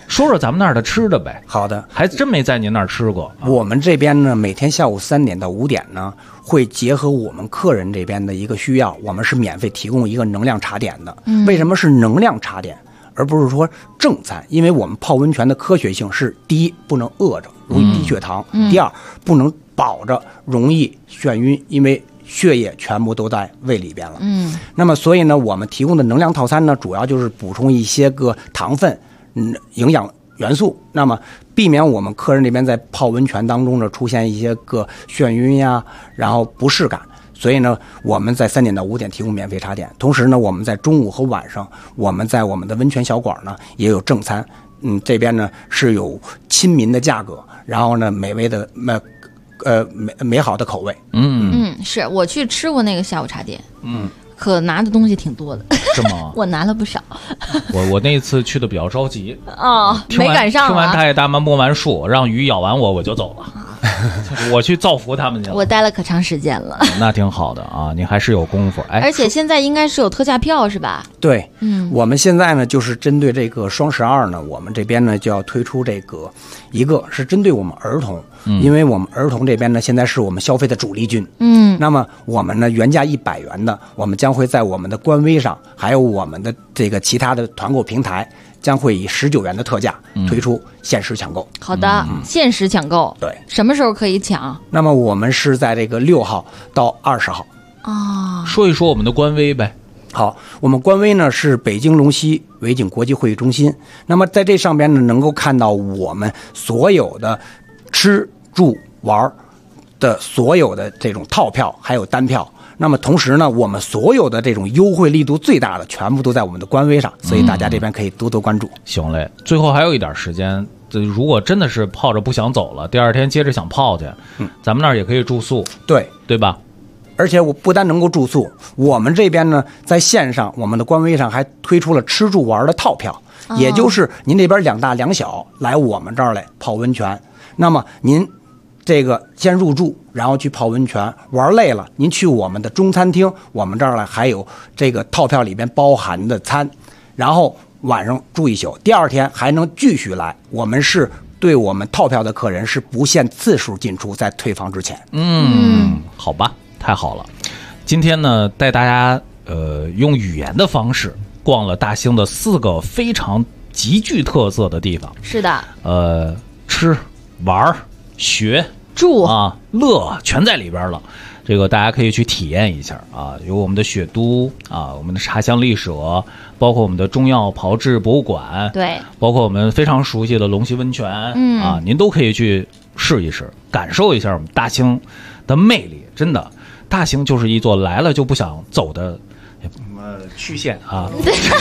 说说咱们那儿的吃的呗。 好的， 还真没在您那儿吃过。 我们这边呢，每天下午3点到5点呢，会结合我们客人这边的一个需要，我们是免费提供一个能量茶点的。为什么是能量茶点，而不是说正餐？因为我们泡温泉的科学性是：第一，不能饿着，容易低血糖；第二，不能饱着，容易眩晕，因为血液全部都在胃里边了。那么所以呢，我们提供的能量套餐呢，主要就是补充一些个糖分、营养元素，那么避免我们客人这边在泡温泉当中呢出现一些个眩晕呀，然后不适感。所以呢，我们在3点到5点提供免费茶点，同时呢，我们在中午和晚上，我们在我们的温泉小馆呢也有正餐。这边呢是有亲民的价格，然后呢美味的美好的口味。 是我去吃过那个下午茶店，可拿的东西挺多的， 是吗？ 我拿了不少。 我那次去的比较着急没赶上。 听完大爷大妈摸完树，让鱼咬完我就走了。我去造福他们去了。 我待了可长时间了。 那挺好的啊，你还是有功夫。 而且现在应该是有特价票是吧？ 对，我们现在呢就是针对这个双12呢，我们这边呢就要推出这个，一个是针对我们儿童，因为我们儿童这边呢现在是我们消费的主力军。那么我们呢原价100元的，我们将会在我们的官微上，还有我们的这个其他的团购平台，将会以19元的特价推出限时抢购。 好的，限时抢购。 对， 什么时候可以抢？ 那么我们是在这个6号到20号。 说一说我们的官微呗。 好，我们官微呢是北京龙溪维景国际会议中心。那么在这上边呢，能够看到我们所有的吃住玩的所有的这种套票，还有单票。那么同时呢，我们所有的这种优惠力度最大的，全部都在我们的官微上，所以大家这边可以多多关注。 行嘞，最后还有一点时间，如果真的是泡着不想走了，第2天接着想泡去，咱们那儿也可以住宿，对吧？ 而且我不单能够住宿，我们这边呢，在线上我们的官微上还推出了吃住玩的套票，也就是您这边2大2小来我们这儿来泡温泉，那么您这个先入住，然后去泡温泉，玩累了，您去我们的中餐厅，我们这儿来还有这个套票里边包含的餐，然后晚上住1宿，第2天还能继续来。我们是对我们套票的客人是不限次数进出，在退房之前。 好吧，太好了。今天呢，带大家用语言的方式逛了大兴的4个非常极具特色的地方。 是的， 吃、玩、学、 住啊、乐全在里边了。这个大家可以去体验一下啊，有我们的雪都啊，我们的茶香丽舍，包括我们的中药炮制博物馆， 对， 包括我们非常熟悉的龙溪温泉，啊，您都可以去试一试，感受一下我们大兴的魅力。真的，大兴就是一座来了就不想走的区县啊，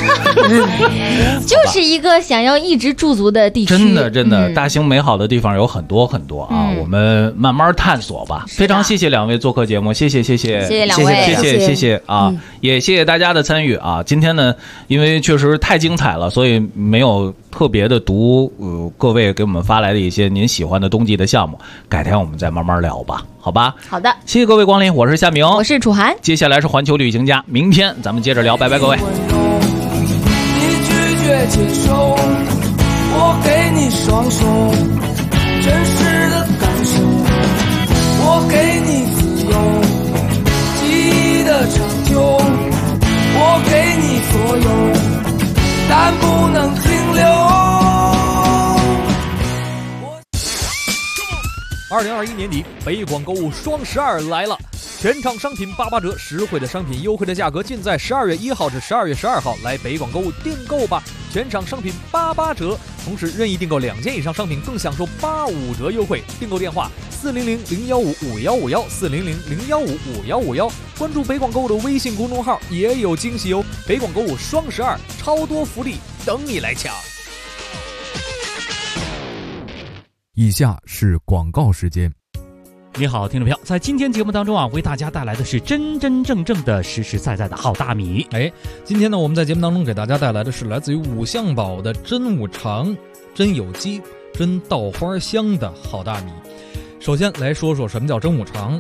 就是一个想要一直驻足的地区。 真的，大兴美好的地方有很多很多啊，我们慢慢探索吧。非常谢谢2位做客节目，谢谢两位， 谢谢啊，也谢谢大家的参与啊。今天呢，因为确实太精彩了，所以没有特别的读各位给我们发来的一些您喜欢的冬季的项目，改天我们再慢慢聊吧，好吧？ 好的， 谢谢各位光临，我是夏明， 我是楚涵， 接下来是环球旅行家，明天咱们接着聊，拜拜各位。 你拒绝接受，我给你双手，真实的感受，我给你自由，记忆的长久，我给你所有，但不能停留。 2021年底，北广购物双12来了，全场商品88折，实惠的商品，优惠的价格，尽在12月1号至12月12号来北广购物订购吧！全场商品88折，同时任意订购2件以上商品更享受85折优惠。订购电话400-015-5151，400-015-5151，关注北广购物的微信公众号也有惊喜哦！北广购物双12，超多福利等你来抢。 以下是广告时间。 你好，听众朋友，在今天节目当中啊，为大家带来的是真真正正的实实在在的好大米。 今天呢，我们在节目当中给大家带来的是来自于五香宝的真五常、真有机、真稻花香的好大米。首先来说说什么叫真五常。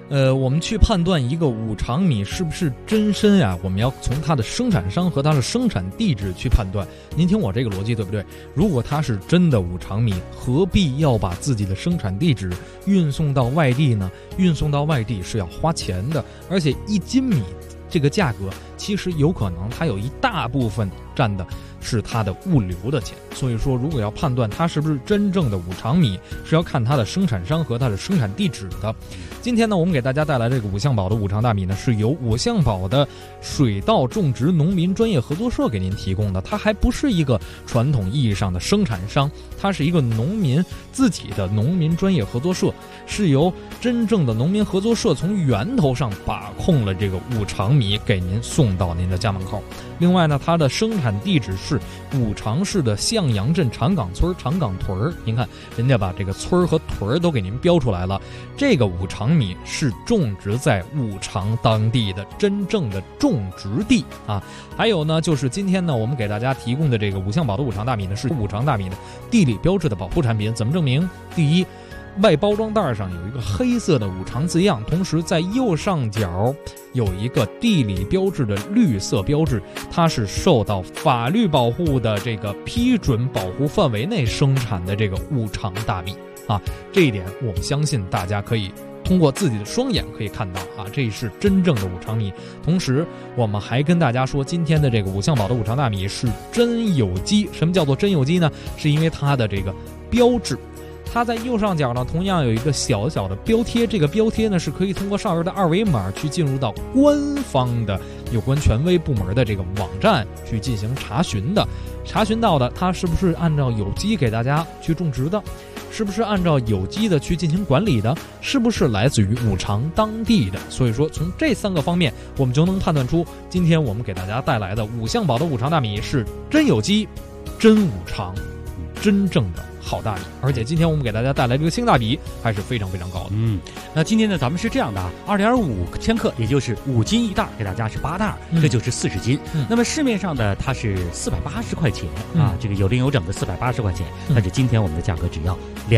我们去判断一个五常米是不是真参啊，我们要从它的生产商和它的生产地址去判断。您听我这个逻辑对不对？如果它是真的五常米，何必要把自己的生产地址运送到外地呢？运送到外地是要花钱的，而且1斤米这个价格其实有可能它有一大部分占的是它的物流的钱。所以说如果要判断它是不是真正的五常米，是要看它的生产商和它的生产地址的。今天呢，我们给大家带来这个五象宝的五常大米呢，是由五象宝的水稻种植农民专业合作社给您提供的。它还不是一个传统意义上的生产商，它是一个农民自己的农民专业合作社，是由真正的农民合作社从源头上把控了这个五常米，给您送到您的家门口。另外呢，它的生产地址是五常市的向阳镇长岗村长岗屯儿。您看，人家把这个村儿和屯儿都给您标出来了。这个五常米是种植在五常当地的真正的种植地啊。还有呢，就是今天呢，我们给大家提供的这个五象宝的五常大米呢，是五常大米的地理标志的保护产品。怎么证明？第一，外包装袋上有一个黑色的五常字样，同时在右上角有一个地理标志的绿色标志，它是受到法律保护的这个批准保护范围内生产的这个五常大米啊。这一点我们相信大家可以通过自己的双眼可以看到啊，这是真正的五常米。同时我们还跟大家说，今天的这个五象宝的五常大米是真有机。什么叫做真有机呢？是因为它的这个标志，它在右上角呢，同样有一个小小的标贴。这个标贴呢，是可以通过上面的二维码去进入到官方的有关权威部门的这个网站去进行查询的。查询到的，它是不是按照有机给大家去种植的？是不是按照有机的去进行管理的？是不是来自于五常当地的？所以说，从这3个方面，我们就能判断出，今天我们给大家带来的五象宝的五常大米是真有机、真五常，真正的好大米。而且今天我们给大家带来这个性价比还是非常非常高的。 那今天呢，咱们是这样的啊，2.5千克，也就是5斤一袋，给大家是8袋，这就是40斤。那么市面上的它是480块钱啊，这个有零有整的480块钱，但是今天我们的价格只要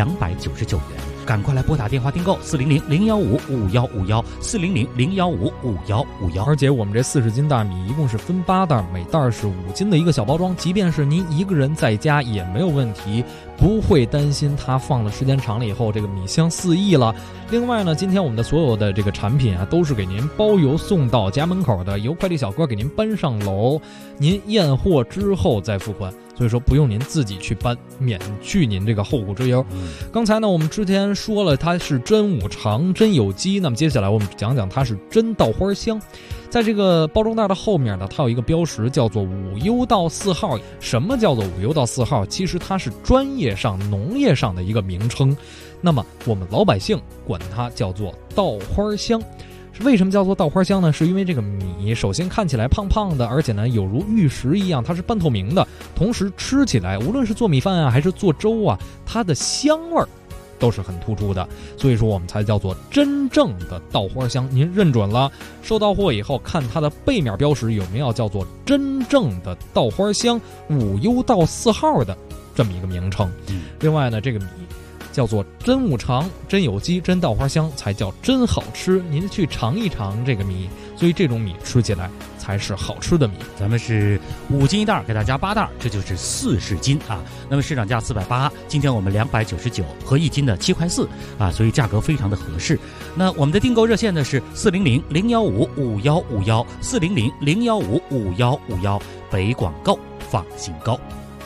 299元。赶快来拨打电话订购400-015-5151，400-015-5151。 而且我们这40斤大米一共是分8袋，每袋是5斤的一个小包装，即便是您一个人在家也没有问题，不会担心它放的时间长了以后这个米香四溢了。另外呢，今天我们的所有的这个产品啊，都是给您包邮送到家门口的，由快递小哥给您搬上楼，您验货之后再付款。所以说不用您自己去搬，免去您这个后顾之忧。刚才呢，我们之前说了它是真五常、真有机，那么接下来我们讲讲它是真稻花香。在这个包装袋的后面呢，它有一个标识叫做5优稻4号。什么叫做5优稻4号？其实它是专业上、农业上的一个名称。那么我们老百姓管它叫做稻花香。为什么叫做稻花香呢？是因为这个米首先看起来胖胖的，而且呢有如玉石一样，它是半透明的，同时吃起来无论是做米饭啊还是做粥啊，它的香味儿都是很突出的，所以说我们才叫做真正的稻花香。您认准了，收到货以后看它的背面标识有没有叫做真正的稻花香5优稻4号的这么一个名称。另外呢，这个米叫做真五常、真有机、真稻花香，才叫真好吃。您去尝一尝这个米，所以这种米吃起来才是好吃的米。 咱们是5斤一袋，给大家8袋，这就是40斤啊。那么市场价480，今天我们299，合1斤的7块4啊，所以价格非常的合适。那我们的订购热线呢是400-015-5151，400-015-5151，北广购，放心购。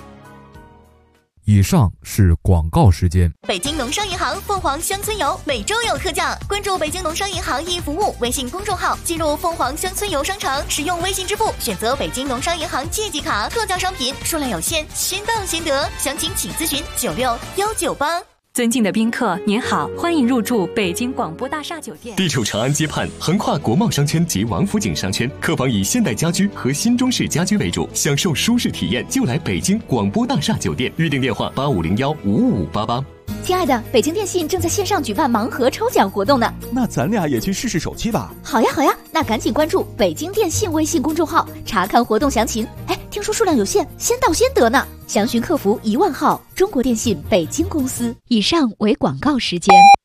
以上是广告时间。 北京农商银行凤凰乡村游每周有特价，关注北京农商银行易服务微信公众号，进入凤凰乡村游商城，使用微信支付选择北京农商银行借记卡，特价商品数量有限，先到先得，详情请咨询96198。 尊敬的宾客，您好，欢迎入住北京广播大厦酒店。 地处长安街畔，横跨国贸商圈及王府井商圈，客房以现代家居和新中式家居为主，享受舒适体验就来北京广播大厦酒店。预订电话8501-55588。 亲爱的，北京电信正在线上举办盲盒抽奖活动呢， 那咱俩也去试试手气吧。 好呀好呀，那赶紧关注北京电信微信公众号，查看活动详情。哎，听说数量有限，先到先得呢，详询客服10000号，中国电信北京公司。 以上为广告时间。